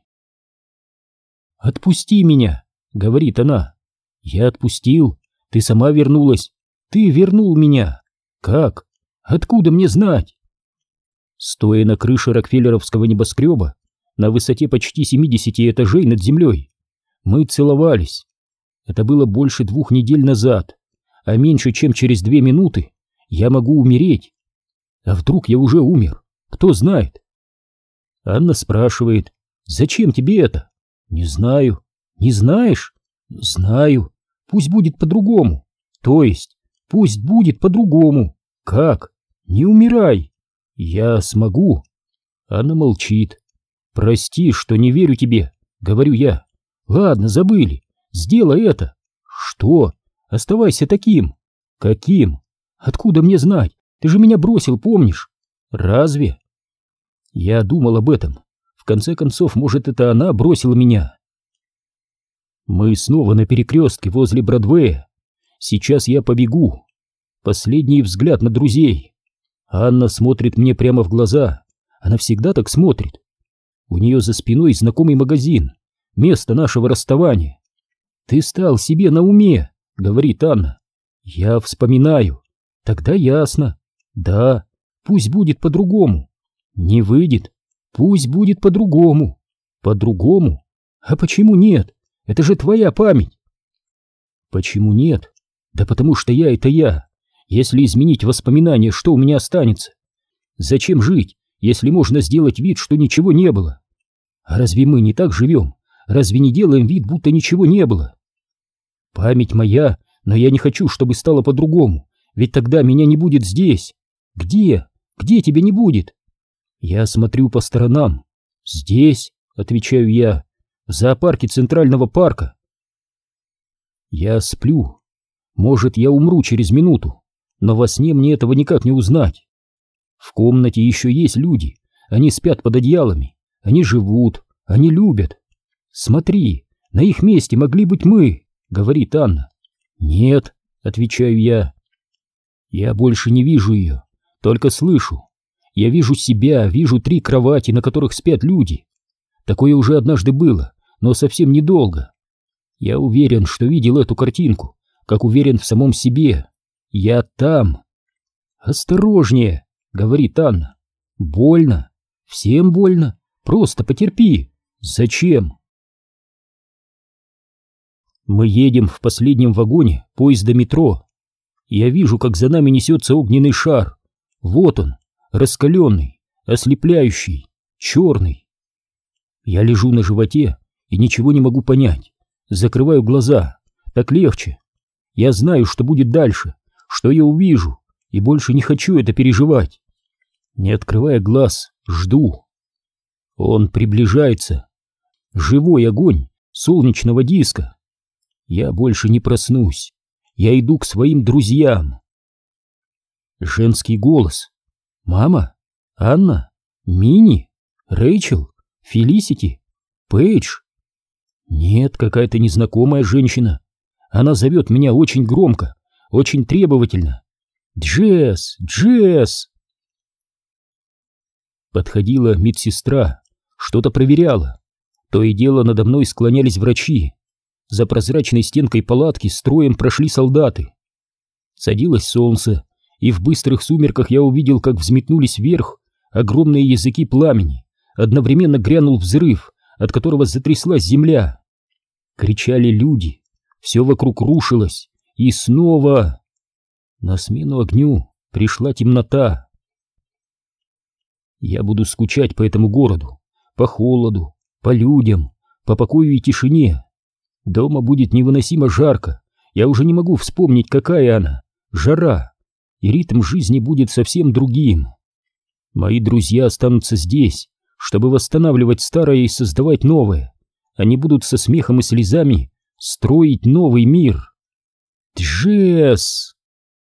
«Отпусти меня», — говорит она. «Я отпустил. Ты сама вернулась. Ты вернул меня. Как? Откуда мне знать?» Стоя на крыше Рокфеллеровского небоскреба, на высоте почти 70 этажей над землей, мы целовались. Это было больше 2 недель назад, а меньше чем через 2 минуты я могу умереть. А вдруг я уже умер? Кто знает? Анна спрашивает: «Зачем тебе это?» «Не знаю». «Не знаешь?» «Знаю. Пусть будет по-другому». «То есть пусть будет по-другому». «Как?» «Не умирай». «Я смогу». Она молчит. «Прости, что не верю тебе», — говорю я. «Ладно, забыли. Сделай это». «Что?» «Оставайся таким». «Каким?» «Откуда мне знать? Ты же меня бросил, помнишь?» «Разве?» Я думал об этом. В конце концов, может, это она бросила меня. Мы снова на перекрестке возле Бродвея. Сейчас я побегу. Последний взгляд на друзей. Анна смотрит мне прямо в глаза. Она всегда так смотрит. У нее за спиной знакомый магазин, место нашего расставания. «Ты стал себе на уме», — говорит Анна. Я вспоминаю. Тогда ясно. Да, пусть будет по-другому. Не выйдет. Пусть будет по-другому. По-другому? А почему нет? Это же твоя память. Почему нет? Да потому что я — это я. Если изменить воспоминания, что у меня останется? Зачем жить, если можно сделать вид, что ничего не было? А разве мы не так живем? Разве не делаем вид, будто ничего не было? Память моя, но я не хочу, чтобы стало по-другому, ведь тогда меня не будет здесь. Где? Где тебя не будет? Я смотрю по сторонам. Здесь, отвечаю я, в зоопарке Центрального парка. Я сплю. Может, я умру через минуту, но во сне мне этого никак не узнать. В комнате еще есть люди. Они спят под одеялами. Они живут. Они любят. Смотри, на их месте могли быть мы, говорит Анна. Нет, отвечаю я. Я больше не вижу ее, только слышу. Я вижу себя, вижу 3 кровати, на которых спят люди. Такое уже однажды было, но совсем недолго. Я уверен, что видел эту картинку, как уверен в самом себе. Я там. Осторожнее, говорит Анна. Больно. Всем больно. Просто потерпи. Зачем? Мы едем в последнем вагоне поезда метро. Я вижу, как за нами несется огненный шар. Вот он, раскаленный, ослепляющий, черный. Я лежу на животе и ничего не могу понять. Закрываю глаза, так легче. Я знаю, что будет дальше, что я увижу, и больше не хочу это переживать. Не открывая глаз, жду. Он приближается. Живой огонь солнечного диска. Я больше не проснусь. Я иду к своим друзьям. Женский голос. Мама? Анна? Мини? Рэйчел? Фелисити? Пейдж? Нет, какая-то незнакомая женщина. Она зовет меня очень громко, очень требовательно. Джесс! Джесс! Подходила медсестра, что-то проверяла. То и дело надо мной склонялись врачи. За прозрачной стенкой палатки строем прошли солдаты. Садилось солнце, и в быстрых сумерках я увидел, как взметнулись вверх огромные языки пламени. Одновременно грянул взрыв, от которого затряслась земля. Кричали люди, все вокруг рушилось, и снова... На смену огню пришла темнота. Я буду скучать по этому городу, по холоду, по людям, по покою и тишине. Дома будет невыносимо жарко, я уже не могу вспомнить, какая она, жара, и ритм жизни будет совсем другим. Мои друзья останутся здесь, чтобы восстанавливать старое и создавать новое. Они будут со смехом и слезами строить новый мир. Джесс!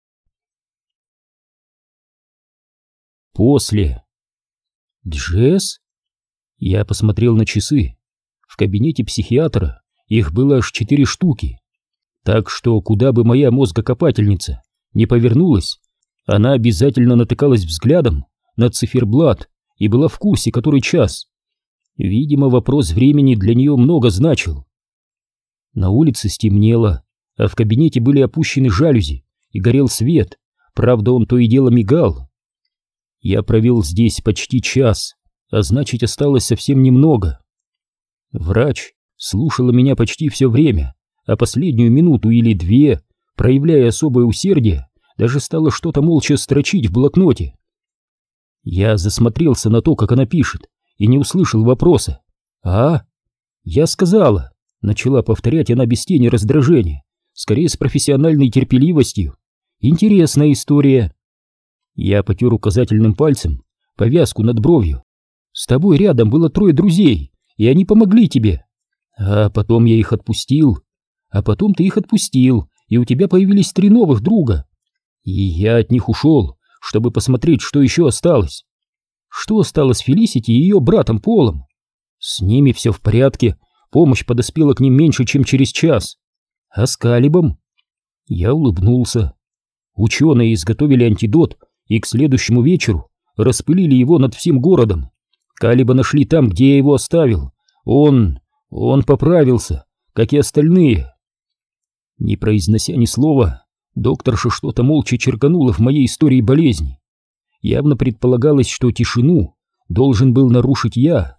После. Джесс? Я посмотрел на часы. В кабинете психиатра их было аж 4 штуки. Так что, куда бы моя мозгокопательница не повернулась, она обязательно натыкалась взглядом на циферблат и была в курсе, который час. Видимо, вопрос времени для нее много значил. На улице стемнело, а в кабинете были опущены жалюзи и горел свет, правда, он то и дело мигал. Я провел здесь почти час, а значит, осталось совсем немного. Врач слушала меня почти все время, а последнюю минуту или две, проявляя особое усердие, даже стала что-то молча строчить в блокноте. Я засмотрелся на то, как она пишет, и не услышал вопроса. «А?» «Я сказала», — начала повторять она без тени раздражения, скорее с профессиональной терпеливостью. «Интересная история». Я потер указательным пальцем повязку над бровью. «С тобой рядом было 3 друзей, и они помогли тебе. А потом я их отпустил. А потом ты их отпустил, и у тебя появились 3 новых друга. И я от них ушел, чтобы посмотреть, что еще осталось. Что осталось с Фелисити и ее братом Полом? С ними все в порядке, помощь подоспела к ним меньше, чем через час. А с Калибом?» Я улыбнулся. Ученые изготовили антидот и к следующему вечеру распылили его над всем городом. Калиба нашли там, где я его оставил. Он поправился, как и остальные. Не произнося ни слова, докторша что-то молча черканула в моей истории болезни. Явно предполагалось, что тишину должен был нарушить я.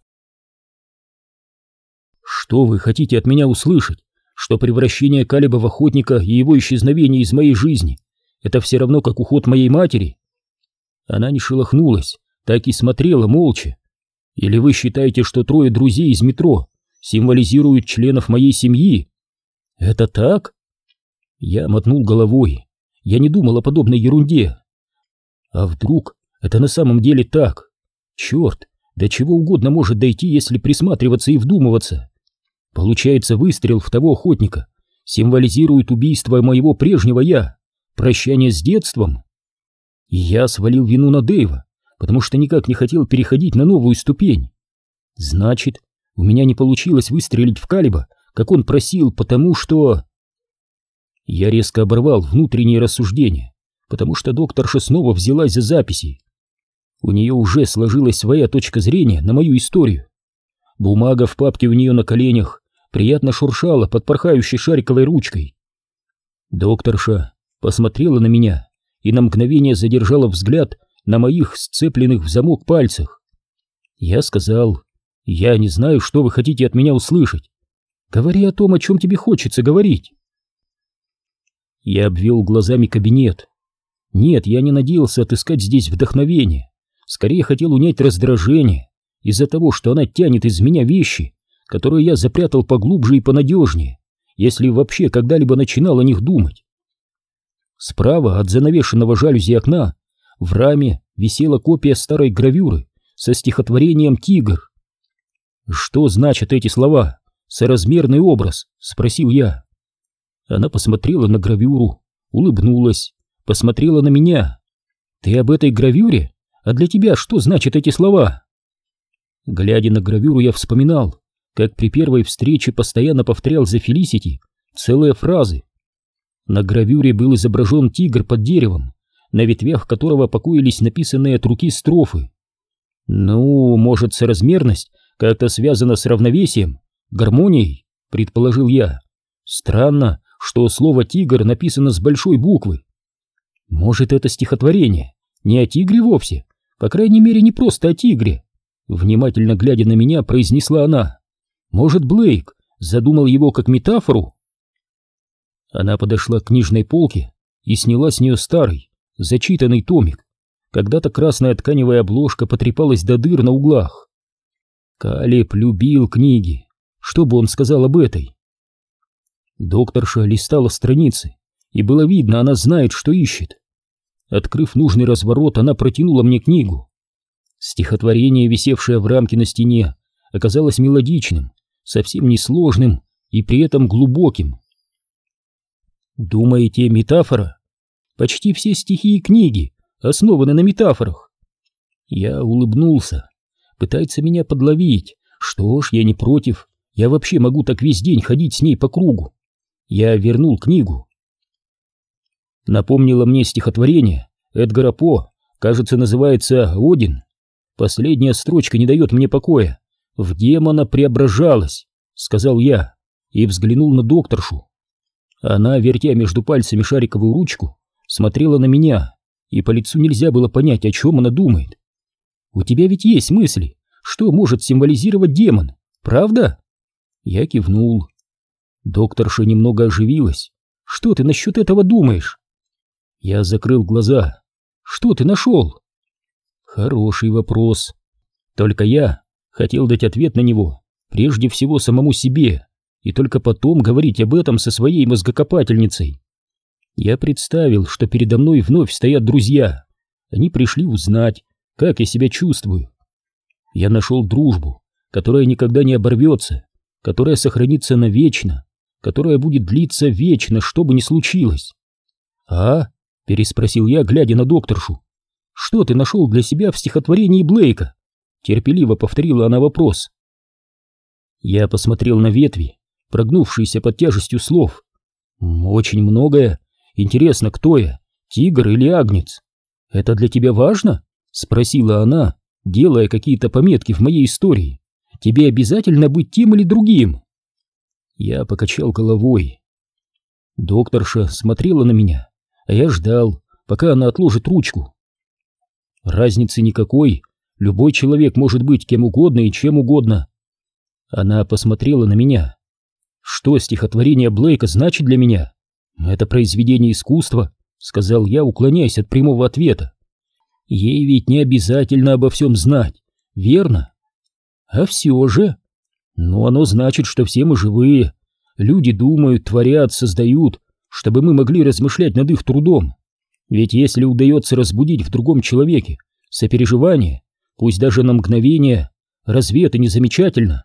«Что вы хотите от меня услышать? Что превращение Калиба в охотника и его исчезновение из моей жизни — это все равно, как уход моей матери?» Она не шелохнулась, так и смотрела молча. «Или вы считаете, что 3 друзей из метро символизируют членов моей семьи? Это так?» Я мотнул головой. Я не думал о подобной ерунде. А вдруг это на самом деле так? Черт, до чего угодно может дойти, если присматриваться и вдумываться. Получается, выстрел в того охотника символизирует убийство моего прежнего «я», прощание с детством. И я свалил вину на Дэйва, потому что никак не хотел переходить на новую ступень. Значит, у меня не получилось выстрелить в Калиба, как он просил, потому что... Я резко оборвал внутренние рассуждения, потому что докторша снова взялась за записи. У нее уже сложилась своя точка зрения на мою историю. Бумага в папке у нее на коленях приятно шуршала под порхающей шариковой ручкой. Докторша посмотрела на меня и на мгновение задержала взгляд на моих сцепленных в замок пальцах. Я сказал: «Я не знаю, что вы хотите от меня услышать. Говори о том, о чем тебе хочется говорить». Я обвел глазами кабинет. Нет, я не надеялся отыскать здесь вдохновение. Скорее хотел унять раздражение из-за того, что она тянет из меня вещи, которые я запрятал поглубже и понадежнее, если вообще когда-либо начинал о них думать. Справа от занавешенного жалюзи окна в раме висела копия старой гравюры со стихотворением «Тигр». «Что значат эти слова? Соразмерный образ?» — спросил я. Она посмотрела на гравюру, улыбнулась, посмотрела на меня. «Ты об этой гравюре? А для тебя что значат эти слова?» Глядя на гравюру, я вспоминал, как при первой встрече постоянно повторял за Фелисити целые фразы. На гравюре был изображен тигр под деревом, на ветвях которого покоились написанные от руки строфы. «Ну, может, соразмерность как-то связана с равновесием, гармонией?» — предположил я. «Странно, что слово «тигр» написано с большой буквы. Может, это стихотворение не о тигре вовсе, по крайней мере, не просто о тигре?» Внимательно глядя на меня, произнесла она. «Может, Блейк задумал его как метафору?» Она подошла к книжной полке и сняла с нее старый, зачитанный томик. Когда-то красная тканевая обложка потрепалась до дыр на углах. Калиб любил книги. Что бы он сказал об этой? Докторша листала страницы, и было видно, она знает, что ищет. Открыв нужный разворот, она протянула мне книгу. Стихотворение, висевшее в рамке на стене, оказалось мелодичным, совсем несложным и при этом глубоким. «Думаете, метафора? Почти все стихи и книги основаны на метафорах». Я улыбнулся. Пытается меня подловить. Что ж, я не против. Я вообще могу так весь день ходить с ней по кругу. Я вернул книгу. Напомнило мне стихотворение Эдгара По, кажется, называется «Один». Последняя строчка не дает мне покоя. В демона преображалась, сказал я и взглянул на докторшу. Она, вертя между пальцами шариковую ручку, смотрела на меня, и по лицу нельзя было понять, о чем она думает. У тебя ведь есть мысли, что может символизировать демон, правда? Я кивнул. Докторша немного оживилась. Что ты насчет этого думаешь? Я закрыл глаза. Что ты нашел? Хороший вопрос. Только я хотел дать ответ на него, прежде всего самому себе, и только потом говорить об этом со своей мозгокопательницей. Я представил, что передо мной вновь стоят друзья. Они пришли узнать, как я себя чувствую. Я нашел дружбу, которая никогда не оборвется, которая сохранится навечно, которая будет длиться вечно, что бы ни случилось. «А?» — переспросил я, глядя на докторшу. «Что ты нашел для себя в стихотворении Блейка?» — терпеливо повторила она вопрос. Я посмотрел на ветви, прогнувшиеся под тяжестью слов. «Очень многое. Интересно, кто я, тигр или агнец? Это для тебя важно?» — спросила она, делая какие-то пометки в моей истории. «Тебе обязательно быть тем или другим?» Я покачал головой. Докторша смотрела на меня, а я ждал, пока она отложит ручку. Разницы никакой, любой человек может быть кем угодно и чем угодно. Она посмотрела на меня. Что стихотворение Блейка значит для меня? Это произведение искусства, сказал я, уклоняясь от прямого ответа. Ей ведь не обязательно обо всем знать, верно? А все же... Но оно значит, что все мы живые. Люди думают, творят, создают, чтобы мы могли размышлять над их трудом. Ведь если удается разбудить в другом человеке сопереживание, пусть даже на мгновение, разве это не замечательно?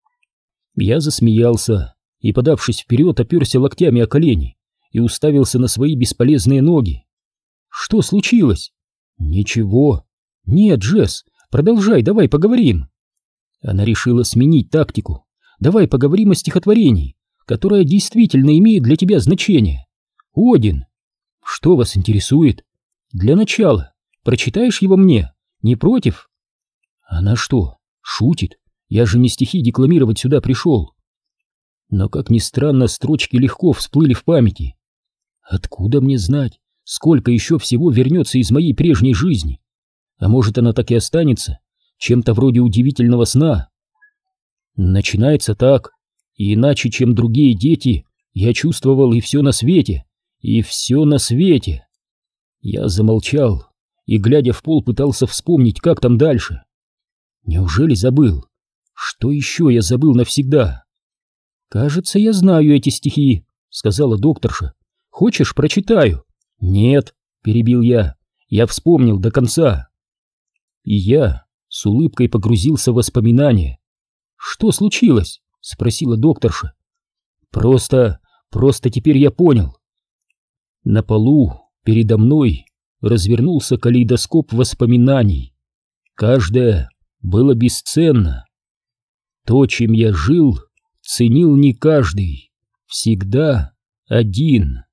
Я засмеялся и, подавшись вперед, оперся локтями о колени и уставился на свои бесполезные ноги. Что случилось? Ничего. Нет, Джесс, продолжай, давай поговорим. Она решила сменить тактику. Давай поговорим о стихотворении, которое действительно имеет для тебя значение. Один. Что вас интересует? Для начала, прочитаешь его мне? Не против? Она что, шутит? Я же не стихи декламировать сюда пришел. Но, как ни странно, строчки легко всплыли в памяти. Откуда мне знать, сколько еще всего вернется из моей прежней жизни? А может, она так и останется, чем-то вроде удивительного сна? Начинается так, и иначе, чем другие дети, я чувствовал и все на свете, и все на свете. Я замолчал и, глядя в пол, пытался вспомнить, как там дальше. Неужели забыл? Что еще я забыл навсегда? «Кажется, я знаю эти стихи», — сказала докторша. «Хочешь, прочитаю?» «Нет», — перебил я, — «я вспомнил до конца». И я с улыбкой погрузился в воспоминания. «Что случилось?» — спросила докторша. Просто теперь я понял». На полу передо мной развернулся калейдоскоп воспоминаний. Каждое было бесценно. То, чем я жил, ценил не каждый, всегда один.